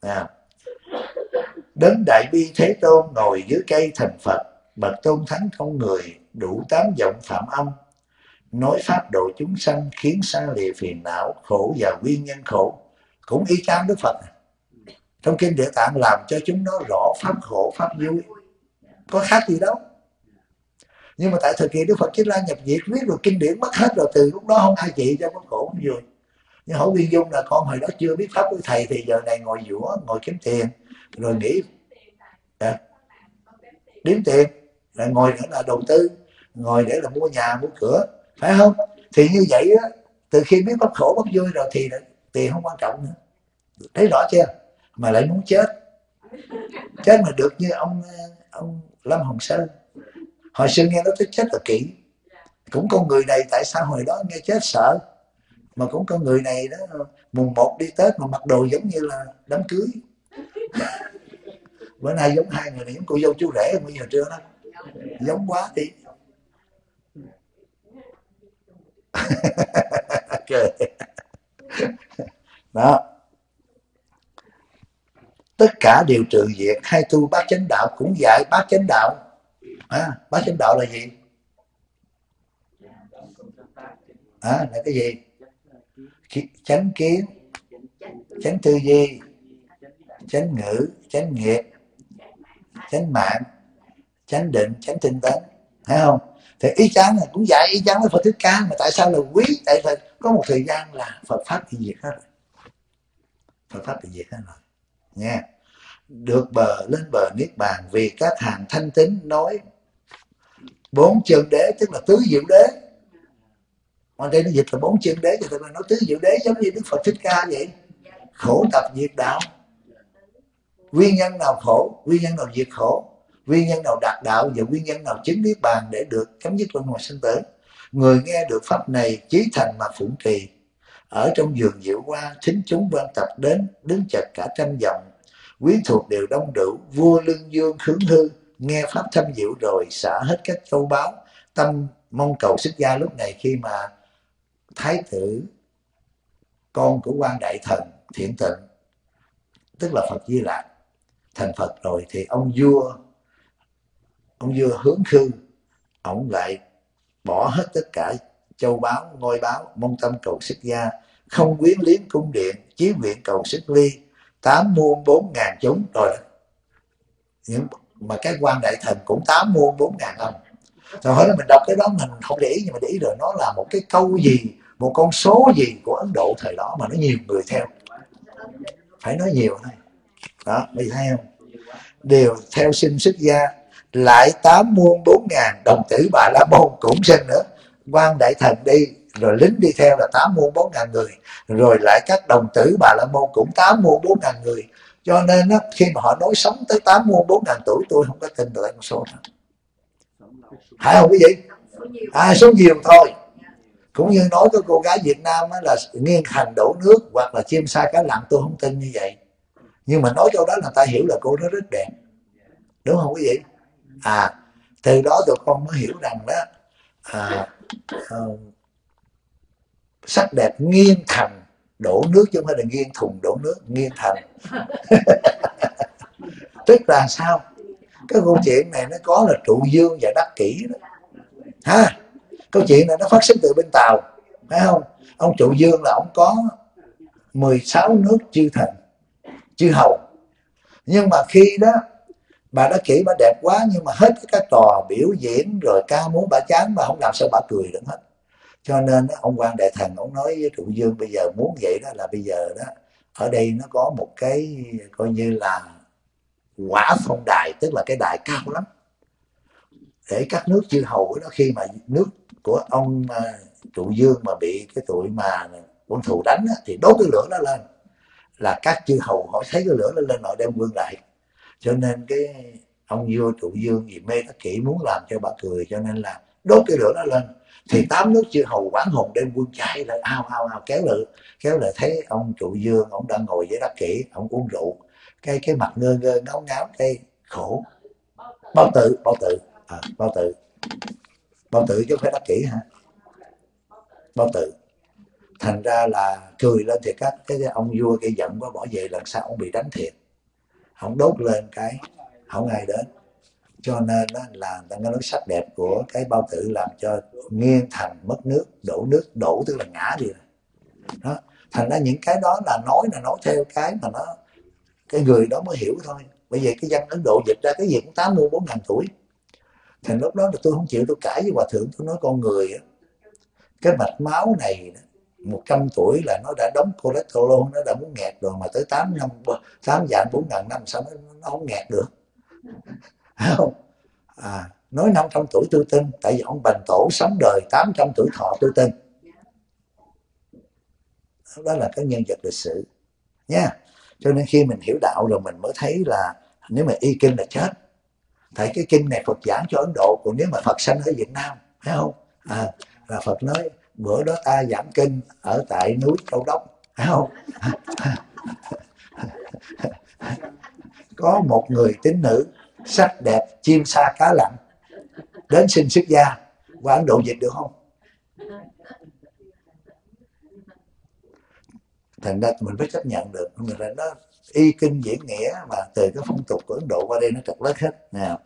Đến Đại Bi Thế Tôn ngồi dưới cây thành Phật, bậc tôn thắng không người, đủ 8 giọng phạm âm, nói pháp độ chúng sanh, khiến xa lìa phiền não, khổ và nguyên nhân khổ. cũng y chang Đức Phật. Trong kinh Địa Tạng làm cho chúng nó rõ pháp khổ pháp vui, có khác gì đâu. Nhưng mà tại thời kỳ Đức Phật Thích Ca nhập diệt viết rồi kinh điển mất hết rồi, từ lúc đó không ai trị cho pháp khổ không vui. Nhưng hỏi Viên Dung là con hồi đó chưa biết pháp của thầy thì giờ này ngồi dũa, ngồi kiếm tiền, rồi nghĩ đếm tiền, là ngồi để là đầu tư, ngồi để là mua nhà mua cửa, phải không? Thì như vậy á, từ khi biết pháp khổ pháp vui rồi thì tiền không quan trọng nữa, thấy rõ chưa? Mà lại muốn chết mà được như ông Lâm Hồng Sơn. Hồi xưa nghe nói tới chết là kỹ, cũng con người này tại sao hồi đó nghe chết sợ, mà cũng con người này đó mùng 1 đi Tết mà mặc đồ giống như là đám cưới. Bữa nay giống hai người này, giống cô dâu chú rể bây giờ trưa đó, giống quá đi. Đó, tất cả đều trừ diệt, hay tu bát chánh đạo cũng dạy bát chánh đạo. Bát chánh đạo là gì? Là cái gì? Chánh kiến, chánh tư duy, chánh ngữ, chánh nghiệp, chánh mạng, chánh định, chánh tinh tấn, thấy không? Thì y chang là cũng dạy y chang với Phật Thích Ca, mà tại sao là quý? Tại vì có một thời gian là Phật pháp bị diệt hết rồi, Phật pháp bị diệt hết rồi nha. Được lên bờ niết bàn vì các hàng thanh tín nói 4 chân đế, tức là tứ diệu đế. Còn đây nó dịch là 4 chân đế, cho tôi nói tứ diệu đế giống như Đức Phật Thích Ca vậy. Khổ tập diệt đạo, nguyên nhân nào khổ, nguyên nhân nào diệt khổ, nguyên nhân nào đạt đạo và nguyên nhân nào chứng niết bàn để được chấm dứt luân hồi sinh tử. Người nghe được pháp này chí thành mà phụng trì, ở trong vườn diệu hoa thính chúng quan tập đến, đứng chật cả trăm dặm, quyến thuộc đều đông đủ, vua lương dương hướng hư, nghe pháp thâm diệu rồi xả hết các châu báu, tâm mong cầu xuất gia. Lúc này khi mà thái tử con của quan đại thần Thiện Tịnh, tức là Phật Di Lặc, thành Phật rồi, thì ông vua Hướng Khư, ông lại bỏ hết tất cả châu báu ngôi báu, mong tâm cầu xuất gia, không quyến liếng cung điện, chí nguyện cầu xuất ly, 8 muôn 4 ngàn chúng. Rồi nhưng mà cái quan đại thần cũng 8 muôn 4 ngàn ông. Rồi hỏi là mình đọc cái đó mình không để ý, nhưng mà để ý rồi nó là một cái câu gì, một con số gì của Ấn Độ thời đó mà nó nhiều người theo, phải nói nhiều thôi đó, mày thấy không? Đều theo xin xuất gia, lại 8 muôn 4 ngàn đồng tử Bà La Môn cũng sinh nữa. Quan đại thần đi rồi lính đi theo là 8 muôn 4 ngàn người, rồi lại các đồng tử Bà La Môn cũng 8 muôn 4 ngàn người. Cho nên đó, khi mà họ nói sống tới 8 muôn 4 ngàn tuổi, tôi không có tin được con số đó. Phải không quý vị? Số nhiều thôi. Cũng như nói cái cô gái Việt Nam là nghiêng hành đổ nước hoặc là chim sa cá lặn, tôi không tin như vậy. Nhưng mà nói câu đó là ta hiểu là cô đó rất đẹp, đúng không quý vị? Từ đó tụi con mới hiểu rằng đó, sắc đẹp nghiêng thành đổ nước, chứ không phải là nghiêng thùng đổ nước, nghiêng thành. Tức là sao? Cái câu chuyện này nó có là trụ dương và đắc kỷ đó. Câu chuyện này nó phát sinh từ bên Tàu, phải không? Ông trụ dương là ông có 16 nước chư thần, chư hầu. Nhưng mà khi đó bà Đắc Kỷ bà đẹp quá, nhưng mà hết các trò biểu diễn rồi ca múa bà chán, mà không làm sao bà cười được hết. Cho nên ông quan đại thần ông nói với trụ dương bây giờ muốn vậy đó là bây giờ đó ở đây nó có một cái coi như là quả phong đài, tức là cái đài cao lắm, để các nước chư hầu đó, khi mà nước của ông trụ dương mà bị cái tụi mà quân thù đánh á, thì đốt cái lửa đó lên, là các chư hầu họ thấy cái lửa đó lên họ đem quân lại. Cho nên cái ông vua trụ dương vì mê Đắc Kỷ muốn làm cho bà cười, cho nên là đốt cái lửa đó lên, thì 8 nước chư hầu quán hồn đem quân chạy lại ao kéo lại thấy ông trụ dương ông đang ngồi với Đắc Kỷ, ông uống rượu, cái mặt ngơ ngơ ngáo ngáo, cái khổ. Bao tự chứ không phải Đắc Kỷ hả? Bao tự. Thành ra là cười lên thì cái ông vua cái giận quá bỏ về, lần sau ông bị đánh thiệt, ông đốt lên cái không ai đến. Cho nên đó là ta nói sắc đẹp của cái bao tử làm cho nghiêng thành mất nước, đổ tức là ngã đi đó. Thành ra những cái đó là nói theo cái mà nó cái người đó mới hiểu thôi. Bởi vì cái dân Ấn Độ dịch ra cái gì cũng 84.000 tuổi. Thành lúc đó là tôi không chịu, tôi cãi với hòa thượng, tôi nói con người cái mạch máu này 100 tuổi là nó đã đóng cholesterol, nó đã muốn nghẹt rồi, mà tới 8 vạn 4.000 năm sao nó không nghẹt được, không? Nói 500 tuổi tôi tin, tại vì ông Bành Tổ sống đời 800 tuổi thọ tôi tin. Đó là cái nhân vật lịch sử nha. Cho nên khi mình hiểu đạo rồi mình mới thấy là nếu mà y kinh là chết. Tại cái kinh này Phật giảng cho Ấn Độ, còn nếu mà Phật sanh ở Việt Nam, thấy không? Là Phật nói bữa đó ta giảng kinh ở tại núi Châu Đốc, thấy không? Có một người tín nữ sắc đẹp chim sa cá lặn đến xin xuất gia, qua Ấn Độ dịch được không? Thành ra mình phải chấp nhận được, mình là nó y kinh diễn nghĩa mà từ cái phong tục của Ấn Độ qua đây nó trật lất hết nào.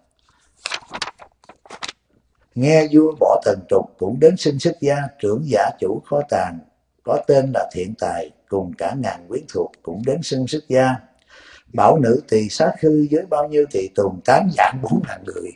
Nghe vua bỏ tần trục cũng đến xin xuất gia, trưởng giả chủ kho tàng có tên là Thiện Tài cùng cả ngàn quyến thuộc cũng đến xin xuất gia. Bảo nữ tỳ Xá Khư với bao nhiêu tỳ tùng 8 vạn 4.000 người.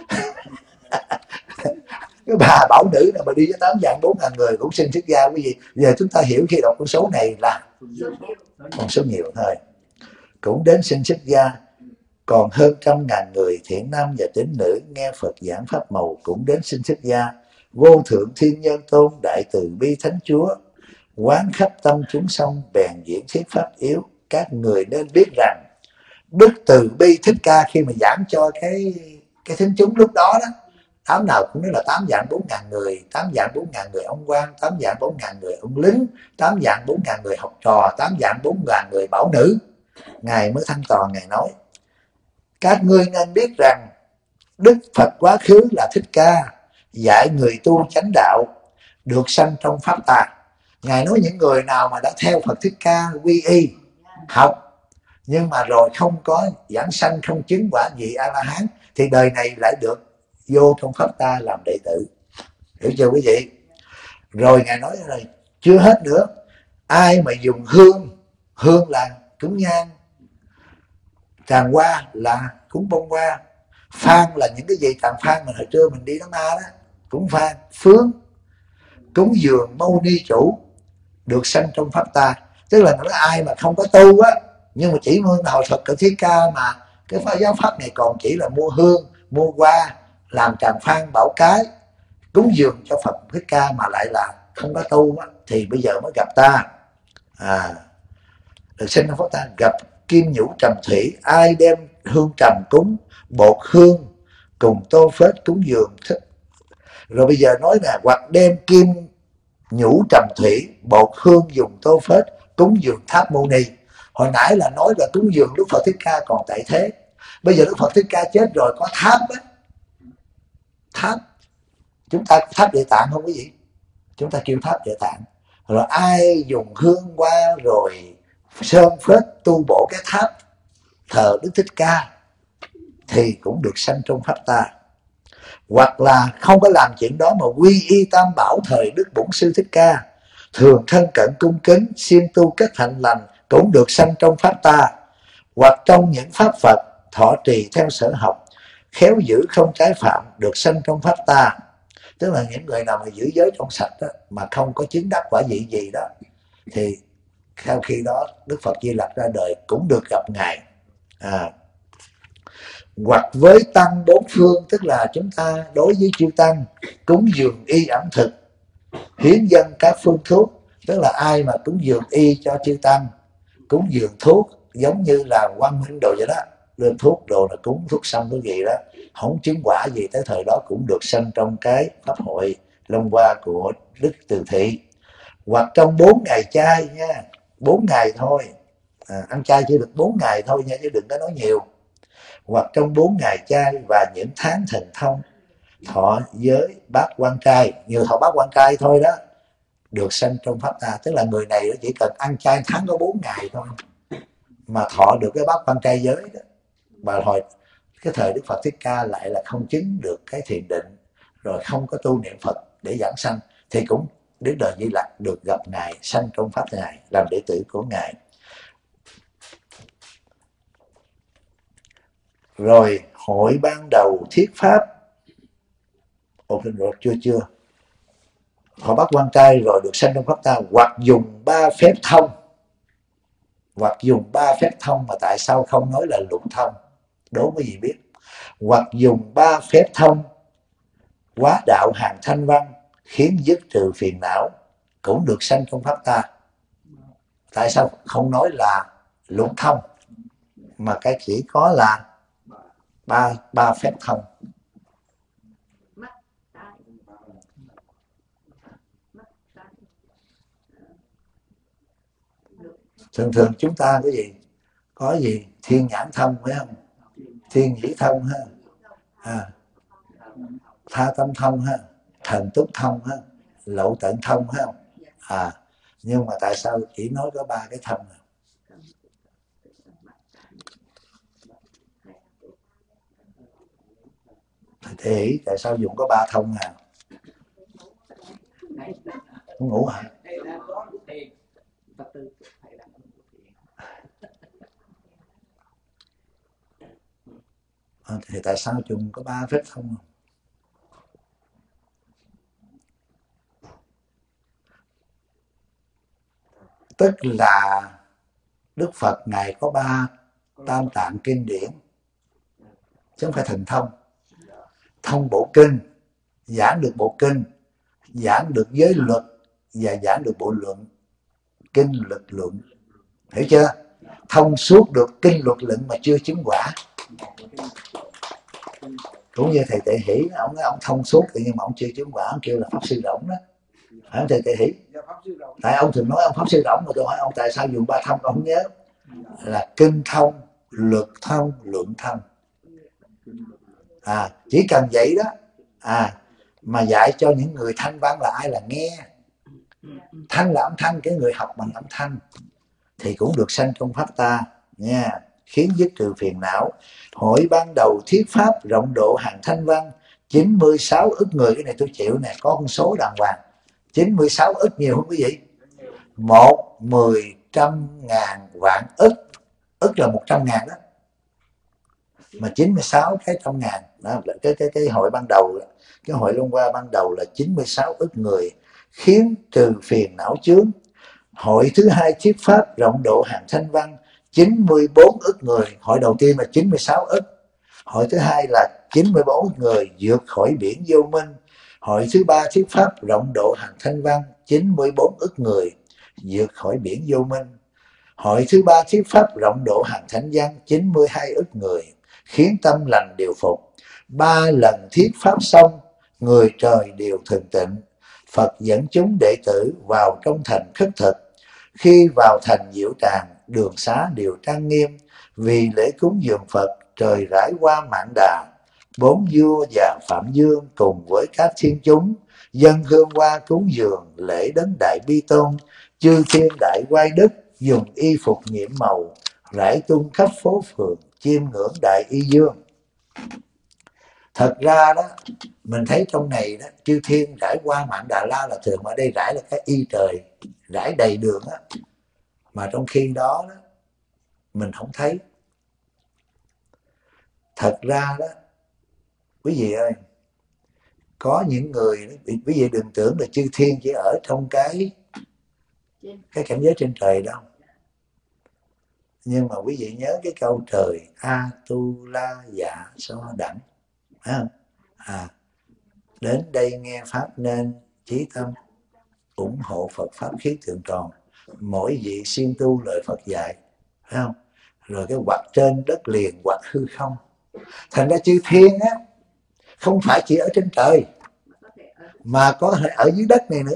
Cái bà bảo nữ nào mà đi với 8 vạn 4.000 người cũng xin xuất gia, quý vị. Giờ chúng ta hiểu khi đọc con số này là con số nhiều thôi. Cũng đến xin xuất gia. Còn hơn 100.000 người thiện nam và tín nữ nghe Phật giảng pháp màu cũng đến xin xuất gia. Vô thượng thiên nhân tôn đại từ bi thánh chúa quán khắp tâm chúng sanh bèn diễn thuyết pháp yếu. Các người nên biết rằng đức từ bi Thích Ca khi mà giảng cho cái thính chúng lúc đó đó, đám nào cũng nói là 8 vạn 4.000 người, 8 vạn 4.000 người ông quan, 8 vạn 4.000 người ông lính, 8 vạn 4.000 người học trò, 8 vạn 4.000 người bảo nữ. Ngài mới thanh toàn, Ngài nói các ngươi nên biết rằng Đức Phật quá khứ là Thích Ca dạy người tu chánh đạo được sanh trong pháp ta. Ngài nói những người nào mà đã theo Phật Thích Ca quy y học nhưng mà rồi không có giảng sanh, không chứng quả vị A-la-hán thì đời này lại được vô trong pháp ta làm đệ tử. Hiểu chưa quý vị? Rồi Ngài nói là chưa hết nữa, ai mà dùng hương là cúng nhang, tràng hoa là cúng bông hoa, phan là những cái gì tràng phan mà hồi trưa mình đi đám ma đó, cúng phan, phướng, cúng dường mâu ni chủ được sanh trong pháp ta. Tức là nói ai mà không có tu á, nhưng mà chỉ mua đạo Phật của Thích Ca mà cái giáo pháp này còn chỉ là mua hương, mua hoa, làm tràng phan bảo cái, cúng dường cho Phật Thích Ca mà lại là không có tu á, thì bây giờ mới gặp ta. Được sinh trong pháp ta. Gặp kim nhũ trầm thủy, ai đem hương trầm cúng, bột hương cùng tô phết cúng dường thích. Rồi bây giờ nói là hoặc đem kim nhũ trầm thủy, bột hương dùng tô phết cúng dường tháp Mô Ni. Hồi nãy là nói là cúng dường Đức Phật Thích Ca còn tại thế, bây giờ Đức Phật Thích Ca chết rồi có tháp á, tháp. Chúng ta tháp Địa Tạng không quý vị? Chúng ta kêu tháp Địa Tạng. Rồi ai dùng hương hoa rồi sơn phết tu bổ cái tháp thờ Đức Thích Ca thì cũng được sanh trong pháp ta. Hoặc là không có làm chuyện đó mà quy y tam bảo thời Đức Bổn Sư Thích Ca, thường thân cận cung kính, siêng tu kết hạnh lành cũng được sanh trong pháp ta. Hoặc trong những pháp Phật thọ trì theo sở học, khéo giữ không trái phạm được sanh trong pháp ta. Tức là những người nào mà giữ giới trong sạch đó, mà không có chứng đắc quả vị gì đó, thì sau khi đó Đức Phật Di Lặc ra đời cũng được gặp Ngài. Hoặc với tăng bốn phương, tức là chúng ta đối với chư tăng cúng dường y ẩm thực, hiến dân các phương thuốc, tức là ai mà cúng dường y cho chư tăng, cúng dường thuốc giống như là Quang Minh đồ vậy đó, lên thuốc đồ là cúng thuốc xăm cái gì đó, không chứng quả gì tới thời đó cũng được sanh trong cái pháp hội Long Hoa của Đức Từ Thị. Hoặc trong 4 ngày chay nha, 4 ngày thôi, ăn chay chỉ được 4 ngày thôi nha, chứ đừng có nói nhiều. Hoặc trong 4 ngày chay và những tháng thần thông thọ giới bát quan trai, nhiều thọ bát quan trai thôi đó, được sanh trong pháp ta. Tức là người này chỉ cần ăn chay tháng có 4 ngày thôi mà thọ được cái bát quan trai giới đó. Mà hồi cái thời Đức Phật Thích Ca lại là không chứng được cái thiền định, rồi không có tu niệm Phật để giảng sanh, thì cũng Đức Đời Di Lặc được gặp Ngài, sanh trong pháp Ngài, làm đệ tử của Ngài. Rồi hội ban đầu thuyết pháp, rồi chưa họ bắt quan trai rồi được sanh trong pháp ta, hoặc dùng 3 phép thông, hoặc dùng 3 phép thông, mà tại sao không nói là lục thông? Đố mấy gì biết. Hoặc dùng 3 phép thông quá đạo hàng thanh văn, khiến dứt trừ phiền não, cũng được sanh trong pháp ta. Tại sao không nói là lục thông, mà cái chỉ có là ba phép thông? Thường chúng ta cái gì có gì thiên nhãn thông phải không, thiên nhĩ thông ha, tha tâm thông ha, thần túc thông ha, lậu tận thông ha. Nhưng mà tại sao chỉ nói có 3 cái thông này? Thì tại sao dùng có 3 thông nào? Không ngủ hả? Thì tại sao dùng có 3 phép thông? Tức là Đức Phật Ngài có 3 tam tạng kinh điển, chứ không phải thần thông. Thông bộ kinh, giảng được bộ kinh, giảng được giới luật, và giảng được bộ luận, kinh luật luận. Hiểu chưa? Thông suốt được kinh luật luận mà chưa chứng quả. Cũng như thầy Tệ Hỷ, ông thông suốt nhưng mà ông chưa chứng quả, ông kêu là Pháp Sư Rỗng đó. Phải không thầy Tệ Hỷ? Tại ông thường nói ông Pháp Sư Rỗng, mà tôi hỏi ông tại sao dùng 3 thông ông không nhớ. Là kinh thông, luật thông, luận thông. Chỉ cần vậy đó. Mà dạy cho những người thanh văn là ai? Là nghe. Thanh là âm thanh, cái người học bằng âm thanh thì cũng được sanh trong pháp ta nha, khiến dứt trừ phiền não. Hội ban đầu thuyết pháp, rộng độ hàng thanh văn, 96 ức người. Cái này tôi chịu nè, có con số đàng hoàng. 96 ức nhiều không quý vị? 1, 10, trăm, ngàn, vạn ức. Ức là 100.000 đó, mà 96 cái trăm ngàn đó. Cái hội ban đầu, cái hội Luân Qua ban đầu là 96 ức người, khiến trừ phiền não chướng. Hội thứ hai thuyết pháp, rộng độ hàng thanh văn, 94 ức người. Hội đầu tiên là 96 ức, hội thứ hai là 94 ức người, vượt khỏi biển vô minh. Hội thứ ba thuyết pháp, rộng độ hàng thanh văn, 94 ức người, vượt khỏi biển vô minh. Hội thứ ba thuyết pháp, rộng độ hàng thánh văn, 92 ức người, khiến tâm lành điều phục. 3 lần thuyết pháp xong, người trời đều thường tịnh. Phật dẫn chúng đệ tử vào trong thành khất thực. Khi vào thành Diệu Tràng, đường xá đều trang nghiêm. Vì lễ cúng dường Phật, trời rải qua Mạn Đà. 4 vua và Phạm Dương cùng với các thiên chúng, dâng hương hoa cúng dường lễ đấng đại bi tôn. Chư thiên đại quay đức, dùng y phục nhiệm màu, rải tung khắp phố phường, chiêm ngưỡng đại y dương. Thật ra đó, mình thấy trong này đó, chư thiên rải qua Mạn Đà La là thường, ở đây rải là cái y trời, rải đầy đường á. Mà trong khi đó, mình không thấy. Thật ra đó, quý vị ơi, có những người, quý vị đừng tưởng là chư thiên chỉ ở trong cái cảnh giới trên trời đâu. Nhưng mà quý vị nhớ cái câu trời A Tu La Dạ So Đẳng, phải không? Đến đây nghe pháp nên chí tâm, ủng hộ Phật pháp khí tượng tròn, mỗi vị siêng tu lời Phật dạy, phải không? Rồi cái hoặc trên đất liền, hoặc hư không. Thành ra chư thiên á, không phải chỉ ở trên trời, mà có thể ở dưới đất này nữa.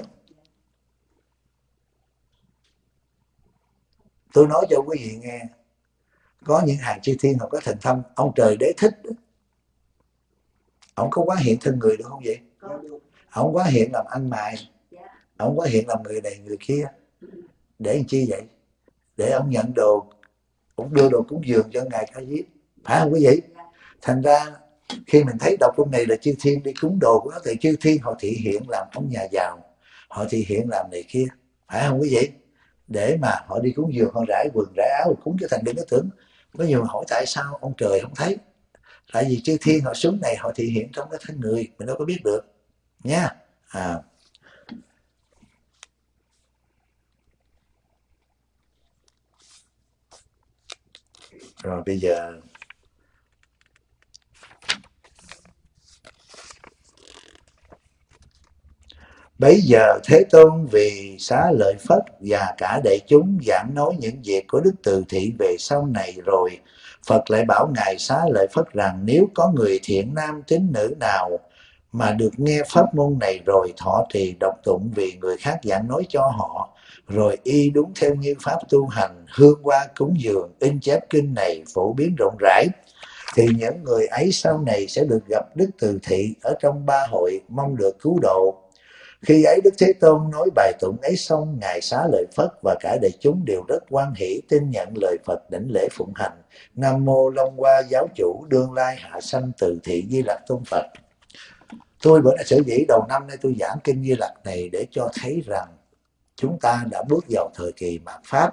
Tôi nói cho quý vị nghe, có những hàng chư thiên họ có thần thông. Ông Trời Đế Thích đó, ông có quá hiện thân người được không vậy? Ông quá hiện làm ăn mày, ông quá hiện làm người này người kia. Để làm chi vậy? Để ông nhận đồ, ông đưa đồ cúng dường cho Ngài Ca Diếp, phải không quý vị? Thành ra khi mình thấy đọc trong này là chư thiên đi cúng đồ của nó, thì chư thiên họ thị hiện làm ông nhà giàu, họ thị hiện làm này kia, phải không quý vị? Để mà họ đi cúng dường, họ rải quần rải áo cúng cho thành. Đừng có tưởng có nhiều hỏi tại sao ông trời không thấy, tại vì chư thiên họ xuống này họ thị hiện trong cái thân người, mình đâu có biết được nha. Rồi bây giờ bấy giờ Thế Tôn vì xá lợi Phất và cả đại chúng giảng nói những việc của Đức Từ Thị về sau này rồi, Phật lại bảo ngài xá lợi Phất rằng nếu có người thiện nam tín nữ nào mà được nghe pháp môn này rồi thọ trì đọc tụng vì người khác giảng nói cho họ, rồi y đúng theo như pháp tu hành, hương hoa cúng dường, in chép kinh này phổ biến rộng rãi, thì những người ấy sau này sẽ được gặp Đức Từ Thị ở trong ba hội, mong được cứu độ. Khi ấy Đức Thế Tôn nói bài tụng ấy xong, ngài xá lợi Phất và cả đại chúng đều rất hoan hỷ tin nhận lời Phật, đảnh lễ phụng hành. Nam mô Long Hoa giáo chủ đương lai hạ sanh Từ Thị Di Lặc Tôn Phật. Tôi bữa nay sở dĩ đầu năm nay tôi giảng kinh Di Lặc này để cho thấy rằng chúng ta đã bước vào thời kỳ mạt Pháp,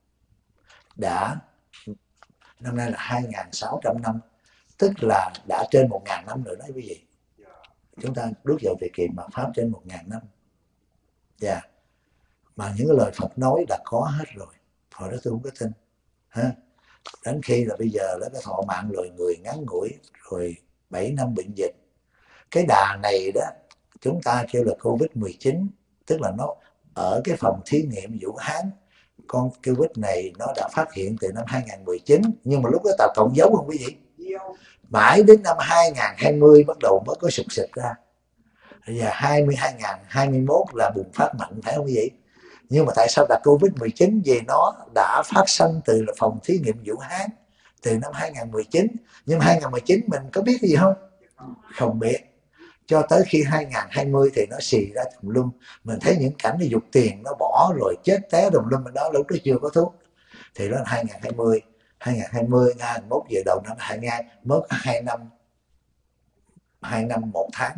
đã năm nay là 2.600 năm, tức là đã trên 1.000 năm rồi đó quý vị. Chúng ta bước vào thời kỳ mạt Pháp trên 1.000 năm. Dạ. Mà những cái lời Phật nói đã có hết rồi, hồi đó tôi không có tin ha. Đến khi là bây giờ là cái thọ mạng loài người ngắn ngủi rồi 7 năm bệnh dịch. Cái đà này đó chúng ta kêu là Covid-19, tức là nó ở cái phòng thí nghiệm Vũ Hán, con Covid này nó đã phát hiện từ năm 2019, nhưng mà lúc đó Tàu Cộng giấu không quý vị? Mãi đến năm 2020 bắt đầu mới có sụp xịt ra. Và 2021 là bùng phát mạnh, phải không quý vị? Nhưng mà tại sao là Covid-19? Vì nó đã phát sinh từ là phòng thí nghiệm Vũ Hán từ năm 2019. Nhưng 2019 mình có biết cái gì không? Không biết. Cho tới khi 2020 thì nó xì ra tùm lum. Mình thấy những cảnh nó dục tiền, nó bỏ rồi chết té tùm lum, đó lúc đó chưa có thuốc. Thì đó là 2020, 2021 về đầu năm 2022 mới có 2 năm 1 tháng.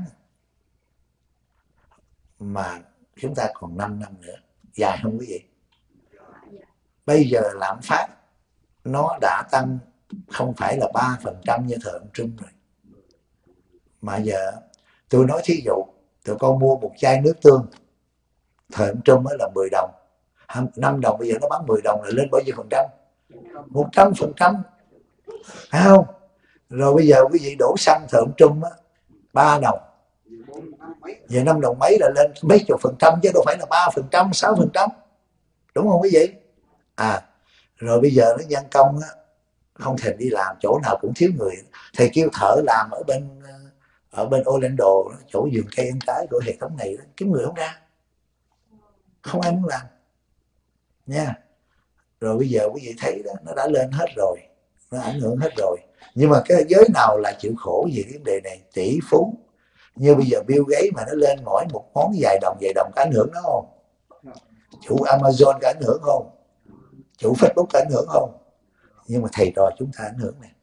Mà chúng ta còn 5 năm nữa, dài không quý vị? Bây giờ lạm phát nó đã tăng không phải là 3% như thời ông Trump rồi. Mà giờ tôi nói thí dụ, tụi con mua một chai nước tương thời ông Trump mới là 10 đồng, 5 đồng, bây giờ nó bán 10 đồng là lên bao nhiêu phần trăm? 100%, phải không? Rồi bây giờ quý vị đổ xăng thời ông Trump á, 3 đồng, giờ 5 đồng mấy là lên mấy chục phần trăm, chứ đâu phải là 3%, 6%, đúng không quý vị? Rồi bây giờ nó nhân công á, không thèm đi làm, chỗ nào cũng thiếu người. Thầy kêu thợ làm ở bên Orlando, chỗ vườn cây ăn trái của hệ thống này đó, kiếm người không ra, không ai muốn làm nha. Rồi bây giờ quý vị thấy đó, nó đã lên hết rồi, nó ảnh hưởng hết rồi. Nhưng mà cái giới nào là chịu khổ về vấn đề này? Tỷ phú như bây giờ Bill Gates mà nó lên mỗi một món vài đồng có ảnh hưởng đó không? Chủ Amazon có ảnh hưởng không? Chủ Facebook có ảnh hưởng không? Nhưng mà thầy trò chúng ta ảnh hưởng này.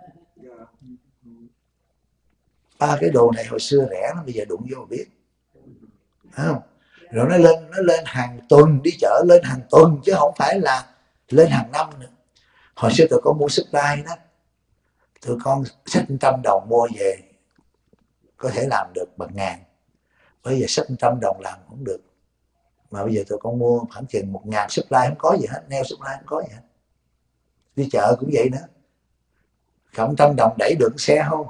Ba cái đồ này hồi xưa rẻ, nó bây giờ đụng vô biết, không? Rồi nó lên hàng tuần, đi chợ lên hàng tuần chứ không phải là lên hàng năm nữa. Hồi xưa tụi con mua supply đó, tụi con xách 100 đồng mua về có thể làm được bằng ngàn. Bây giờ xách 100 đồng làm không được. Mà bây giờ tụi con mua khoảng chừng 1.000 supply không có gì hết, nail supply không có gì hết. Đi chợ cũng vậy nữa, cộng 100 đồng đẩy được xe không?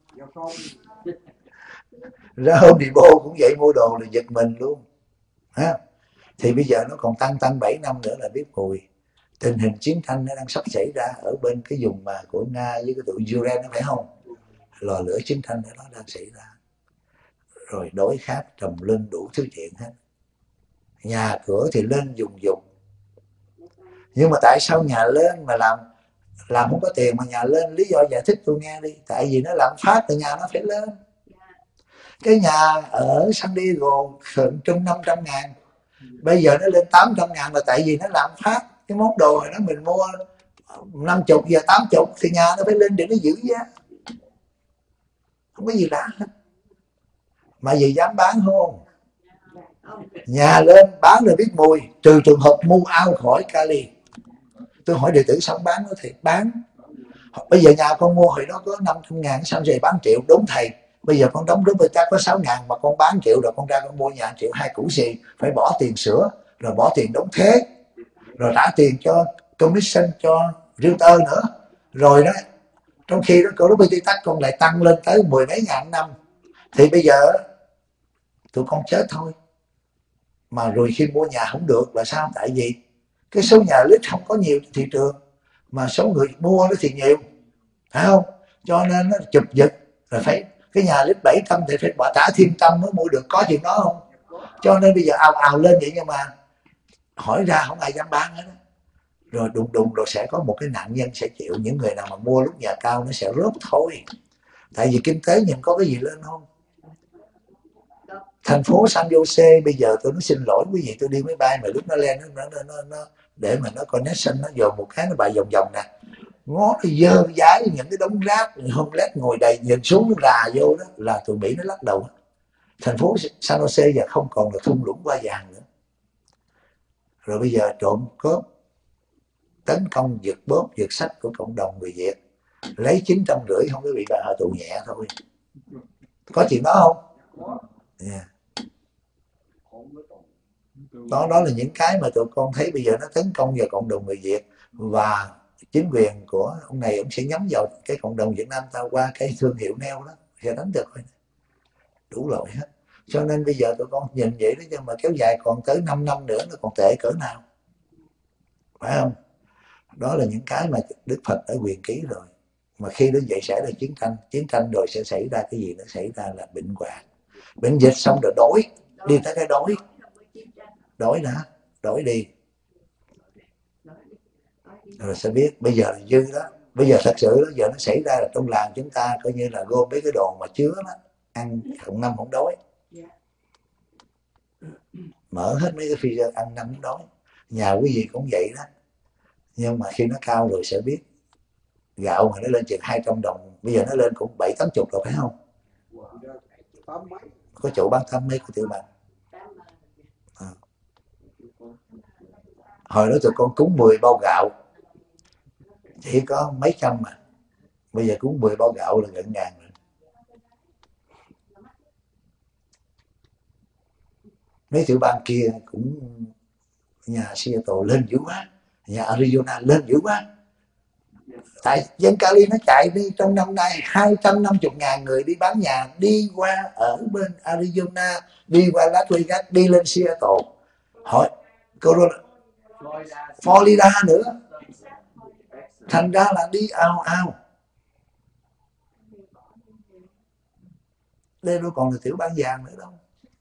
Ra Home Depot cũng vậy, mua đồ là giật mình luôn ha. Thì bây giờ nó còn tăng 7 năm nữa là biết mùi. Tình hình chiến tranh nó đang sắp xảy ra ở bên cái vùng mà của Nga với cái tụi Ukraine, nó phải không? Lò lửa chiến tranh đó nó đang xảy ra. Rồi đói khát trầm lưng đủ thứ chuyện hết. Nhà cửa thì lên dùng. Nhưng mà tại sao nhà lên mà làm không có tiền mà nhà lên? Lý do giải thích tôi nghe đi. Tại vì nó lạm phát thì nhà nó phải lên. Cái nhà ở San Diego trong 500 ngàn, bây giờ nó lên 800 ngàn là tại vì nó lạm phát. Cái món đồ này nó mình mua 50 giờ 80 thì nhà nó phải lên để nó giữ giá. Không có gì lạ hết. Mà gì dám bán không? Nhà lên bán rồi biết mùi, trừ trường hợp mua ao khỏi kali. Tôi hỏi đệ tử xong bán nó thì bán. Bây giờ nhà con mua hồi đó có 500.000, sao về bán triệu? Đúng thầy, bây giờ con đóng đối với ta có 6.000 mà con bán triệu, rồi con ra con mua nhà triệu, hai củ gì phải bỏ tiền sửa, rồi bỏ tiền đóng thuế, rồi trả tiền cho commission cho realtor nữa, rồi đó trong khi đó cổ property tax con lại tăng lên tới 10 mấy ngàn năm. Thì bây giờ tụi con chết thôi. Mà rồi khi mua nhà không được là sao? Tại vì cái số nhà lít không có nhiều trên thị trường, mà số người mua nó thì nhiều, phải không? Cho nên nó chụp giật là phải cái nhà lít 700 thì phải bỏ trả thêm trăm mới mua được, có chuyện đó không? Cho nên bây giờ ào ào lên vậy, nhưng mà hỏi ra không ai dám bán hết. Rồi đùng đùng rồi sẽ có một cái nạn nhân sẽ chịu. Những người nào mà mua lúc nhà cao nó sẽ rớt thôi. Tại vì kinh tế nhìn có cái gì lên không? Thành phố San Jose bây giờ tôi nói xin lỗi quý vị, tôi đi máy bay mà lúc nó lên nó để mà nó connection nó dồn một cái nó bài vòng vòng nè, ngó nó dơ dái những cái đống rác homeless ngồi đầy, nhìn xuống nó rà vô đó là tụi Mỹ nó lắc đầu. Thành phố San Jose giờ không còn là thung lũng hoa vàng nữa. Rồi bây giờ trộm cướp tấn công giật bóp giật sách của cộng đồng người Việt, lấy 950 không có bị bà tù nhẹ thôi. Có chuyện đó không? Yeah. Đó là những cái mà tụi con thấy bây giờ nó tấn công vào cộng đồng người Việt, và chính quyền của ông này ông sẽ nhắm vào cái cộng đồng Việt Nam ta qua cái thương hiệu neo đó sẽ đánh được thôi, đủ loại hết. Cho nên bây giờ tụi con nhìn vậy đó, nhưng mà kéo dài còn tới 5 năm nữa nó còn tệ cỡ nào, phải không? Đó là những cái mà Đức Phật đã quyền ký rồi. Mà khi đó vậy sẽ là chiến tranh rồi sẽ xảy ra cái gì? Nó xảy ra là bệnh hoạn, bệnh dịch, xong rồi đói, đi tới cái đói đã, đói đi rồi sẽ biết. Bây giờ là dư đó, bây giờ thật sự đó, giờ nó xảy ra là trong làng chúng ta coi như là gom mấy cái đồ mà chứa đó, ăn không năm không đói, mở hết mấy cái freezer ăn năm không đói. Nhà quý vị cũng vậy đó, nhưng mà khi nó cao rồi sẽ biết. Gạo mà nó lên chừng 200 đồng, bây giờ nó lên cũng 70-80 rồi, phải không? Có chỗ bán 80 của tiểu bằng. Hồi đó tụi con cúng 10 bao gạo chỉ có mấy trăm mà, bây giờ cúng 10 bao gạo là gần ngàn rồi. Mấy tiểu bang kia cũng, nhà Seattle lên dữ quá, nhà Arizona lên dữ quá. Tại dân Cali nó chạy đi, trong năm nay 250.000 người đi bán nhà, đi qua ở bên Arizona, đi qua Las Vegas, đi lên Seattle. Hỏi Corona, Florida nữa, thành ra là đi ao ao. Đây đâu còn là tiểu bang vàng nữa đâu.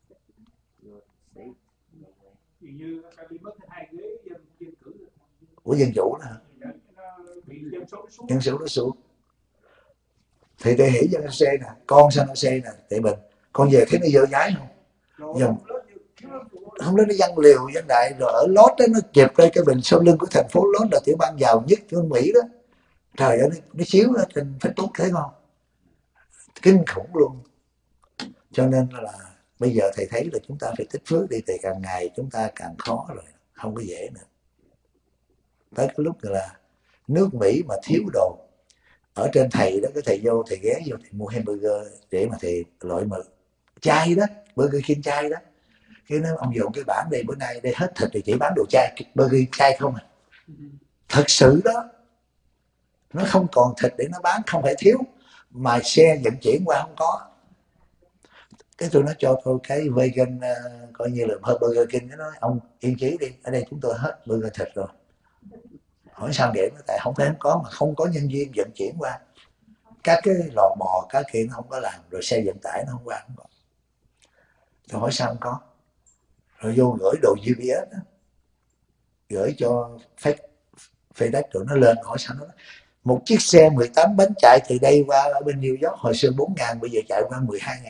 Của dân chủ nè, dân số nó xuống. Thì để hiểu dân xe nè, con San Jose nè, Tệ Bình, con về thấy nó dơ dái không? Dòng không đến nó dân liều dân đại, rồi ở Lót đó nó chụp đây cái bình sau lưng của thành phố Lót là tiểu bang giàu nhất của Mỹ đó. Trời ơi, nó chiếu ở trên Facebook thấy không? Kinh khủng luôn. Cho nên là bây giờ thầy thấy là chúng ta phải tích phước đi, thì càng ngày chúng ta càng khó rồi, không có dễ nữa. Tới cái lúc là nước Mỹ mà thiếu đồ, ở trên thầy đó, cái thầy vô thầy ghé vô thầy mua hamburger để mà thầy loại mà chay đó, burger king chay đó, cái nó ông dùng cái bảng đây bữa nay đây hết thịt thì chỉ bán đồ chay, burger chay không à. Thật sự đó, nó không còn thịt để nó bán, không phải thiếu, mà xe vận chuyển qua không có. Cái tôi nói cho tôi cái vegan coi như là burger king, nó nói ông yên chí đi, ở đây chúng tôi hết burger thịt rồi. Hỏi sao vậy? Tại không phải không có, mà không có nhân viên vận chuyển qua, các cái lò bò các kia nó không có làm, rồi xe vận tải nó không qua, không có. Tôi hỏi sao không có, rồi vô gửi đồ UPS đó, gửi cho FedEx rồi nó lên. Hỏi sao? Nó một chiếc xe 18 bánh chạy từ đây qua ở bên New York hồi xưa 4.000, bây giờ chạy qua 12.000.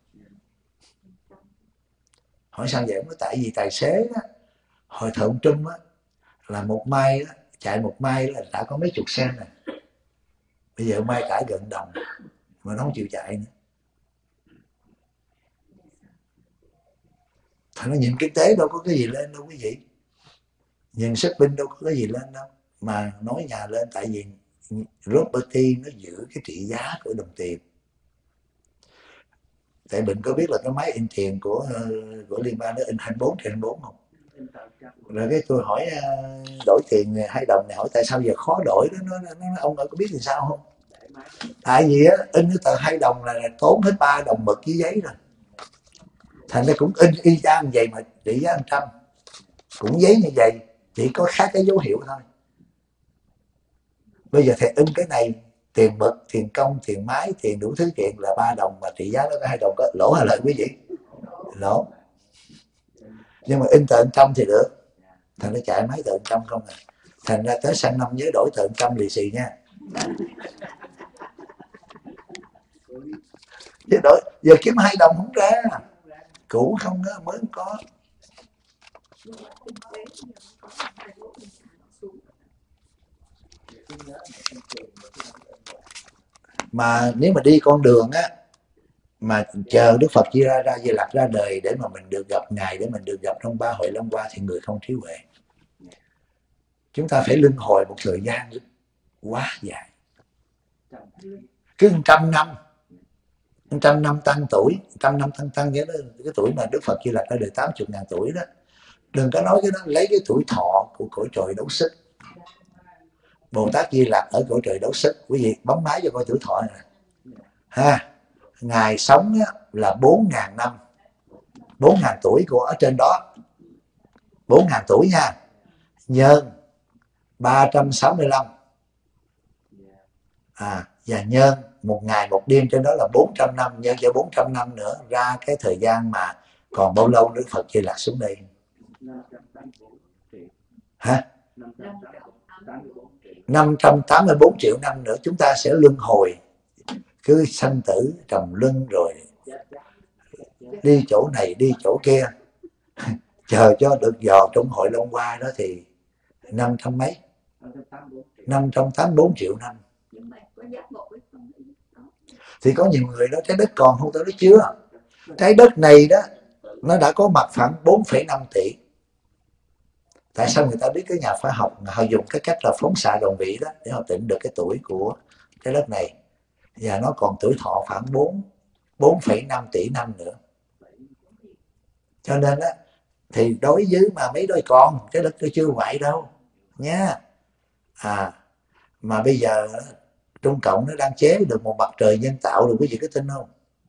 Hỏi sao vậy? Nó tại vì tài xế đó, hồi thượng Trung á, là một mai đó, chạy một mai là đã có mấy chục sen này, bây giờ mai trả gần đồng mà nó không chịu chạy nữa. Nó nhìn kinh tế đâu có cái gì lên đâu quý vị, nhìn sức binh đâu có cái gì lên đâu, mà nói nhà lên tại vì property nó giữ cái trị giá của đồng tiền. Tại Bình có biết là cái máy in tiền của Liên bang nó in 24/24 không? Rồi cái tôi hỏi đổi tiền 2 đồng này, hỏi tại sao giờ khó đổi đó, nó ông có biết thì sao không? Tại vì á, in cái tờ 2 đồng là tốn hết 3 đồng mực với giấy rồi, thành ra cũng in y chang vậy mà trị giá 100, cũng giấy như vậy, chỉ có khác cái dấu hiệu thôi. Bây giờ thầy in cái này tiền mực, tiền công, tiền máy, tiền đủ thứ chuyện là 3 đồng mà trị giá nó có 2 đồng, có lỗ hay lợi quý vị? Lỗ. Nhưng mà in tờ 100 thì được, thành nó chạy máy tờ 100 không à. Thành ra tới sang năm nhớ đổi tờ 100 lì xì nha. Chứ đổi giờ kiếm 2 đồng không ra, cũ không đó, mới có. Mà nếu mà đi con đường á, mà chờ Đức Phật Di Lặc ra đời để mà mình được gặp Ngài, để mình được gặp trong 3 hội Long Hoa thì người không trí huệ. Chúng ta phải luân hồi một thời gian quá dài, cứ 100 năm, 100 năm tăng tuổi, 100 năm tăng nghĩa là cái tuổi mà Đức Phật Di Lặc ra đời 80.000 tuổi đó. Đừng có nói cái đó, lấy cái tuổi thọ của cõi trời Đấu Sức. Bồ Tát Di Lặc ở cõi trời Đấu Sức, quý vị bấm máy cho coi tuổi thọ này ha. Ngài sống là 4.000 năm, 4.000 tuổi của ở trên đó, 4.000 tuổi nha, nhân 365 và nhân một ngày một đêm trên đó là 400 năm, nhân cho 400 năm nữa ra cái thời gian mà còn bao lâu Đức Phật Di Lặc xuống đây hả? 584 triệu năm nữa chúng ta sẽ luân hồi, cứ sanh tử trầm luân rồi đi chỗ này đi chỗ kia, chờ cho được dò trong hội Long Hoa đó thì 500 mấy, 584 triệu năm. Thì có nhiều người đó trái đất còn không, tới đó chưa, trái đất này đó nó đã có mặt khoảng 4,5 tỷ. Tại sao người ta biết cái nhà khoa học họ dùng cái cách là phóng xạ đồng vị đó để họ tính được cái tuổi của trái đất này, và nó còn tuổi thọ khoảng 4,5 tỷ năm nữa. Cho nên á thì đối với mà mấy đôi con trái đất tôi chưa vậy đâu nhá. Mà bây giờ Trung Cộng nó đang chế được một mặt trời nhân tạo rồi, quý vị có tin không?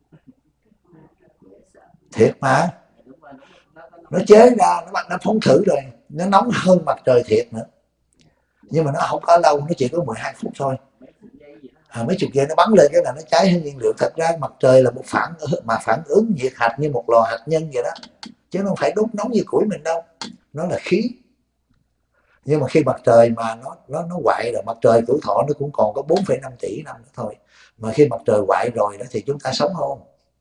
Thiệt mà, nó chế ra, nó phóng thử rồi, nó nóng hơn mặt trời thiệt nữa, nhưng mà nó không có lâu, nó chỉ có 12 phút thôi. Mấy chục giây nó bắn lên cái là nó cháy hết nhiên liệu. Thật ra mặt trời là một phản ứng nhiệt hạch như một lò hạt nhân vậy đó, chứ nó không phải đốt nóng như củi mình đâu, nó là khí. Nhưng mà khi mặt trời mà nó quậy rồi, mặt trời tuổi thọ nó cũng còn có 4,5 tỷ năm nữa thôi, mà khi mặt trời quậy rồi đó thì chúng ta sống không?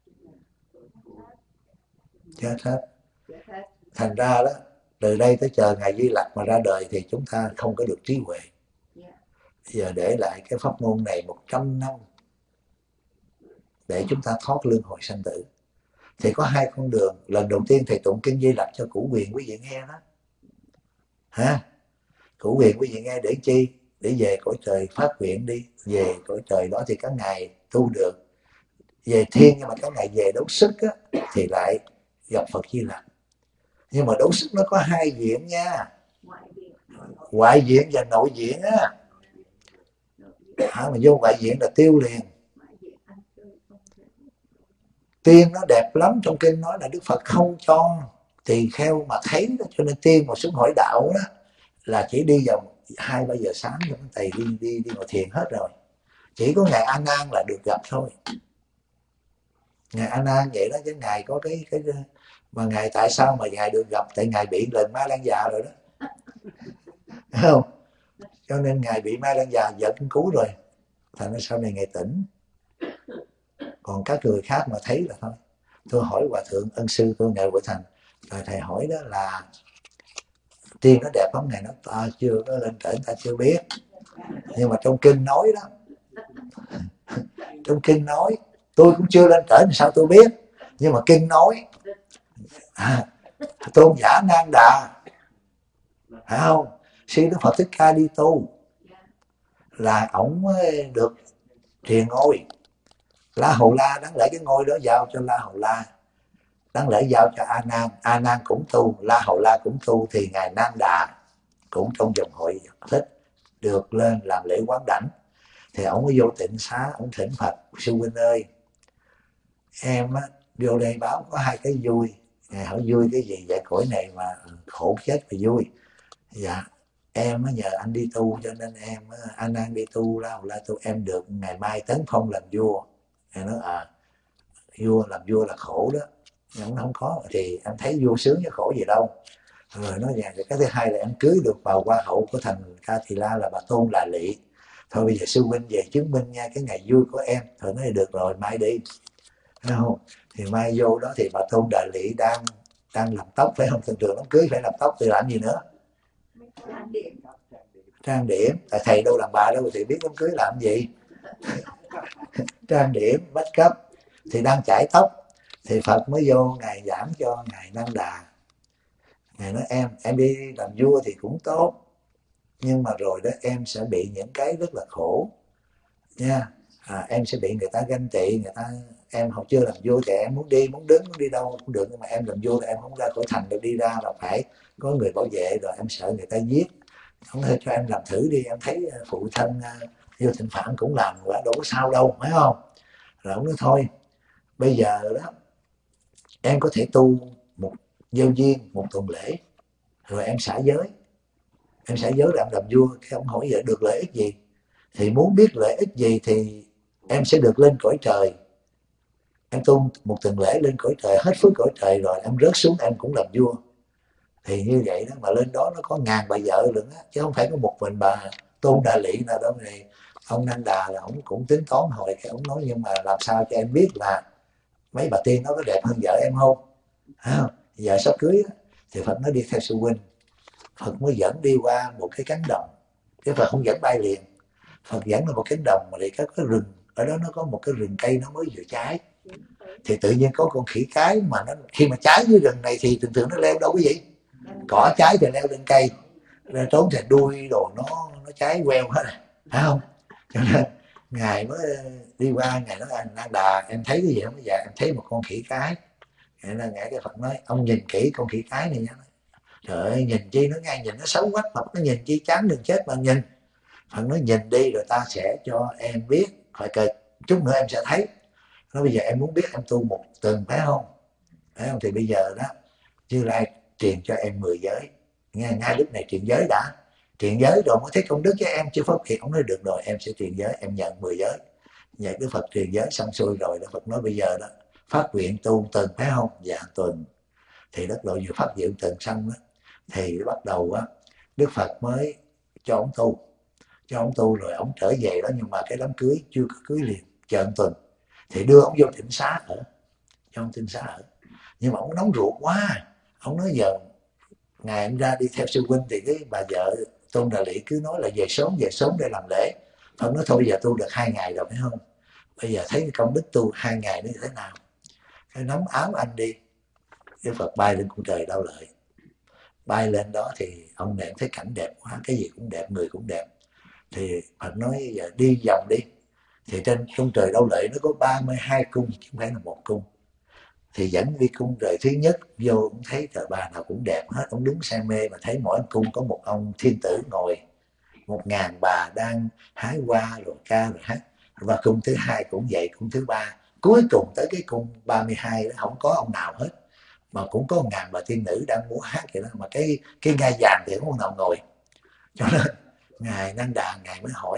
Chết hết. Thành ra đó, từ đây tới chờ Ngài Di Lặc mà ra đời thì chúng ta không có được trí huệ. Giờ để lại cái pháp môn này 100 năm để chúng ta thoát luân hồi sanh tử. Thì có 2 con đường. Lần đầu tiên thầy tụng kinh Di Lặc cho Cửu Quyền quý vị nghe đó ha. Cửu Quyền quý vị nghe để chi? Để về cõi trời phát nguyện đi, về cõi trời đó thì các ngài tu được, về thiên. Nhưng mà các ngài về Đấu Sức á, thì lại gặp Phật Di Lặc. Nhưng mà Đấu Sức nó có 2 diện nha, ngoại diện và nội diện á. Mà vô ngoại diện là tiêu liền. Tiên nó đẹp lắm, trong kinh nói là Đức Phật không cho tỳ kheo mà thấy đó, cho nên tiên mà xuống hỏi đạo đó là chỉ đi vào 2-3 giờ sáng cho thầy đi ngồi thiền hết rồi. Chỉ có ngài A Nan là được gặp thôi. Ngài A Nan vậy đó, chứ ngài có cái mà ngài tại sao mà ngài được gặp? Tại ngài bị lần ma lan già rồi đó, thấy không? Cho nên ngài bị ma lan già giật cứu rồi, thành ra sau này ngài tỉnh. Còn các người khác mà thấy là thôi. Tôi hỏi Hòa Thượng Ân Sư tôi Ngài Hội Thành, rồi thầy hỏi đó là tiên nó đẹp không? Ngài nói ta chưa có lên trển, ta chưa biết. Nhưng mà trong kinh nói đó, trong kinh nói, tôi cũng chưa lên trển sao tôi biết, nhưng mà kinh nói tôn giả Nan Đà, phải không? Khi Đức Phật Thích Ca đi tu là ổng được truyền ngôi. La Hầu La đáng lẽ cái ngôi đó giao cho La Hầu La, đáng lẽ giao cho A Nan. A Nan cũng tu, La Hầu La cũng tu, thì ngài Nan Đà cũng trong dòng hội Thích được lên làm lễ quán đảnh. Thì ổng mới vô Tịnh Xá, ổng thỉnh Phật: sư huynh ơi, em á vô đây báo có hai cái vui. Ngài hỏi vui cái gì vậy? Cõi này mà khổ chết mà vui. Dạ em á nhờ anh đi tu cho nên em anh đang đi tu, La Hầu La tu, em được ngày mai tấn phong làm vua. Ngài nói vua làm vua là khổ đó, nhưng không có thì em thấy vua sướng chứ khổ gì đâu. Rồi nói rằng cái thứ hai là em cưới được vào hoa hậu của thành Ca Tỳ La là bà Tôn Đà Lị. Thôi bây giờ sư huynh về chứng minh nha cái ngày vui của em. Thôi nói được rồi, mai đi. Thấy không? Thì mai vô đó thì bà Tôn Đà Lị đang làm tóc, phải không? Thường thường đám cưới phải làm tóc thì làm gì nữa? Trang điểm. Tại thầy đâu làm bà đâu thì biết đám cưới làm gì. Trang điểm, make up. Thì đang chải tóc thì Phật mới vô ngài giảng cho ngài Nan Đà. Ngài nói em đi làm vua thì cũng tốt, nhưng mà rồi đó em sẽ bị những cái rất là khổ nha. Em sẽ bị người ta ganh tị, người ta em học chưa làm vua thì em muốn đi, muốn đứng, muốn đi đâu cũng được, nhưng mà em làm vua thì em không ra khỏi thành được, đi ra là phải có người bảo vệ, rồi em sợ người ta giết. Không thể cho em làm thử đi, em thấy phụ thân Vô Thịnh Phạm cũng làm và đâu có sao đâu, phải không? Rồi ông nói thôi bây giờ đó em có thể tu một giao duyên, một tuần lễ, rồi em xả giới. Em xả giới rồi em làm vua. Cái ông hỏi vậy được lợi ích gì? Thì muốn biết lợi ích gì thì em sẽ được lên cõi trời. Em tu một tuần lễ lên cõi trời, hết phước cõi trời rồi em rớt xuống em cũng làm vua. Thì như vậy đó, mà lên đó nó có ngàn bà vợ nữa á, chứ không phải có một mình bà Tôn Đà Lị nào đâu. Này ông Nan Đà là ông cũng tính toán hồi, cái ông nói nhưng mà làm sao cho em biết là mấy bà tiên nó có đẹp hơn vợ em không? Giờ sắp cưới á, thì Phật nó đi theo sư huynh. Phật mới dẫn đi qua một cái cánh đồng. Cái Phật không dẫn bay liền, Phật dẫn là một cánh đồng mà thì có cái rừng, ở đó nó có một cái rừng cây nó mới vừa trái. Thì tự nhiên có con khỉ cái mà nó khi mà trái dưới rừng này thì thường thường nó leo đâu cái gì, cỏ trái thì leo lên cây, nó trốn thành đuôi đồ, nó cháy queo hết, phải không? Cho nên ngài mới đi qua, ngài nói anh Nan Đà em thấy cái gì không? Dạ em thấy một con khỉ cái. Ngài cái Phật nói ông nhìn kỹ con khỉ cái này nha. Trời ơi nhìn chi nó ngay, nhìn nó xấu quá. Phật nó nhìn chi chán đừng chết mà nhìn. Phật nói nhìn đi rồi ta sẽ cho em biết, phải cười chút nữa em sẽ thấy. Nói bây giờ em muốn biết em tu một tuần phải không? Phải không? Thì bây giờ đó Như Lai truyền cho em 10 giới. Ngay lúc này truyền giới đã. Truyền giới rồi mới thấy công đức cho em. Chứ Pháp Kiệt ông nói được rồi em sẽ truyền giới, em nhận 10 giới. Vậy Đức Phật truyền giới xong xuôi rồi, Đức Phật nói bây giờ đó phát nguyện tu tuần phải không? Dạ tuần. Thì đất độ vừa phát nguyện tuần xong đó, thì bắt đầu á Đức Phật mới cho ông tu. Cho ông tu rồi ông trở về đó, nhưng mà cái đám cưới chưa có cưới liền, chờ một tuần. Thì đưa ông vô Tịnh Xá ở, cho ông Tịnh Xá ở. Nhưng mà ông nóng ruột quá. Ông nói giờ ngày em ra đi theo sư huynh thì cái bà vợ Tôn Đà Lị cứ nói là về sớm để làm lễ. Ông nói thôi bây giờ tu được 2 ngày rồi phải không? Bây giờ thấy công đức tu 2 ngày nó như thế nào? Cái nắm áo anh đi. Đức Phật bay lên cung trời Đau Lợi. Bay lên đó thì ông này thấy cảnh đẹp quá, cái gì cũng đẹp, người cũng đẹp. Thì Phật nói giờ đi vòng đi. Thì trên cung trời Đau Lợi nó có 32 cung, chứ không phải là một cung. Thì dẫn đi cung trời thứ nhất vô, cũng thấy trời bà nào cũng đẹp hết. Ông đứng say mê mà thấy mỗi cung có một ông thiên tử ngồi, 1000 bà đang hái hoa rồi ca rồi hát. Và cung thứ hai cũng vậy, cung thứ ba, cuối cùng tới cái cung 32 đó không có ông nào hết, mà cũng có 1000 bà tiên nữ đang múa hát vậy đó, mà cái ngai vàng thì không có nào ngồi. Cho nên ngài Nan Đà ngài mới hỏi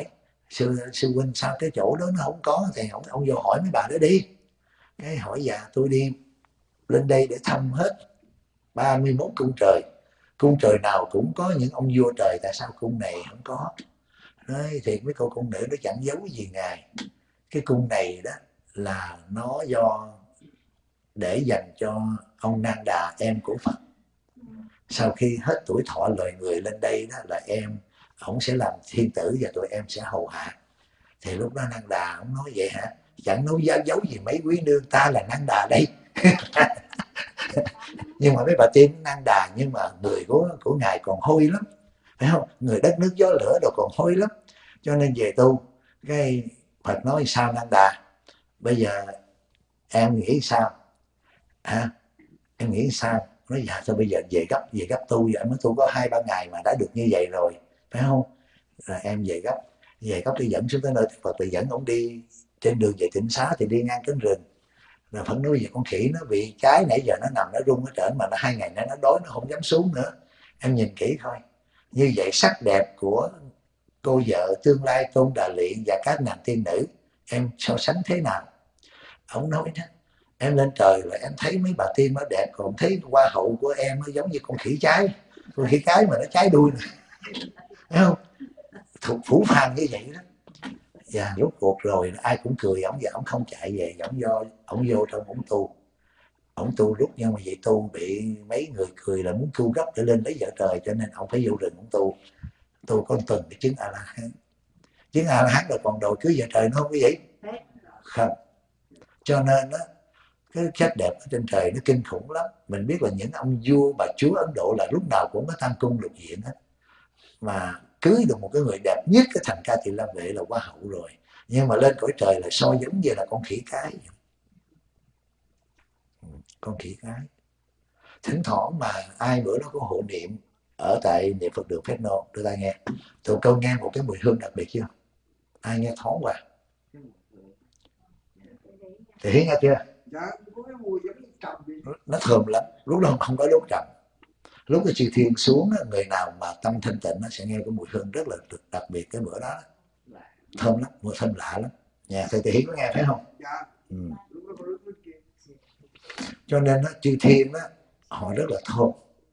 sư huynh sao cái chỗ đó nó không có? Thì ông vô hỏi mấy bà đó đi. Cái hỏi dạ tôi đi lên đây để thăm hết 31 cung trời, cung trời nào cũng có những ông vua trời, tại sao cung này không có? Nói thì mấy cô cung nữ nó chẳng giấu gì ngài, cái cung này đó là nó do để dành cho ông Nan Đà em của Phật. Sau khi hết tuổi thọ loài người lên đây đó là ổng sẽ làm thiên tử và tụi em sẽ hầu hạ. Thì lúc đó Nan Đà ổng nói vậy hả? Chẳng nói giấu gì mấy quý nương, ta là Nan Đà đây. Nhưng mà mấy bà tiên năng đà, nhưng mà người của ngài còn hôi lắm, phải không? Người đất nước gió lửa đồ còn hôi lắm, cho nên về tu. Cái Phật nói sao năng đà, bây giờ em nghĩ sao hả? Em nghĩ sao? Nói dạ thôi bây giờ về gấp tu. Giờ em mới tu có 2-3 ngày mà đã được như vậy rồi, phải không? Rồi em về gấp đi, dẫn xuống tới nơi Phật, thì dẫn ông đi trên đường về Tịnh Xá thì đi ngang cánh rừng. Rồi Phật nói về con khỉ nó bị trái nãy giờ nó nằm nó rung ở trển, mà nó 2 ngày nay nó đói nó không dám xuống nữa. Em nhìn kỹ thôi, như vậy sắc đẹp của cô vợ tương lai Tôn Đà Luyện và các nàng tiên nữ, em so sánh thế nào? Ông nói đó, em lên trời là em thấy mấy bà tiên nó đẹp, còn thấy hoa hậu của em nó giống như con khỉ trái, con khỉ cái mà nó trái đuôi này, thấy không? Thuộc phủ phàng như vậy đó. Và rốt cuộc rồi ai cũng cười ổng, và ổng không chạy về, ổng vô trong ổng tu rút. Nhưng mà vậy tu bị mấy người cười là muốn tu gấp để lên lấy vợ trời, cho nên ổng phải vô rừng ổng tu con tuần cái chứng A La Hán. Chứng A La Hán là còn đòi cưới vợ trời nó không cái gì không. Cho nên á, cái sắc đẹp ở trên trời nó kinh khủng lắm. Mình biết là những ông vua bà chúa Ấn Độ là lúc nào cũng có tam cung lục diện hết, mà cưới được một cái người đẹp nhất cái thành Ca Tỳ La Vệ là quá hậu rồi. Nhưng mà lên cõi trời là so giống như là con khỉ cái, con khỉ cái. Thỉnh thoảng mà ai bữa đó có hộ niệm ở tại niệm Phật đường Phép Nôn, đưa ta nghe, tụi câu nghe một cái mùi hương đặc biệt chưa? Ai nghe thoáng qua thì thấy nghe chưa? Nó thơm lắm. Lúc đó không có đốt trầm, lúc cái chư thiên xuống, người nào mà tâm thanh tịnh nó sẽ nghe cái mùi hương rất là đặc biệt. Cái bữa đó thơm lắm, mùi thơm lạ lắm. Nhà thầy Hiến có nghe thấy không? Cho nên đó, chư thiên đó, họ rất là thơm.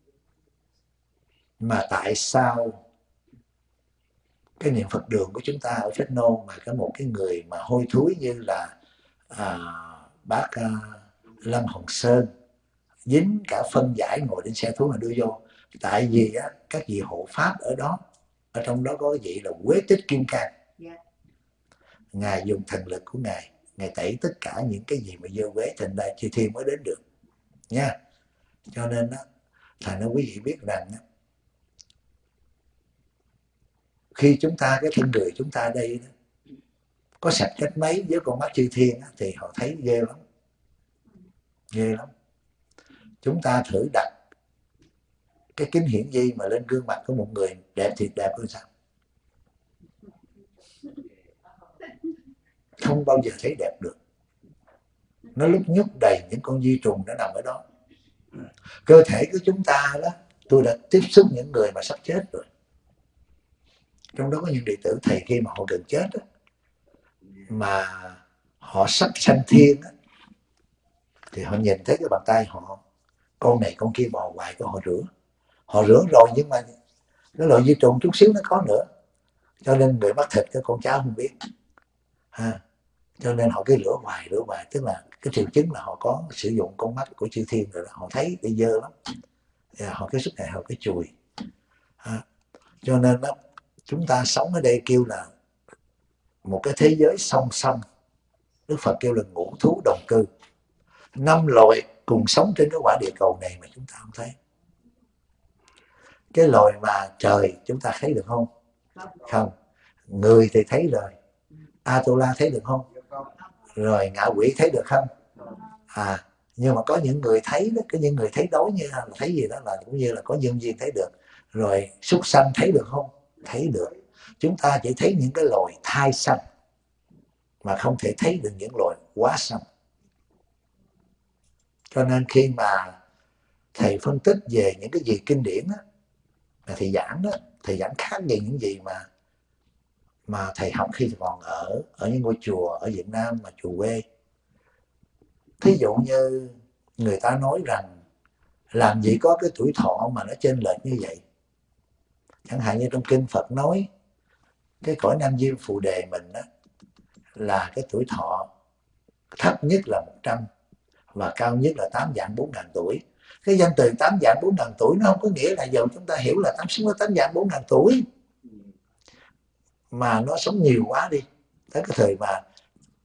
Mà tại sao cái niệm Phật đường của chúng ta ở Phết Nôn mà có một cái người mà hôi thối như là bác Lâm Hồng Sơn dính cả phân giải ngồi trên xe thuốc mà đưa vô? Tại vì á, các vị hộ pháp ở đó, ở trong đó có cái vị là Quế Tích Kim Cang. Ngài dùng thần lực của ngài tẩy tất cả những cái gì mà dơ quế, thành ra chư thiên mới đến được nha. Cho nên đó, thành ra quý vị biết rằng đó, khi chúng ta, cái thân người chúng ta đây đó, có sạch cách mấy với con mắt chư thiên đó, thì họ thấy ghê lắm, ghê lắm. Chúng ta thử đặt cái kính hiển vi mà lên gương mặt của một người đẹp thiệt đẹp hơn sao? Không bao giờ thấy đẹp được. Nó lúc nhúc đầy những con vi trùng nó nằm ở đó. Cơ thể của chúng ta đó, tôi đã tiếp xúc những người mà sắp chết rồi. Trong đó có những đệ tử thầy khi mà họ gần chết đó, mà họ sắp sanh thiên đó, thì họ nhìn thấy cái bàn tay họ, con này con kia bò hoài, của họ rửa rồi, nhưng mà cái loại vi trùng chút xíu nó có nữa, cho nên người mắc thịt các con cháu không biết ha. Cho nên họ cứ rửa hoài, tức là cái triệu chứng là họ có sử dụng con mắt của chư thiên rồi đó, họ thấy bị dơ lắm, họ cái suốt ngày họ cái chùi ha. Cho nên đó, chúng ta sống ở đây kêu là một cái thế giới song song. Đức Phật kêu là ngũ thú đồng cư, 5 loài cùng sống trên cái quả địa cầu này mà chúng ta không thấy. Cái loài mà trời chúng ta thấy được không? Không. Người thì thấy rồi, Atula thấy được không? Rồi ngạ quỷ thấy được không? Nhưng mà có những người thấy đó, có những người thấy đối như là thấy gì đó là cũng như là có nhân duyên thấy được. Rồi súc sanh thấy được không? Thấy được. Chúng ta chỉ thấy những cái loài thai sanh mà không thể thấy được những loài quá sanh. Cho nên khi mà thầy phân tích về những cái gì kinh điển đó, mà thầy giảng đó, thầy giảng khác về những gì mà thầy học khi còn ở những ngôi chùa ở Việt Nam mà chùa quê. Thí dụ như người ta nói rằng làm gì có cái tuổi thọ mà nó chênh lệch như vậy. Chẳng hạn như trong kinh Phật nói cái cõi Nam Diêm Phù Đề mình đó, là cái tuổi thọ thấp nhất là 100 và cao nhất là 8 vạn 4 ngàn tuổi. Cái danh từ 8 vạn 4 ngàn tuổi nó không có nghĩa là giờ chúng ta hiểu là sống có 8 vạn 4 ngàn tuổi, mà nó sống nhiều quá đi. Tới cái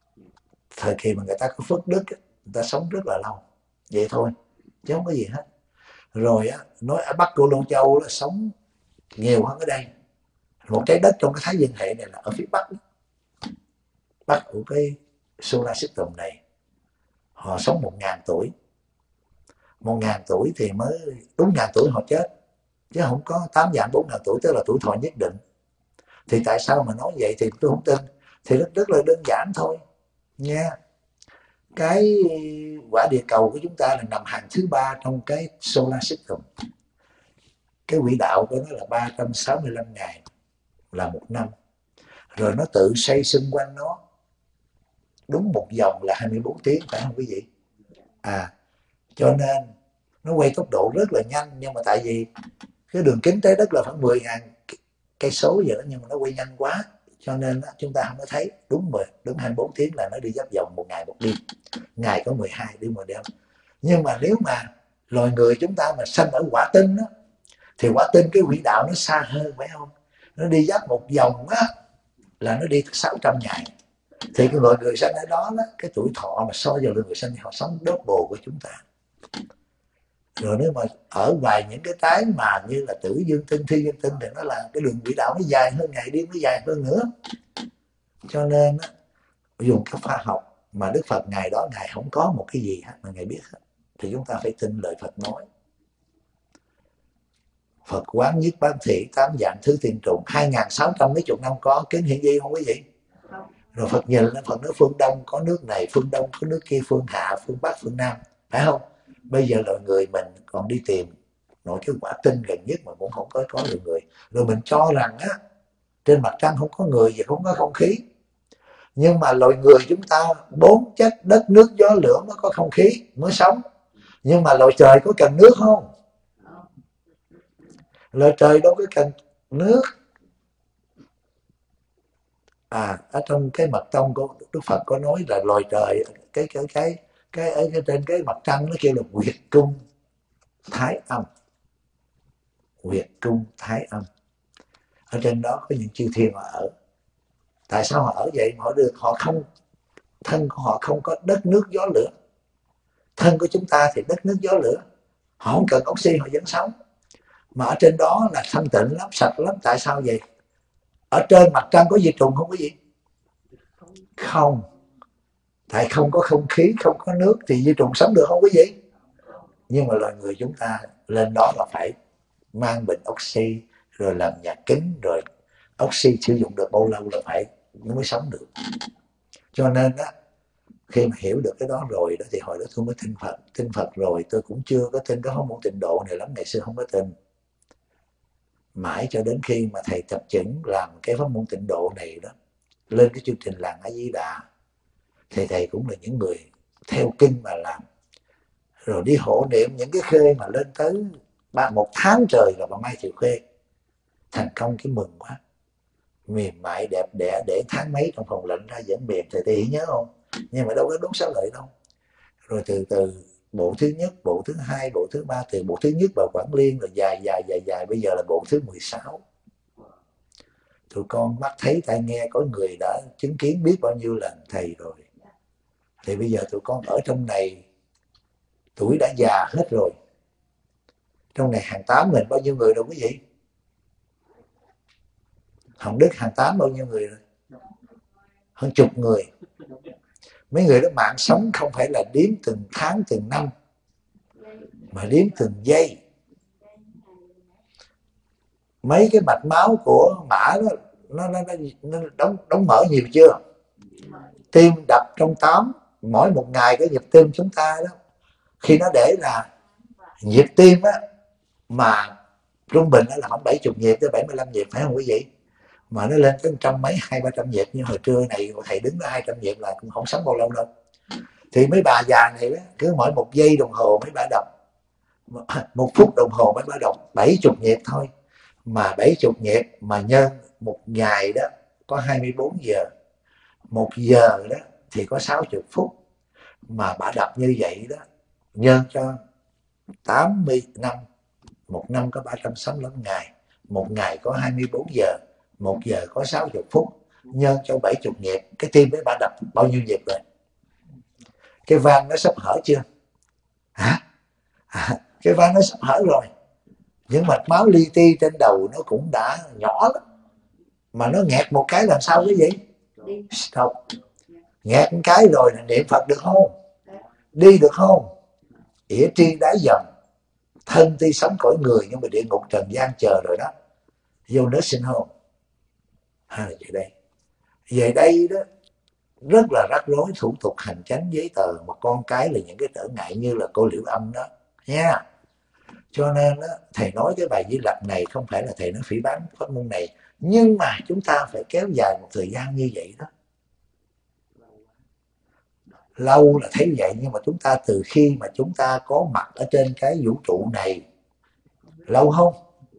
thời kỳ mà người ta có phước đức, người ta sống rất là lâu, vậy thôi chứ không có gì hết. Rồi á, nói ở Bắc Cô Lô Châu là sống nhiều hơn ở đây. Một trái đất trong cái Thái Dương hệ này là ở phía Bắc, Bắc của cái solar system này. Họ sống 1.000 tuổi. 1.000 tuổi thì mới, đúng 1.000 tuổi họ chết. Chứ không có 8 dạng 4.000 tuổi, tức là tuổi thọ nhất định. Thì tại sao mà nói vậy thì tôi không tin. Thì rất là đơn giản thôi nha. Cái quả địa cầu của chúng ta là nằm hàng thứ 3 trong cái solar system. Cái quỹ đạo của nó là 365 ngày là một năm. Rồi nó tự xoay xung quanh nó đúng một vòng là 24 tiếng, phải không quý vị? Cho nên nó quay tốc độ rất là nhanh, nhưng mà tại vì cái đường kính trái đất là khoảng 10.000 cây số vậy đó, nhưng mà nó quay nhanh quá, cho nên chúng ta không có thấy. Đúng 24 tiếng là nó đi giáp vòng một ngày một đêm. Ngày có 12 đêm 10 đêm. Nhưng mà nếu mà loài người chúng ta mà sinh ở quả tinh đó, thì quả tinh cái quỹ đạo nó xa hơn, phải không? Nó đi giáp một vòng á là nó đi 600 ngày. Thì cái loài người sinh ở đó, cái tuổi thọ mà so với loài người sinh thì họ sống double của chúng ta. Rồi nếu mà ở ngoài những cái trái mà như là tử dương tinh, thi dương tinh thì nó là cái đường quỹ đạo nó dài hơn, ngày đêm nó dài hơn nữa. Cho nên á, dùng cái khoa học mà Đức Phật ngày đó ngài không có một cái gì hết mà ngài biết hết, thì chúng ta phải tin lời Phật nói. Phật quán nhất bán thị, 8 dạng thứ thiên trùng, 2.600 mấy chục năm có kính hiện gì không quý vị? Rồi Phật nhìn lên, Phật nói phương Đông có nước này, phương Đông có nước kia, phương Hạ, phương Bắc, phương Nam, phải không? Bây giờ là người mình còn đi tìm nội cái quả tinh gần nhất mà cũng không có được người. Rồi mình cho rằng á, trên mặt trăng không có người và không có không khí. Nhưng mà loài người chúng ta 4 chất đất, nước, gió, lửa mới có không khí, mới sống. Nhưng mà loài trời có cần nước không? Loài trời đâu có cần nước. Ở trong cái mật tông của Đức Phật có nói là loài trời cái ở trên cái mặt trăng nó kêu là Nguyệt Cung Thái Âm. Nguyệt Cung Thái Âm. Ở trên đó có những chư thiên họ ở. Tại sao họ ở vậy? Họ không, thân của họ không có đất nước gió lửa. Thân của chúng ta thì đất nước gió lửa, họ không cần oxy họ vẫn sống. Mà ở trên đó là thanh tịnh lắm, sạch lắm. Tại sao vậy? Ở trên mặt trăng có diệt trùng không quý vị? Không. Tại không có không khí, không có nước thì vi trùng sống được không quý vị? Nhưng mà loài người chúng ta lên đó là phải mang bình oxy, rồi làm nhà kính, rồi oxy sử dụng được bao lâu là phải nó mới sống được. Cho nên á, khi mà hiểu được cái đó rồi đó thì hồi đó tôi mới tin Phật. Tin Phật rồi tôi cũng chưa có tin cái pháp môn tịnh độ này lắm, ngày xưa không có tin. Mãi cho đến khi mà thầy tập chững làm cái pháp môn tịnh độ này đó, lên cái chương trình làng A Di Đà, thì thầy cũng là những người theo kinh mà làm. Rồi đi hộ niệm những cái khê mà lên tới 1 tháng trời là bà Mai Thị Khê thành công, cái mừng quá. Mềm mại đẹp đẽ để tháng mấy trong phòng lạnh ra dẫn mềm, thầy nhớ không? Nhưng mà đâu có đúng xá lợi đâu. Rồi từ từ bộ thứ nhất, bộ thứ hai, bộ thứ ba, từ bộ thứ nhất vào Quảng Liên rồi dài, bây giờ là bộ thứ 16. Tụi con mắt thấy tai nghe có người đã chứng kiến biết bao nhiêu lần thầy rồi. Thì bây giờ tụi con ở trong này tuổi đã già hết rồi. Trong này hàng 8 mình bao nhiêu người đâu quý vị? Hồng Đức hàng 8 bao nhiêu người rồi? Hơn chục người. Mấy người đó mạng sống không phải là đếm từng tháng, từng năm, mà đếm từng giây. Mấy cái mạch máu của Mã đó, nó đóng mở nhiều chưa? Tim đập trong 8, mỗi một ngày cái nhịp tim chúng ta đó, khi nó để là nhịp tim á, mà trung bình là khoảng 70 nhịp tới 75 nhịp, phải không quý vị? Mà nó lên tới 100 mấy, 200-300 nhịp, như hồi trưa này thầy đứng ở 200 nhịp là cũng không sống bao lâu đâu. Thì mấy bà già này cứ mỗi 1 giây đồng hồ mấy bà đọc, 1 phút đồng hồ mấy bà đọc 70 nhịp thôi. Mà 70 nhịp mà nhân một ngày đó có 24 giờ, 1 giờ đó thì có 60 phút. Mà bà đọc như vậy đó, nhân cho 80 năm, 1 năm có 365 ngày, 1 ngày có 24 giờ, 1 giờ có 60 phút, nhân cho 70 nhịp, cái tim với bà đập bao nhiêu nhịp rồi? Cái van nó sắp hở chưa? Hả? cái van nó sắp hở rồi, những mạch máu li ti trên đầu nó cũng đã nhỏ lắm, mà nó nghẹt một cái làm sao cái gì không, nghẹt một cái rồi niệm Phật được không, đi được không, ỉa tri đá dầm, thân tuy sống cõi người nhưng mà địa ngục trần gian chờ rồi đó, vô nữa xin không, hay là về đây đó rất là rắc rối, thủ tục hành chánh giấy tờ, mà con cái là những cái trở ngại như là cô Liễu Âm đó nha. Cho nên đó, thầy nói cái bài Di Lặc này không phải là thầy nói phỉ báng pháp môn này, nhưng mà chúng ta phải kéo dài một thời gian như vậy đó, lâu là thấy vậy, nhưng mà chúng ta từ khi mà chúng ta có mặt ở trên cái vũ trụ này lâu không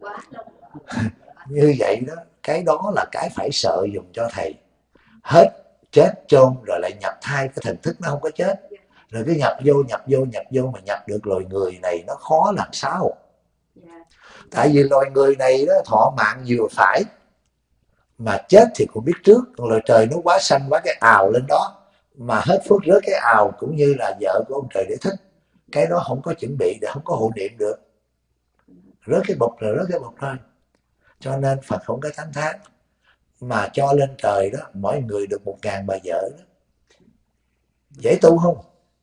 như vậy đó, cái đó là cái phải sợ dùng cho thầy. Hết chết chôn rồi lại nhập thai, cái thần thức nó không có chết, rồi cứ nhập vô mà nhập được loài người này nó khó làm sao. Tại vì loài người này đó thọ mạng vừa phải, mà chết thì cũng biết trước, còn loài trời nó quá xanh quá cái ào lên đó, mà hết phước rớt cái ào, cũng như là vợ của ông trời để thích, cái đó không có chuẩn bị để không có hộ niệm được, rớt cái bụt rồi rớt cái bụt thôi. Cho nên Phật không có tán thán, mà cho lên trời đó mỗi người được 1000 bà vợ đó, dễ tu không?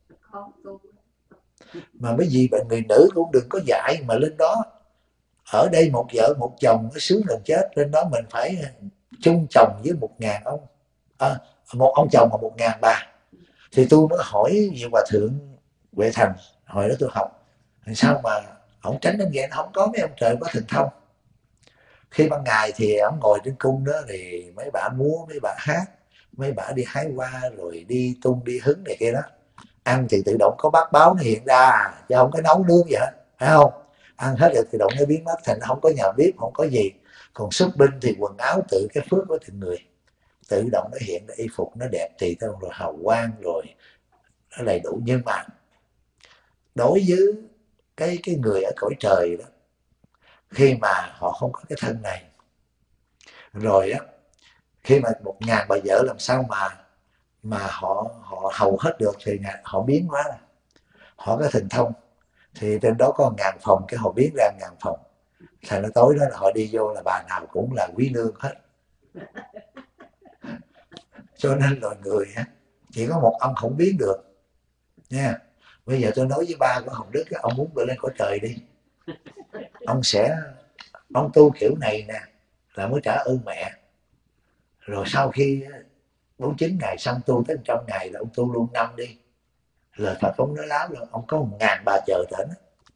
Mà mấy gì bạn người nữ cũng đừng có dạy mà lên đó, ở đây một vợ một chồng nó sướng gần chết, lên đó mình phải chung chồng với 1000 ông, một ông chồng mà 1000 bà. Thì tôi mới hỏi nhiều hòa thượng Huệ Thành, hồi đó tôi học sao mà ông tránh đến vậy, không có mấy ông trời có thần thông. Khi ban ngày thì ông ngồi trên cung đó thì mấy bà múa, mấy bà hát, mấy bà đi hái hoa rồi đi tung đi hứng này kia đó, ăn thì tự động có bát báo nó hiện ra, chứ không có nấu nướng vậy, phải không? Ăn hết rồi tự động nó biến mất, thành không có nhà bếp, không có gì. Còn xuất binh thì quần áo tự cái phước của từng người, tự động nó hiện ra, y phục nó đẹp thì rồi hào quang rồi nó đầy đủ. Nhưng mà đối với cái người ở cõi trời đó, khi mà họ không có cái thân này rồi á, khi mà 1000 bà vợ làm sao mà họ hầu hết được thì họ biến hóa, họ có thần thông, thì trên đó có 1000 phòng, cái họ biến ra 1000 phòng, thành nó tối đó là họ đi vô là bà nào cũng là quý nương hết. Cho nên loài người chỉ có một ông không biến được nha. Bây giờ tôi nói với ba của Hồng Đức, ông muốn lên cõi trời đi, ông tu kiểu này nè là mới trả ơn mẹ, rồi sau khi 49 ngày xong tu tới 100 ngày là ông tu luôn năm đi, lời Phật cũng nói láo rồi, ông có 1000 bà chờ tỉnh.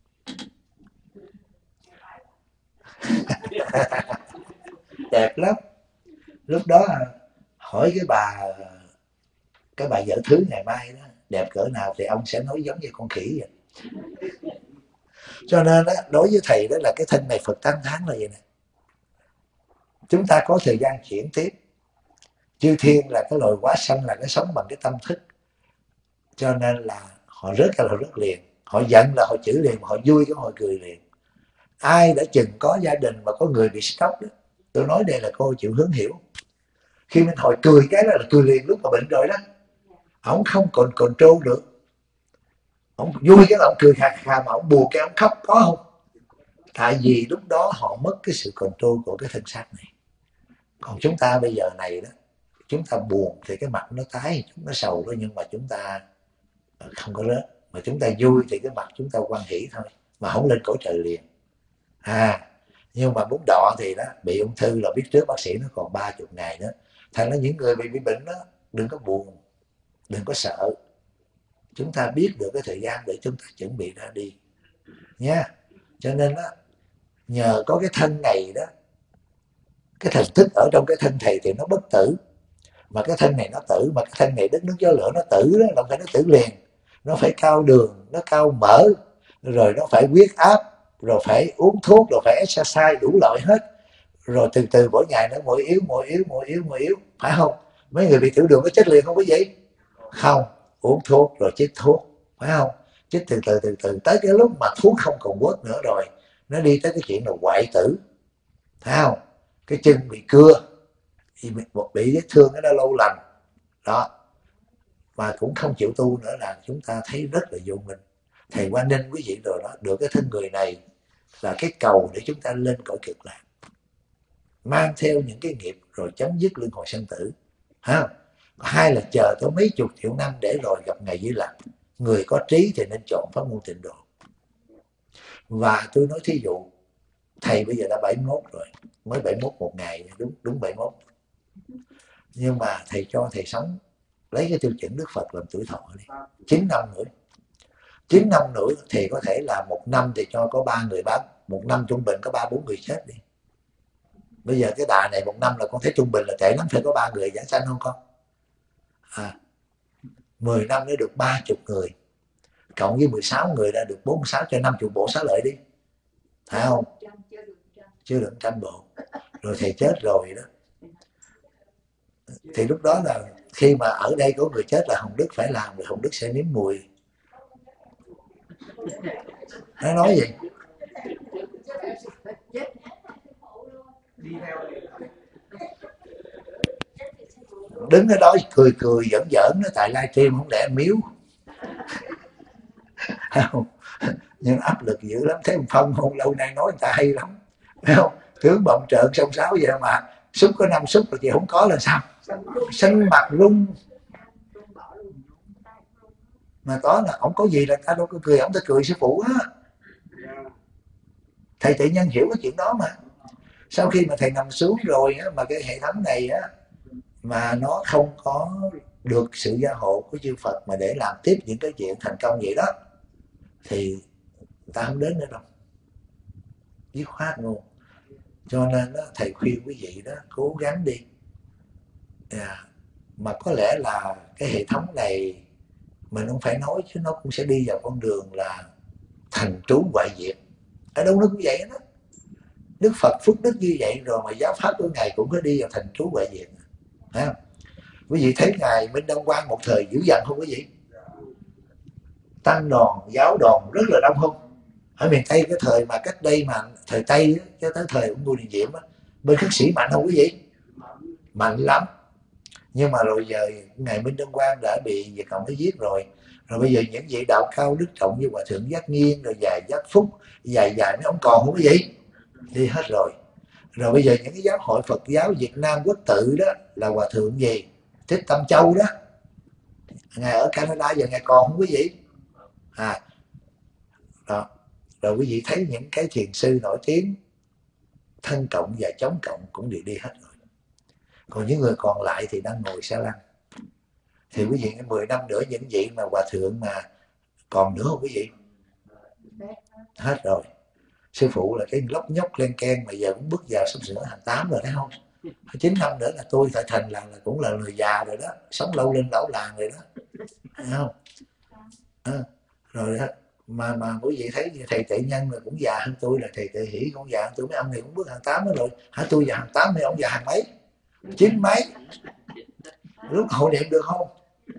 Đẹp lắm. Lúc đó hỏi cái bà vợ thứ ngày mai đó đẹp cỡ nào thì ông sẽ nói giống như con khỉ vậy. Cho nên đó, đối với thầy đó là cái thân này Phật tán thán là vậy nè, chúng ta có thời gian chuyển tiếp. Chư thiên là cái loài quá sanh, là cái sống bằng cái tâm thức, cho nên là họ rớt là rớt liền, họ giận là họ chửi liền, họ vui cái họ cười liền. Ai đã chừng có gia đình mà có người bị stroke đó, tôi nói đây là cô chịu hướng hiểu, khi mình hồi cười cái là cười liền lúc mà bệnh rồi đó, ông không còn control được, ông vui cái là ông cười khà khà, mà ông buồn cái ông khóc, có không? Tại vì lúc đó họ mất cái sự control của cái thân xác này. Còn chúng ta bây giờ này đó, chúng ta buồn thì cái mặt nó tái, chúng nó sầu đó, nhưng mà chúng ta không có rớt, mà chúng ta vui thì cái mặt chúng ta hoan hỷ thôi, mà không lên cõi trời liền. Nhưng mà muốn đọ thì đó bị ung thư là biết trước bác sĩ nó còn 30 ngày nữa. Thành ra những người bị bệnh đó đừng có buồn, đừng có sợ, chúng ta biết được cái thời gian để chúng ta chuẩn bị ra đi nha. Cho nên đó, nhờ có cái thân này đó, cái thần thức ở trong cái thân thầy thì nó bất tử, mà cái thân này nó tử, mà cái thân này đất nước gió lửa nó tử đó, không phải nó tử liền, nó phải cao đường, nó cao mỡ, rồi nó phải huyết áp, rồi phải uống thuốc, rồi phải exercise đủ loại hết, rồi từ từ mỗi ngày nó mỗi yếu, phải không? Mấy người bị tiểu đường có chết liền không quý vị? Không, uống thuốc rồi chích thuốc, phải không? Chích từ từ tới cái lúc mà thuốc không còn work nữa rồi, nó đi tới cái chuyện là hoại tử, thấy không? Cái chân bị cưa, bị vết thương nó lâu lành đó, mà cũng không chịu tu nữa, là chúng ta thấy rất là vô minh. Thầy Quang Ninh quý vị rồi đó, được cái thân người này là cái cầu để chúng ta lên cõi cực lạc, mang theo những cái nghiệp rồi chấm dứt luân hồi sanh tử ha. Hai là chờ tới mấy chục triệu năm để rồi gặp ngày Di Lặc. Người có trí thì nên chọn pháp môn Tịnh Độ. Và tôi nói thí dụ thầy bây giờ đã 71 rồi, mới 71 một ngày, đúng 71, nhưng mà thầy cho thầy sống lấy cái tiêu chuẩn Đức Phật làm tuổi thọ đi 9 năm nữa. 9 năm nữa thì có thể là một năm thì cho có 3 người bán, một năm trung bình có 3-4 người chết đi. Bây giờ cái đà này một năm là con thấy trung bình là tệ lắm, phải có 3 người giảng sanh không con? 10 năm mới được 30 người, cộng với 16 người đã được 46 cho 50 bộ xá lợi đi, phải không? Chưa được 100 bộ. Rồi thầy chết rồi đó, thì lúc đó là khi mà ở đây có người chết là Hồng Đức phải làm, rồi Hồng Đức sẽ nếm mùi. Nó nói gì? Đứng ở đó cười cười giỡn giỡn nó, tại livestream không lẽ miếu. Không, nhưng áp lực dữ lắm. Thấy ông Phong không, lâu nay nói người ta hay lắm, thấy không? Tướng bọng trợn sông sáo vậy mà xúc có 5 xúc rồi chị không có là sao? Xanh mặt rung. Mà đó là ổng có gì là ta đâu có cười, ổng ta cười sư phụ á. Thầy tự nhân hiểu cái chuyện đó mà. Sau khi mà thầy nằm xuống rồi á, mà cái hệ thống này á mà nó không có được sự gia hộ của chư Phật mà để làm tiếp những cái chuyện thành công vậy đó, thì ta không đến nữa đâu, dứt khoát luôn. Cho nên đó, thầy khuyên quý vị đó cố gắng đi. Mà có lẽ là cái hệ thống này mình không phải nói, chứ nó cũng sẽ đi vào con đường là thành trú hoại diệt. Ở đâu nó cũng vậy đó. Đức Phật phước đức như vậy rồi mà giáo pháp của Ngài cũng có đi vào thành trú hoại diệt. Thấy không? Quý vị thấy Ngài Minh Đông Quang một thời dữ dằn không quý vị? Tăng đoàn, giáo đoàn rất là đông không? Ở miền Tây cái thời mà cách đây mà thời Tây cho tới thời ông Bùi Điền Diệm á, bên khất sĩ mạnh không quý vị? Mạnh lắm. Nhưng mà rồi giờ Ngài Minh Đông Quang đã bị Việt Cộng nó giết rồi. Rồi bây giờ những vị đạo cao đức trọng như Hòa Thượng Giác Nghiên, rồi Dài Giác Phúc, dài mấy ông còn không quý vị? Đi hết rồi. Rồi bây giờ những cái giáo hội Phật giáo Việt Nam quốc tự đó là Hòa Thượng gì? Thích Tâm Châu đó. Ngài ở Canada giờ Ngài còn không quý vị? Đó. Rồi quý vị thấy những cái thiền sư nổi tiếng thân cộng và chống cộng cũng đều đi hết rồi. Còn những người còn lại thì đang ngồi xe lăn. Thì quý vị 10 năm nữa những vị mà Hòa Thượng mà còn nữa không quý vị? Hết rồi. Sư phụ là cái lóc nhóc len keng mà giờ cũng bước vào sắp sửa hành 8 rồi thấy không? 9 năm nữa là tôi tại thành là cũng là người già rồi đó, sống lâu lên lão làng rồi đó, thấy không? Rồi đó. Mà quý vị thấy thầy Tệ Nhân là cũng già hơn tôi, là thầy Tệ Hỷ cũng già hơn tôi, mấy ông này cũng bước hàng 8 rồi. Hả, tôi già hàng 8 hay ông già hàng mấy? 9 mấy? Lúc hội niệm được không?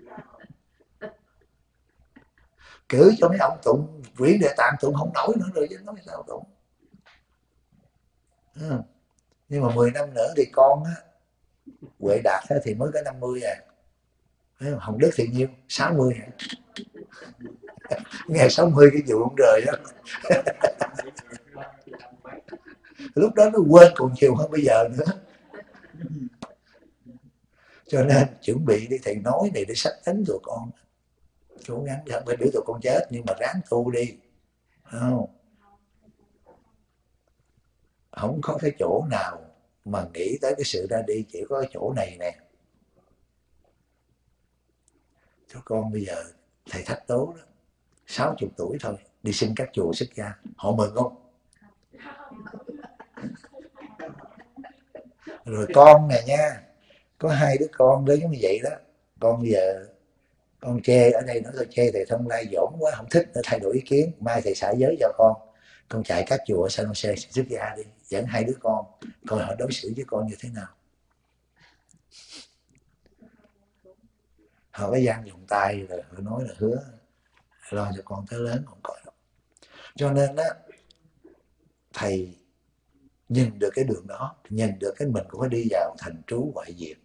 Cử cho mấy ông tụng Quyển Địa Tạng tụng không nổi nữa rồi chứ nói sao tụng. Nhưng mà 10 năm nữa thì con á, Huệ Đạt thì mới có 50 à. Hồng Đức thì nhiêu? 60 hả? Nghe 60 cái vụ không rời đó. Lúc đó nó quên còn nhiều hơn bây giờ nữa. Cho nên chuẩn bị đi, thầy nói này để sách đánh tụi con. Cố gắng không phải biểu tụi con chết, nhưng mà ráng tu đi. Không có cái chỗ nào mà nghĩ tới cái sự ra đi, chỉ có cái chỗ này nè. Cho con bây giờ thầy thách đố đó, 60 tuổi thôi, đi xin các chùa xuất gia, họ mừng không? Rồi con nè nha, có 2 đứa con lớn như vậy đó, con giờ con chê ở đây, nói tôi chê thầy Thông Lai dỗn quá, không thích, nó thay đổi ý kiến, mai thầy xả giới cho con chạy các chùa ở San Jose xuất gia đi, dẫn 2 đứa con, coi họ đối xử với con như thế nào. Họ có gian dùng tay rồi họ nói là hứa lo cho con tới lớn không coi đâu. Cho nên á, thầy nhìn được cái đường đó, nhìn được cái mình cũng phải đi vào thành trú hoại diệt.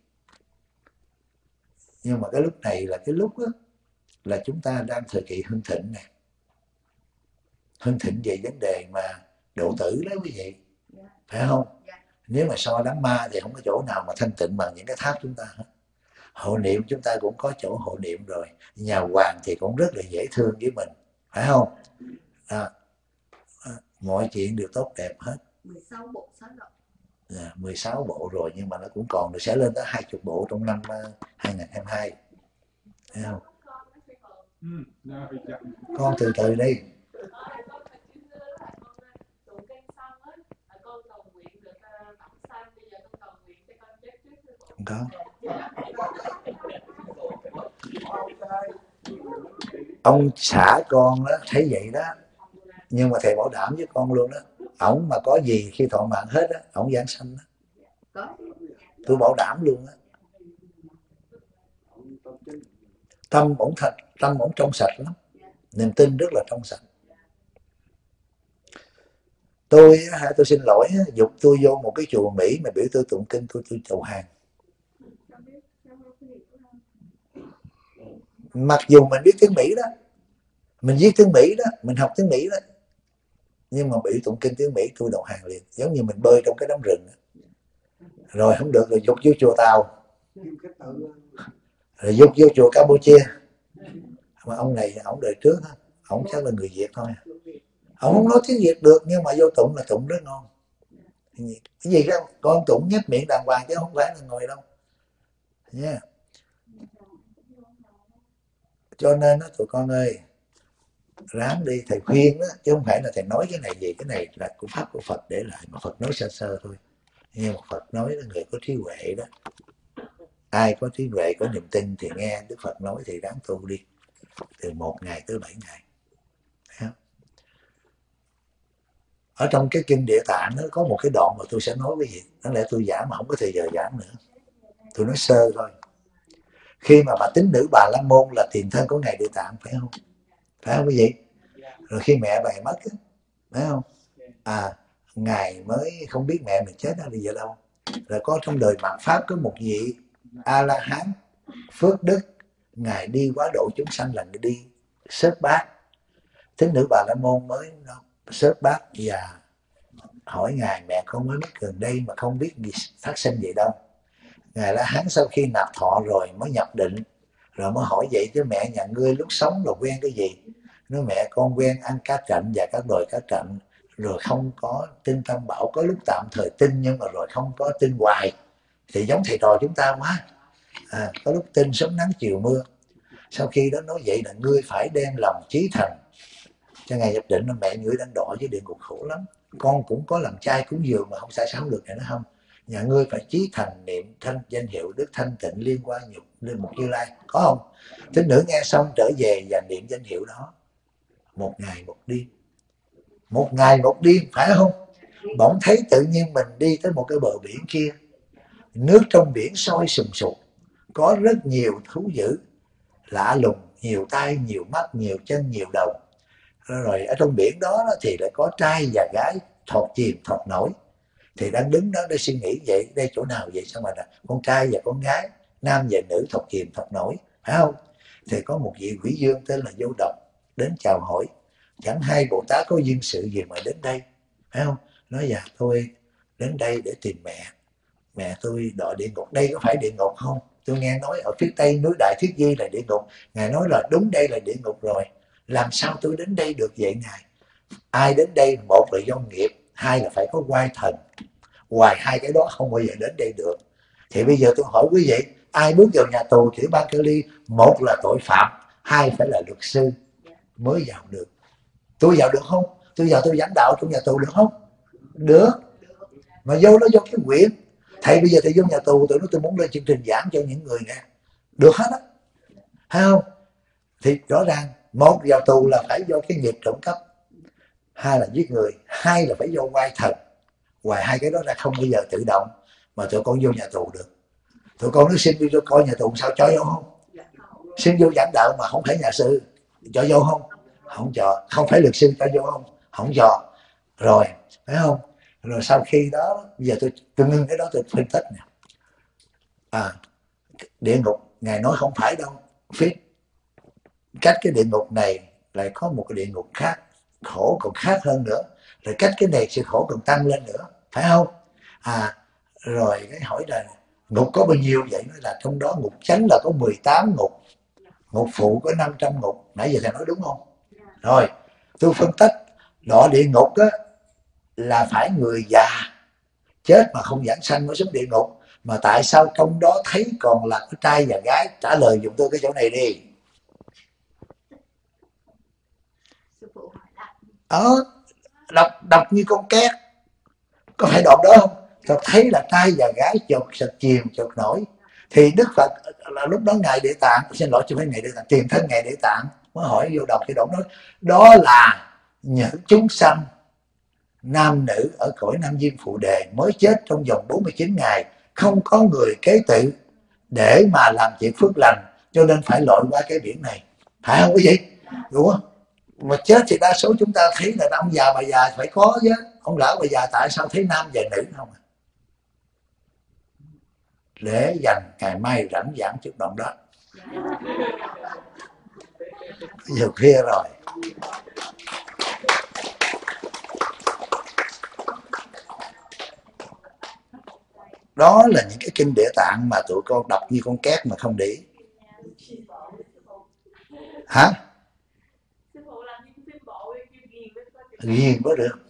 Nhưng mà cái lúc này là cái lúc đó, là chúng ta đang thời kỳ hưng thịnh nè, hưng thịnh về vấn đề mà độ tử đó quý vị, phải không? Nếu mà so đám ma thì không có chỗ nào mà thanh tịnh bằng những cái tháp chúng ta hết. Hộ niệm chúng ta cũng có chỗ hộ niệm rồi, nhà hoàng thì cũng rất là dễ thương với mình, phải không? À, mọi chuyện đều tốt đẹp hết. 16 bộ xá lợi. 16 bộ rồi, nhưng mà nó cũng còn sẽ lên tới 20 bộ trong năm 2022, thấy không? Con từ từ đi. Không có. Ông xã con đó thấy vậy đó, nhưng mà thầy bảo đảm với con luôn đó, ổng mà có gì khi thọ mạng hết á, ổng giảng sanh đó. Tôi bảo đảm luôn á. Tâm ổng thật, tâm ổng trong sạch lắm, niềm tin rất là trong sạch. Tôi xin lỗi, dục tôi vô một cái chùa Mỹ mà biểu tôi tụng kinh, tôi chầu hàng. Mặc dù mình biết tiếng Mỹ đó, mình viết tiếng Mỹ đó, mình học tiếng Mỹ đó, nhưng mà bị tụng kinh tiếng Mỹ tôi đầu hàng liền. Giống như mình bơi trong cái đám rừng đó. Rồi không được rồi dục vô chùa Tàu, rồi dục vô chùa Campuchia. Mà ông này ổng đời trước á, ổng chắc là người Việt thôi, ổng không nói tiếng Việt được, nhưng mà vô tụng là tụng rất ngon. Cái gì đó con tụng nhất miệng đàng hoàng chứ không phải là ngồi đâu nha. Yeah. Cho nên đó, tụi con ơi, ráng đi, thầy khuyên đó, chứ không phải là thầy nói cái này gì, cái này là của pháp của Phật để lại, mà Phật nói sơ sơ thôi. Nhưng mà Phật nói là người có trí huệ đó, ai có trí huệ, có niềm tin thì nghe Đức Phật nói thì ráng tu đi, từ 1 ngày tới 7 ngày. Ở trong cái kinh Địa Tạng nó có một cái đoạn mà tôi sẽ nói với gì, đáng lẽ tôi giảng mà không có thời giờ giảng nữa, tôi nói sơ thôi. Khi mà bà tín nữ Bà La Môn là tiền thân của ngài Địa Tạng, phải không? Phải không quý vị? Rồi khi mẹ bà mất, phải không? Ngài mới không biết mẹ mình chết ở bây giờ đâu. Rồi có trong đời mạt Pháp có một vị A La Hán phước đức, ngài đi quá độ chúng sanh là người đi xếp bát. Tín nữ Bà La Môn mới xếp bát và hỏi ngài, mẹ con mới mất gần đây mà không biết gì phát sinh vậy đâu. Ngài La Hán sau khi nạp thọ rồi mới nhập định, rồi mới hỏi vậy chứ mẹ nhà ngươi lúc sống là quen cái gì? Nói mẹ con quen ăn cá trạnh và các đồi cá trạnh, rồi không có tin Tam Bảo, có lúc tạm thời tin nhưng mà rồi không có tin hoài, thì giống thầy trò chúng ta quá. Có lúc tin sớm nắng chiều mưa. Sau khi đó nói vậy là ngươi phải đem lòng chí thành. Cho ngài nhập định là mẹ ngươi đang đọa với địa ngục khổ lắm, con cũng có làm chay cúng dường mà không sai sáu được. Này nó không, nhà ngươi phải chí thành niệm thanh danh hiệu đức thanh tịnh liên quan nhục lên một Như Lai, có không? Tín nữ nghe xong trở về và niệm danh hiệu đó 1 ngày 1 đêm, 1 ngày 1 đêm, phải không? Bỗng thấy tự nhiên mình đi tới một cái bờ biển kia, nước trong biển sôi sùng sục, có rất nhiều thú dữ lạ lùng, nhiều tay nhiều mắt nhiều chân nhiều đầu. Rồi ở trong biển đó thì lại có trai và gái thọt chìm thọt nổi. Thì đang đứng đó để suy nghĩ vậy, đây chỗ nào vậy, sao mà là con trai và con gái, nam và nữ thọt chìm thọt nổi, phải không? Thì có một vị quỷ dương tên là Vô Độc đến chào hỏi, chẳng hay Bồ Tát có duyên sự gì mà đến đây, phải không? Nói dạ tôi đến đây để tìm mẹ tôi đọa địa ngục. Đây có phải địa ngục không? Tôi nghe nói ở phía tây núi Đại Thiết Di là địa ngục. Ngài nói là đúng, đây là địa ngục rồi, làm sao tôi đến đây được vậy ngài? Ai đến đây, một là do nghiệp, hai là phải có oai thần, ngoài hai cái đó không bao giờ đến đây được. Thì bây giờ tôi hỏi quý vị, ai bước vào nhà tù Tiểu Bang Cali, một là tội phạm, hai phải là luật sư mới vào được. Tôi vào được không? Tôi vào tôi giảng đạo trong nhà tù được không? Được, mà vô đó vô cái quyển. Thầy bây giờ thầy vô nhà tù, tôi nói tôi muốn lên chương trình giảng cho những người nghe, được hết á, thấy không? Thì rõ ràng một vào tù là phải do cái nghiệp trộm cắp, hai là giết người, hai là phải do oai thần. Ngoài hai cái đó ra không bao giờ tự động mà tụi con vô nhà tù được. Tụi con nói xin vô coi nhà tù sao, cho vô không? Xin vô giảng đạo mà không phải nhà sư, cho vô không? Không cho. Không phải luật sư, cho vô không? Không cho. Rồi, phải không? Rồi sau khi đó, bây giờ tôi ngưng cái đó, tôi phân tích nè. Địa ngục ngài nói không phải đâu, phía cách cái địa ngục này lại có một cái địa ngục khác, khổ còn khác hơn nữa, rồi cách cái này sự khổ còn tăng lên nữa, phải không? Rồi cái hỏi là ngục có bao nhiêu vậy? Nói là trong đó ngục chánh là có 18 ngục, ngục phụ có 500 ngục. Nãy giờ thầy nói đúng không? Rồi tôi phân tích, đọa địa ngục á, là phải người già chết mà không giảng sanh mới xuống địa ngục, mà tại sao trong đó thấy còn là cái trai và gái? Trả lời giùm tôi cái chỗ này đi. Đọc như con két, có phải đoạn đó không? Tôi thấy là trai và gái chợt sật chìm chợt nổi, thì Đức Phật là lúc đó ngài Địa Tạng, xin lỗi chứ phải ngài Địa Tạng, tiền thân ngài Địa Tạng mới hỏi vô đọc cái đoạn đó, đó là những chúng sanh nam nữ ở cõi Nam Diêm Phù Đề mới chết trong vòng 49 ngày, không có người kế tự để mà làm chuyện phước lành, cho nên phải lội qua cái biển này, phải không quý vị? Đúng không? Mà chết thì đa số chúng ta thấy là ông già bà già phải có chứ, ông lão bà già tại sao thấy nam và nữ không? Để dành ngày mai rảnh giảng chút đoạn đó. Giờ khuya rồi. Đó là những cái kinh Địa Tạng mà tụi con đọc như con két mà không để ý. Hả? Ghiền có được.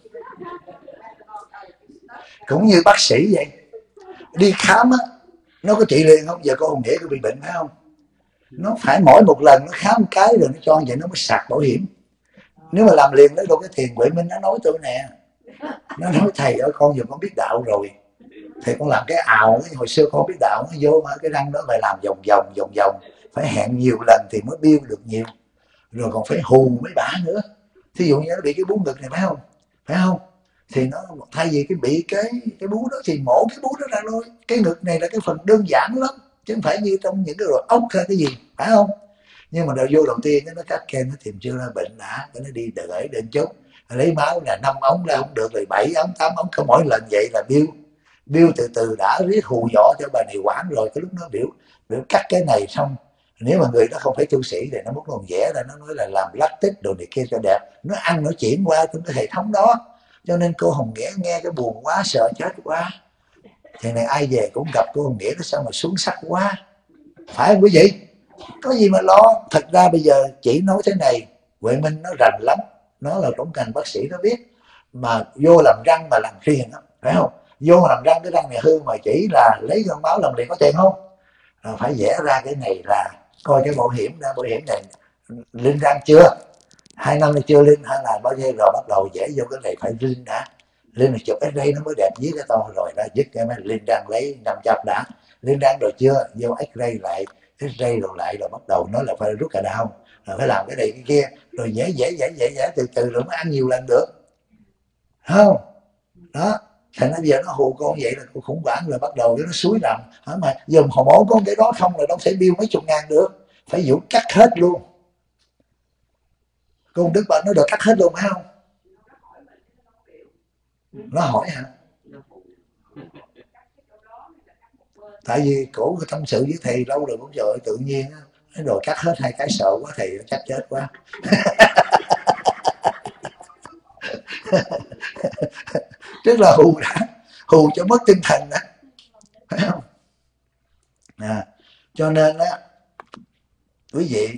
Cũng như bác sĩ vậy, đi khám á, nó có trị liền không? Giờ con Hồng Nghĩa có bị bệnh phải không? Nó phải mỗi một lần nó khám cái rồi nó cho vậy nó mới sạc bảo hiểm. Nếu mà làm liền nó đâu cái tiền. Huệ Minh nó nói tôi nè, nó nói thầy ơi con giờ con biết đạo rồi, thầy con làm cái ào, hồi xưa con biết đạo nó vô cái răng đó phải làm vòng vòng, phải hẹn nhiều lần thì mới biêu được nhiều, rồi còn phải hù mấy bả nữa. Thí dụ như nó bị cái bú ngực này phải không, thì nó thay vì cái bị cái bú đó thì mổ cái bú đó ra thôi. Cái ngực này là cái phần đơn giản lắm, chứ không phải như trong những cái rồi ốc hay cái gì, phải không? Nhưng mà vô đầu tiên nó cắt kem, nó tìm chưa ra bệnh đã, cái nó đi đợi đến chút lấy máu là 5 ống ra không được, rồi 7 ống 8 ống, cứ mỗi lần vậy là biêu từ từ đã riết hù dọa cho bà này quản. Rồi cái lúc nó biểu cắt cái này xong, nếu mà người đó không phải tu sĩ thì nó muốn còn vẽ ra, nó nói là làm lát tích đồ này kia cho đẹp, nó ăn nó chuyển qua trong cái hệ thống đó. Cho nên cô Hồng Nghĩa nghe cái buồn quá, sợ chết quá. Thì này ai về cũng gặp cô Hồng Nghĩa, nó sao mà xuống sắc quá, phải không quý vị? Có gì mà lo. Thật ra bây giờ chỉ nói thế này, Huệ Minh nó rành lắm, nó là tổng ngành bác sĩ nó biết. Mà vô làm răng mà làm riêng đó, phải không? Vô làm răng cái răng này hư mà chỉ là lấy con máu làm liền có tiền không? Rồi phải vẽ ra cái này là coi cái bảo hiểm ra, bảo hiểm này linh răng chưa, 2 năm thì chưa linh, hay là bao nhiêu rồi bắt đầu vẽ vô cái này phải linh đã, linh là chụp X-ray nó mới đẹp, viết cái to rồi đã dứt cái mấy linh răng lấy 500 đã, linh răng rồi chưa, vô X-ray lại, X-ray rồi lại, rồi bắt đầu nói là phải rút cả đau, rồi phải làm cái này cái kia, rồi vẽ từ từ rồi mới ăn nhiều lần được, không? Đó, thành ra giờ nó hù con vậy là khủng hoảng, rồi bắt đầu nó xúi rằm, mà dùm hồi mổ có cái đó không là đâu thể bill mấy chục ngàn được, phải vụ cắt hết luôn. Con Đức Bà nó được cắt hết luôn phải không? Nó hỏi hả? Tại vì cổ tâm sự với thầy lâu rồi cũng trời, tự nhiên cái đồ cắt hết 2 cái sợ quá, thầy chắc chết quá. Tức là hù cho mất tinh thần đó, phải không? Cho nên á quý vị,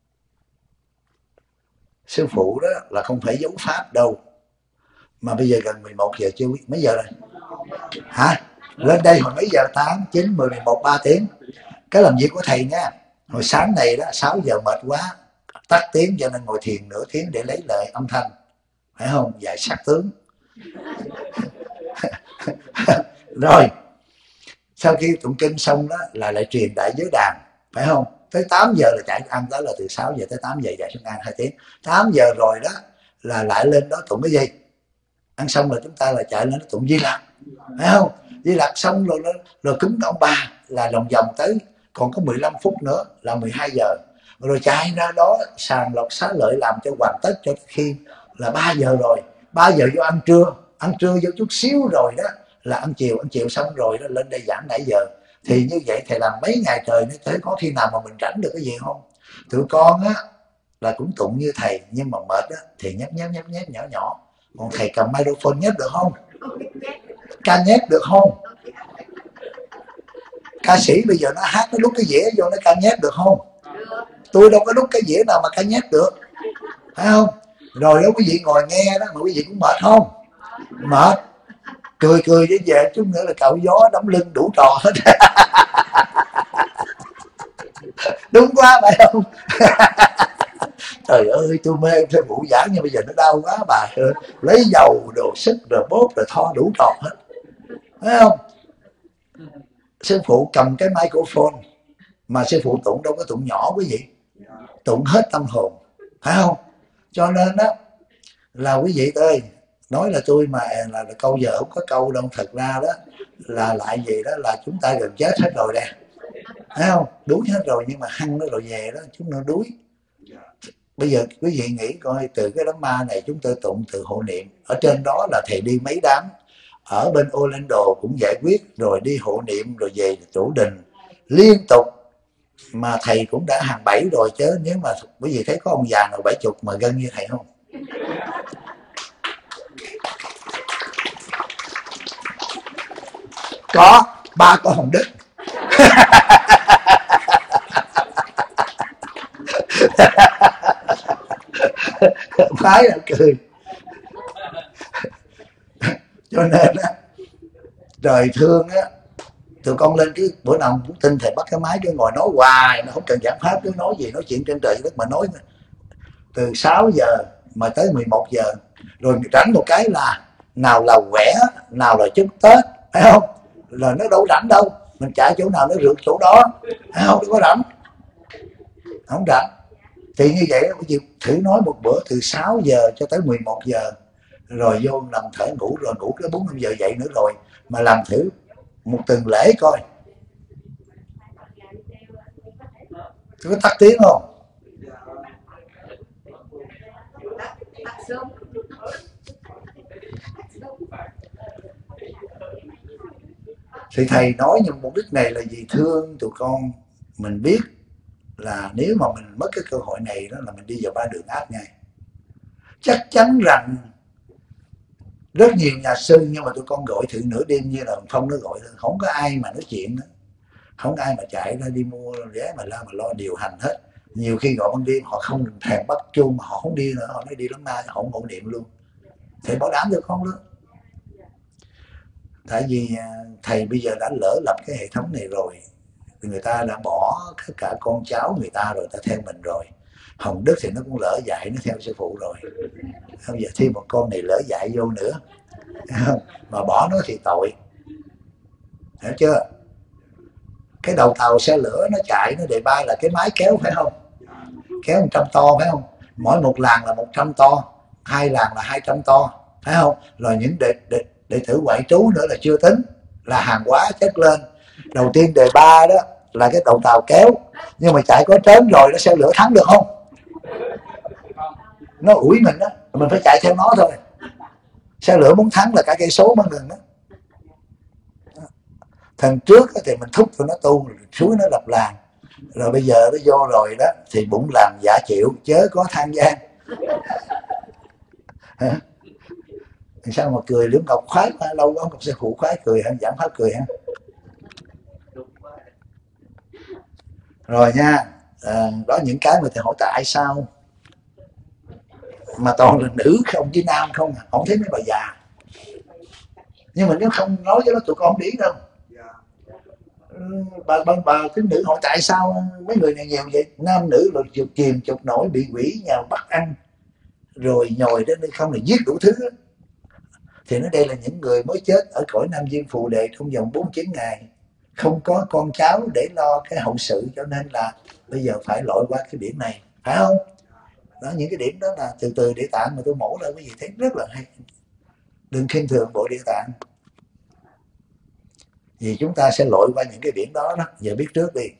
sư phụ đó là không phải giấu pháp đâu. Mà bây giờ gần 11 giờ chưa, mấy giờ rồi hả? Lên đây hồi mấy giờ? 8, 9, 10, 11, 3 tiếng. Cái làm việc của thầy nha, hồi sáng này đó 6 giờ mệt quá tắt tiếng, cho nên ngồi thiền nửa tiếng để lấy lại âm thanh, phải không? Dạy sát tướng. Rồi sau khi tụng kinh xong đó là lại truyền đại giới đàn, phải không? Tới 8 giờ là chạy ăn, đó là từ 6 giờ tới 8 giờ dạy xuống ăn 2 tiếng. 8 giờ rồi đó là lại lên đó tụng cái gì? Ăn xong rồi chúng ta là chạy lên đó tụng Di Lặc, phải không? Di Lặc xong rồi cúng ông bà là lòng vòng tới, còn có 15 phút nữa là 12 giờ. Rồi chạy ra đó sàng lọc xá lợi làm cho hoàn tất, cho khi là 3 giờ rồi. 3 giờ vô ăn trưa vô chút xíu rồi đó là ăn chiều xong rồi đó lên đây giảng nãy giờ. Thì như vậy thầy làm mấy ngày trời, nó tới có khi nào mà mình rảnh được cái gì không? Tụi con á là cũng tụng như thầy, nhưng mà mệt á thì nhép nhỏ nhỏ. Còn thầy cầm microphone nhép được không? Ca nhép được không? Ca sĩ bây giờ nó hát nó đút cái dĩa vô nó ca nhép được không? Tôi đâu có đút cái dĩa nào mà ca nhép được, phải không? Rồi đó quý vị ngồi nghe đó mà quý vị cũng mệt không? Mệt, cười với về chút nữa là cạo gió đóng lưng đủ trò hết. Đúng quá phải không? Trời ơi tôi mê cái vụ giảng nhưng bây giờ nó đau quá bà ơi. Lấy dầu đồ sức rồi bốt rồi tho đủ trò hết, phải không? Sư phụ cầm cái microphone mà sư phụ tụng đâu có tụng nhỏ quý vị, tụng hết tâm hồn, phải không? Cho nên đó là quý vị ơi, nói là tôi mà là câu giờ không có câu đâu, thật ra đó là lại gì đó là chúng ta gần chết hết rồi nè, thấy không? Đuối hết rồi, nhưng mà hăng nó rồi về đó chúng nó đuối. Bây giờ quý vị nghĩ coi, từ cái đám ma này chúng tôi tụng từ hộ niệm, ở trên đó là thầy đi mấy đám ở bên Orlando cũng giải quyết rồi, đi hộ niệm rồi về chủ đình liên tục, mà thầy cũng đã hàng 7 rồi chứ. Nếu mà quý vị thấy có ông già nào 70 mà gần như thầy không? Có 3 con Hồng Đức. Phái là cười. Cho nên á, trời thương á, tụi con lên cứ bữa nào cũng tin thầy bắt cái máy cứ ngồi nói hoài, nó không cần giảng pháp, cứ nói gì nói chuyện trên trời đất mà nói từ 6 giờ mà tới 11 giờ, rồi rảnh một cái là nào là quẻ, nào là chúc Tết, phải không? Là nó đâu rảnh đâu, mình chạy chỗ nào nó rượt chỗ đó, phải không? Đâu có rảnh, không rảnh. Thì như vậy quý vị thử nói một bữa từ 6 giờ cho tới 11 giờ, rồi vô nằm thở ngủ, rồi ngủ cái 4-5 giờ dậy nữa, rồi mà làm thử một tuần lễ coi có tắt tiếng không? Thì thầy nói nhưng mục đích này là gì? Thương tụi con. Mình biết là nếu mà mình mất cái cơ hội này đó là mình đi vào ba đường ác ngay. Chắc chắn rằng rất nhiều nhà sư, nhưng mà tụi con gọi thử nửa đêm như là Phong nó gọi, không có ai mà nói chuyện nữa, không có ai mà chạy ra đi mua vé mà lo điều hành hết. Nhiều khi gọi ban đêm họ không thèm bắt chuông mà họ không đi nữa, họ nói đi lắm ma, họ không hộ niệm luôn. Thầy bảo đảm được không đó? Tại vì thầy bây giờ đã lỡ lập cái hệ thống này rồi, người ta đã bỏ tất cả con cháu người ta rồi, ta theo mình rồi. Hồng Đức thì nó cũng lỡ dạy, nó theo sư phụ rồi, bây giờ thêm một con này lỡ dạy vô nữa mà bỏ nó thì tội, hiểu chưa? Cái đầu tàu xe lửa nó chạy, nó đề bay là cái máy kéo, phải không? Kéo 100 to, phải không? Mỗi một làng là 100 to, 2 làng là 200 to, phải không? Rồi những đệ tử ngoại trú nữa là chưa tính, là hàng hóa chất lên. Đầu tiên đề ba đó là cái đầu tàu kéo, nhưng mà chạy có trớn rồi nó xe lửa thắng được không? Nó ủi mình đó, mình phải chạy theo nó thôi. Xe lửa muốn thắng là cả cây số mới ngừng đó. Thằng trước thì mình thúc cho nó tu, suối nó lập làng, rồi bây giờ nó vô rồi đó thì bụng làm dạ chịu, chớ có than gian. Sao mà cười Liễu Ngọc khoái quá, lâu quá Ngọc sư phụ khoái cười hả? Giảng pháp cười hả? Rồi nha, đó những cái mà thầy hỏi tại sao mà toàn là nữ không chứ nam không, không thấy mấy bà già. Nhưng mà nếu không nói cho nó tụi con không biết đâu. Bà cái nữ hỏi tại sao mấy người này nhiều vậy, nam nữ rồi chụp chìm chụp nổi, bị quỷ nhào bắt ăn, rồi nhồi đến đây không là giết đủ thứ. Thì nó đây là những người mới chết ở cõi Nam Diêm Phù Đề trong vòng 49 ngày, không có con cháu để lo cái hậu sự, cho nên là bây giờ phải lội qua cái điểm này, phải không? Đó, những cái điểm đó là từ từ Địa Tạng mà tôi mổ ra cái gì thấy rất là hay. Đừng khinh thường bộ Địa Tạng, vì chúng ta sẽ lội qua những cái điểm đó đó. Giờ biết trước đi.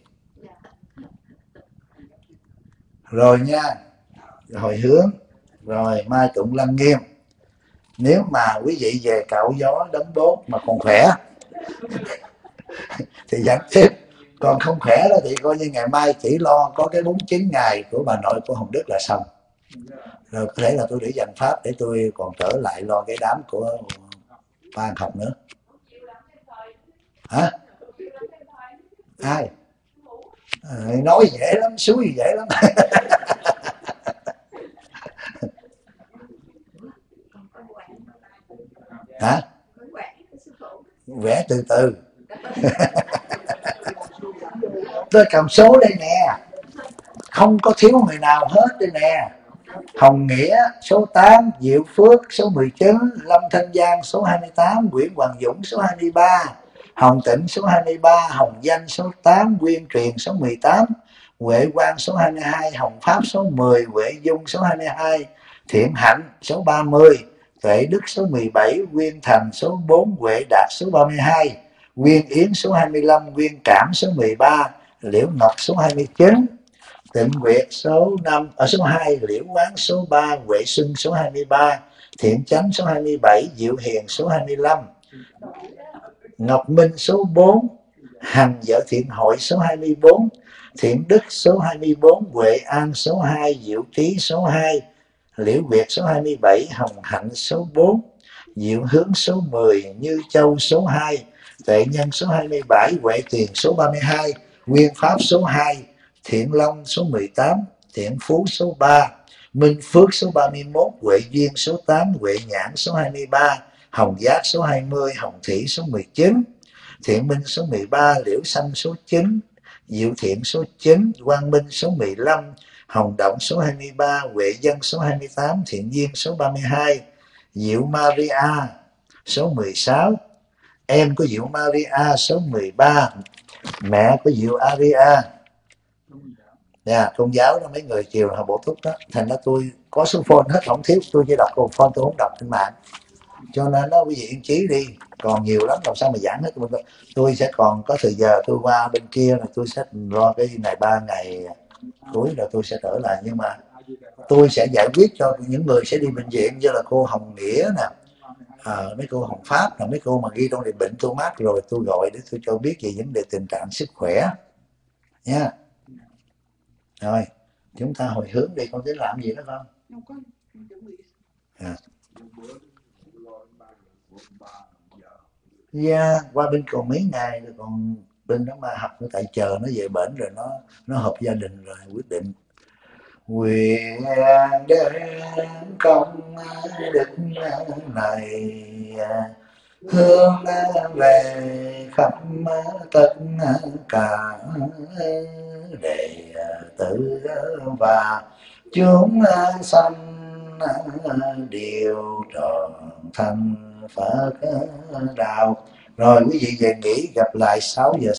Rồi nha, hồi hướng, rồi mai tụng Lăng Nghiêm. Nếu mà quý vị về cạo gió đấm bốt mà còn khỏe thì giảng tiếp Còn không khỏe đó thì coi như ngày mai chỉ lo có cái 49 ngày của bà nội của Hồng Đức là xong. Rồi có thể là tôi để dành pháp để tôi còn trở lại lo cái đám của Phan Học nữa. Hả? Ai? Nói dễ lắm, suối dễ lắm. Hả? Vẽ từ từ. Tôi cầm số đây nè, không có thiếu người nào hết đây nè. Hồng Nghĩa số 8, Diệu Phước số 19, Lâm Thanh Giang số 28, Nguyễn Hoàng Dũng số 23, Hồng Tĩnh số 23, Hồng Danh số 8, Nguyên Truyền số 18, Huệ Quang số 22, Hồng Pháp số 10, Huệ Dung số 22, Thiện Hạnh số 30, Tuệ Đức số 17, Nguyên Thành số 4, Huệ Đạt số 32, Nguyên Yến số 25, Nguyên Cảm số 13, Liễu Ngọc số 29, Tịnh Nguyệt số 5 ở số 2, Liễu Quán số 3, Huệ Xuân số 23, Thiện Chánh số 27, Diệu Hiền số 25, Ngọc Minh số 4, Hằng Vợ Thiện Hội số 24, Thiện Đức số 24, Huệ An số 2, Diệu Trí số 2, Liễu Việt số 27, Hồng Hạnh số 4, Diệu Hướng số 10, Như Châu số 2, Tuệ Nhân số 27, Huệ Tiền số 32, Nguyên Pháp số 2, Thiện Long số 18, Thiện Phú số 3, Minh Phước số 31, Huệ Duyên số 8, Huệ Nhãn số 23, Hồng Giác số 20, Hồng Thủy số 19, Thiện Minh số 13, Liễu Xanh số 9, Diệu Thiện số 9, Quang Minh số 15, Hồng Động số 23, Huệ Dân số 28, Thiện Duyên số 32, Diệu Maria số 16, em của Diệu Maria số 13, mẹ của Diệu Aria. Tôn giáo đó, mấy người chiều là bổ túc đó. Thành ra tôi có số phone hết, không thiếu, tôi chỉ đọc code phone, tôi không đọc trên mạng. Cho nên đó quý vị yên trí đi, còn nhiều lắm làm sao mà giảng hết. Tôi sẽ còn có thời giờ tôi qua bên kia là tôi sẽ lo cái này 3 ngày cuối rồi tôi sẽ trở lại. Nhưng mà tôi sẽ giải quyết cho những người sẽ đi bệnh viện, như là cô Hồng Nghĩa nè, mấy cô Hồng Pháp, là mấy cô mà ghi trong này bệnh tôi mát rồi, tôi gọi để tôi cho biết về vấn đề tình trạng sức khỏe nha. Rồi chúng ta hồi hướng đi, con tính làm gì đó không? Qua bên còn mấy ngày rồi, còn bên đó mà học nó tại chờ nó về bển rồi nó họp gia đình rồi quyết định. Nguyện đến công đức này, hướng về khắp tất cả đệ tử và chúng sanh đều trọn thành Phật đạo. Rồi quý vị về nghỉ, gặp lại 6 giờ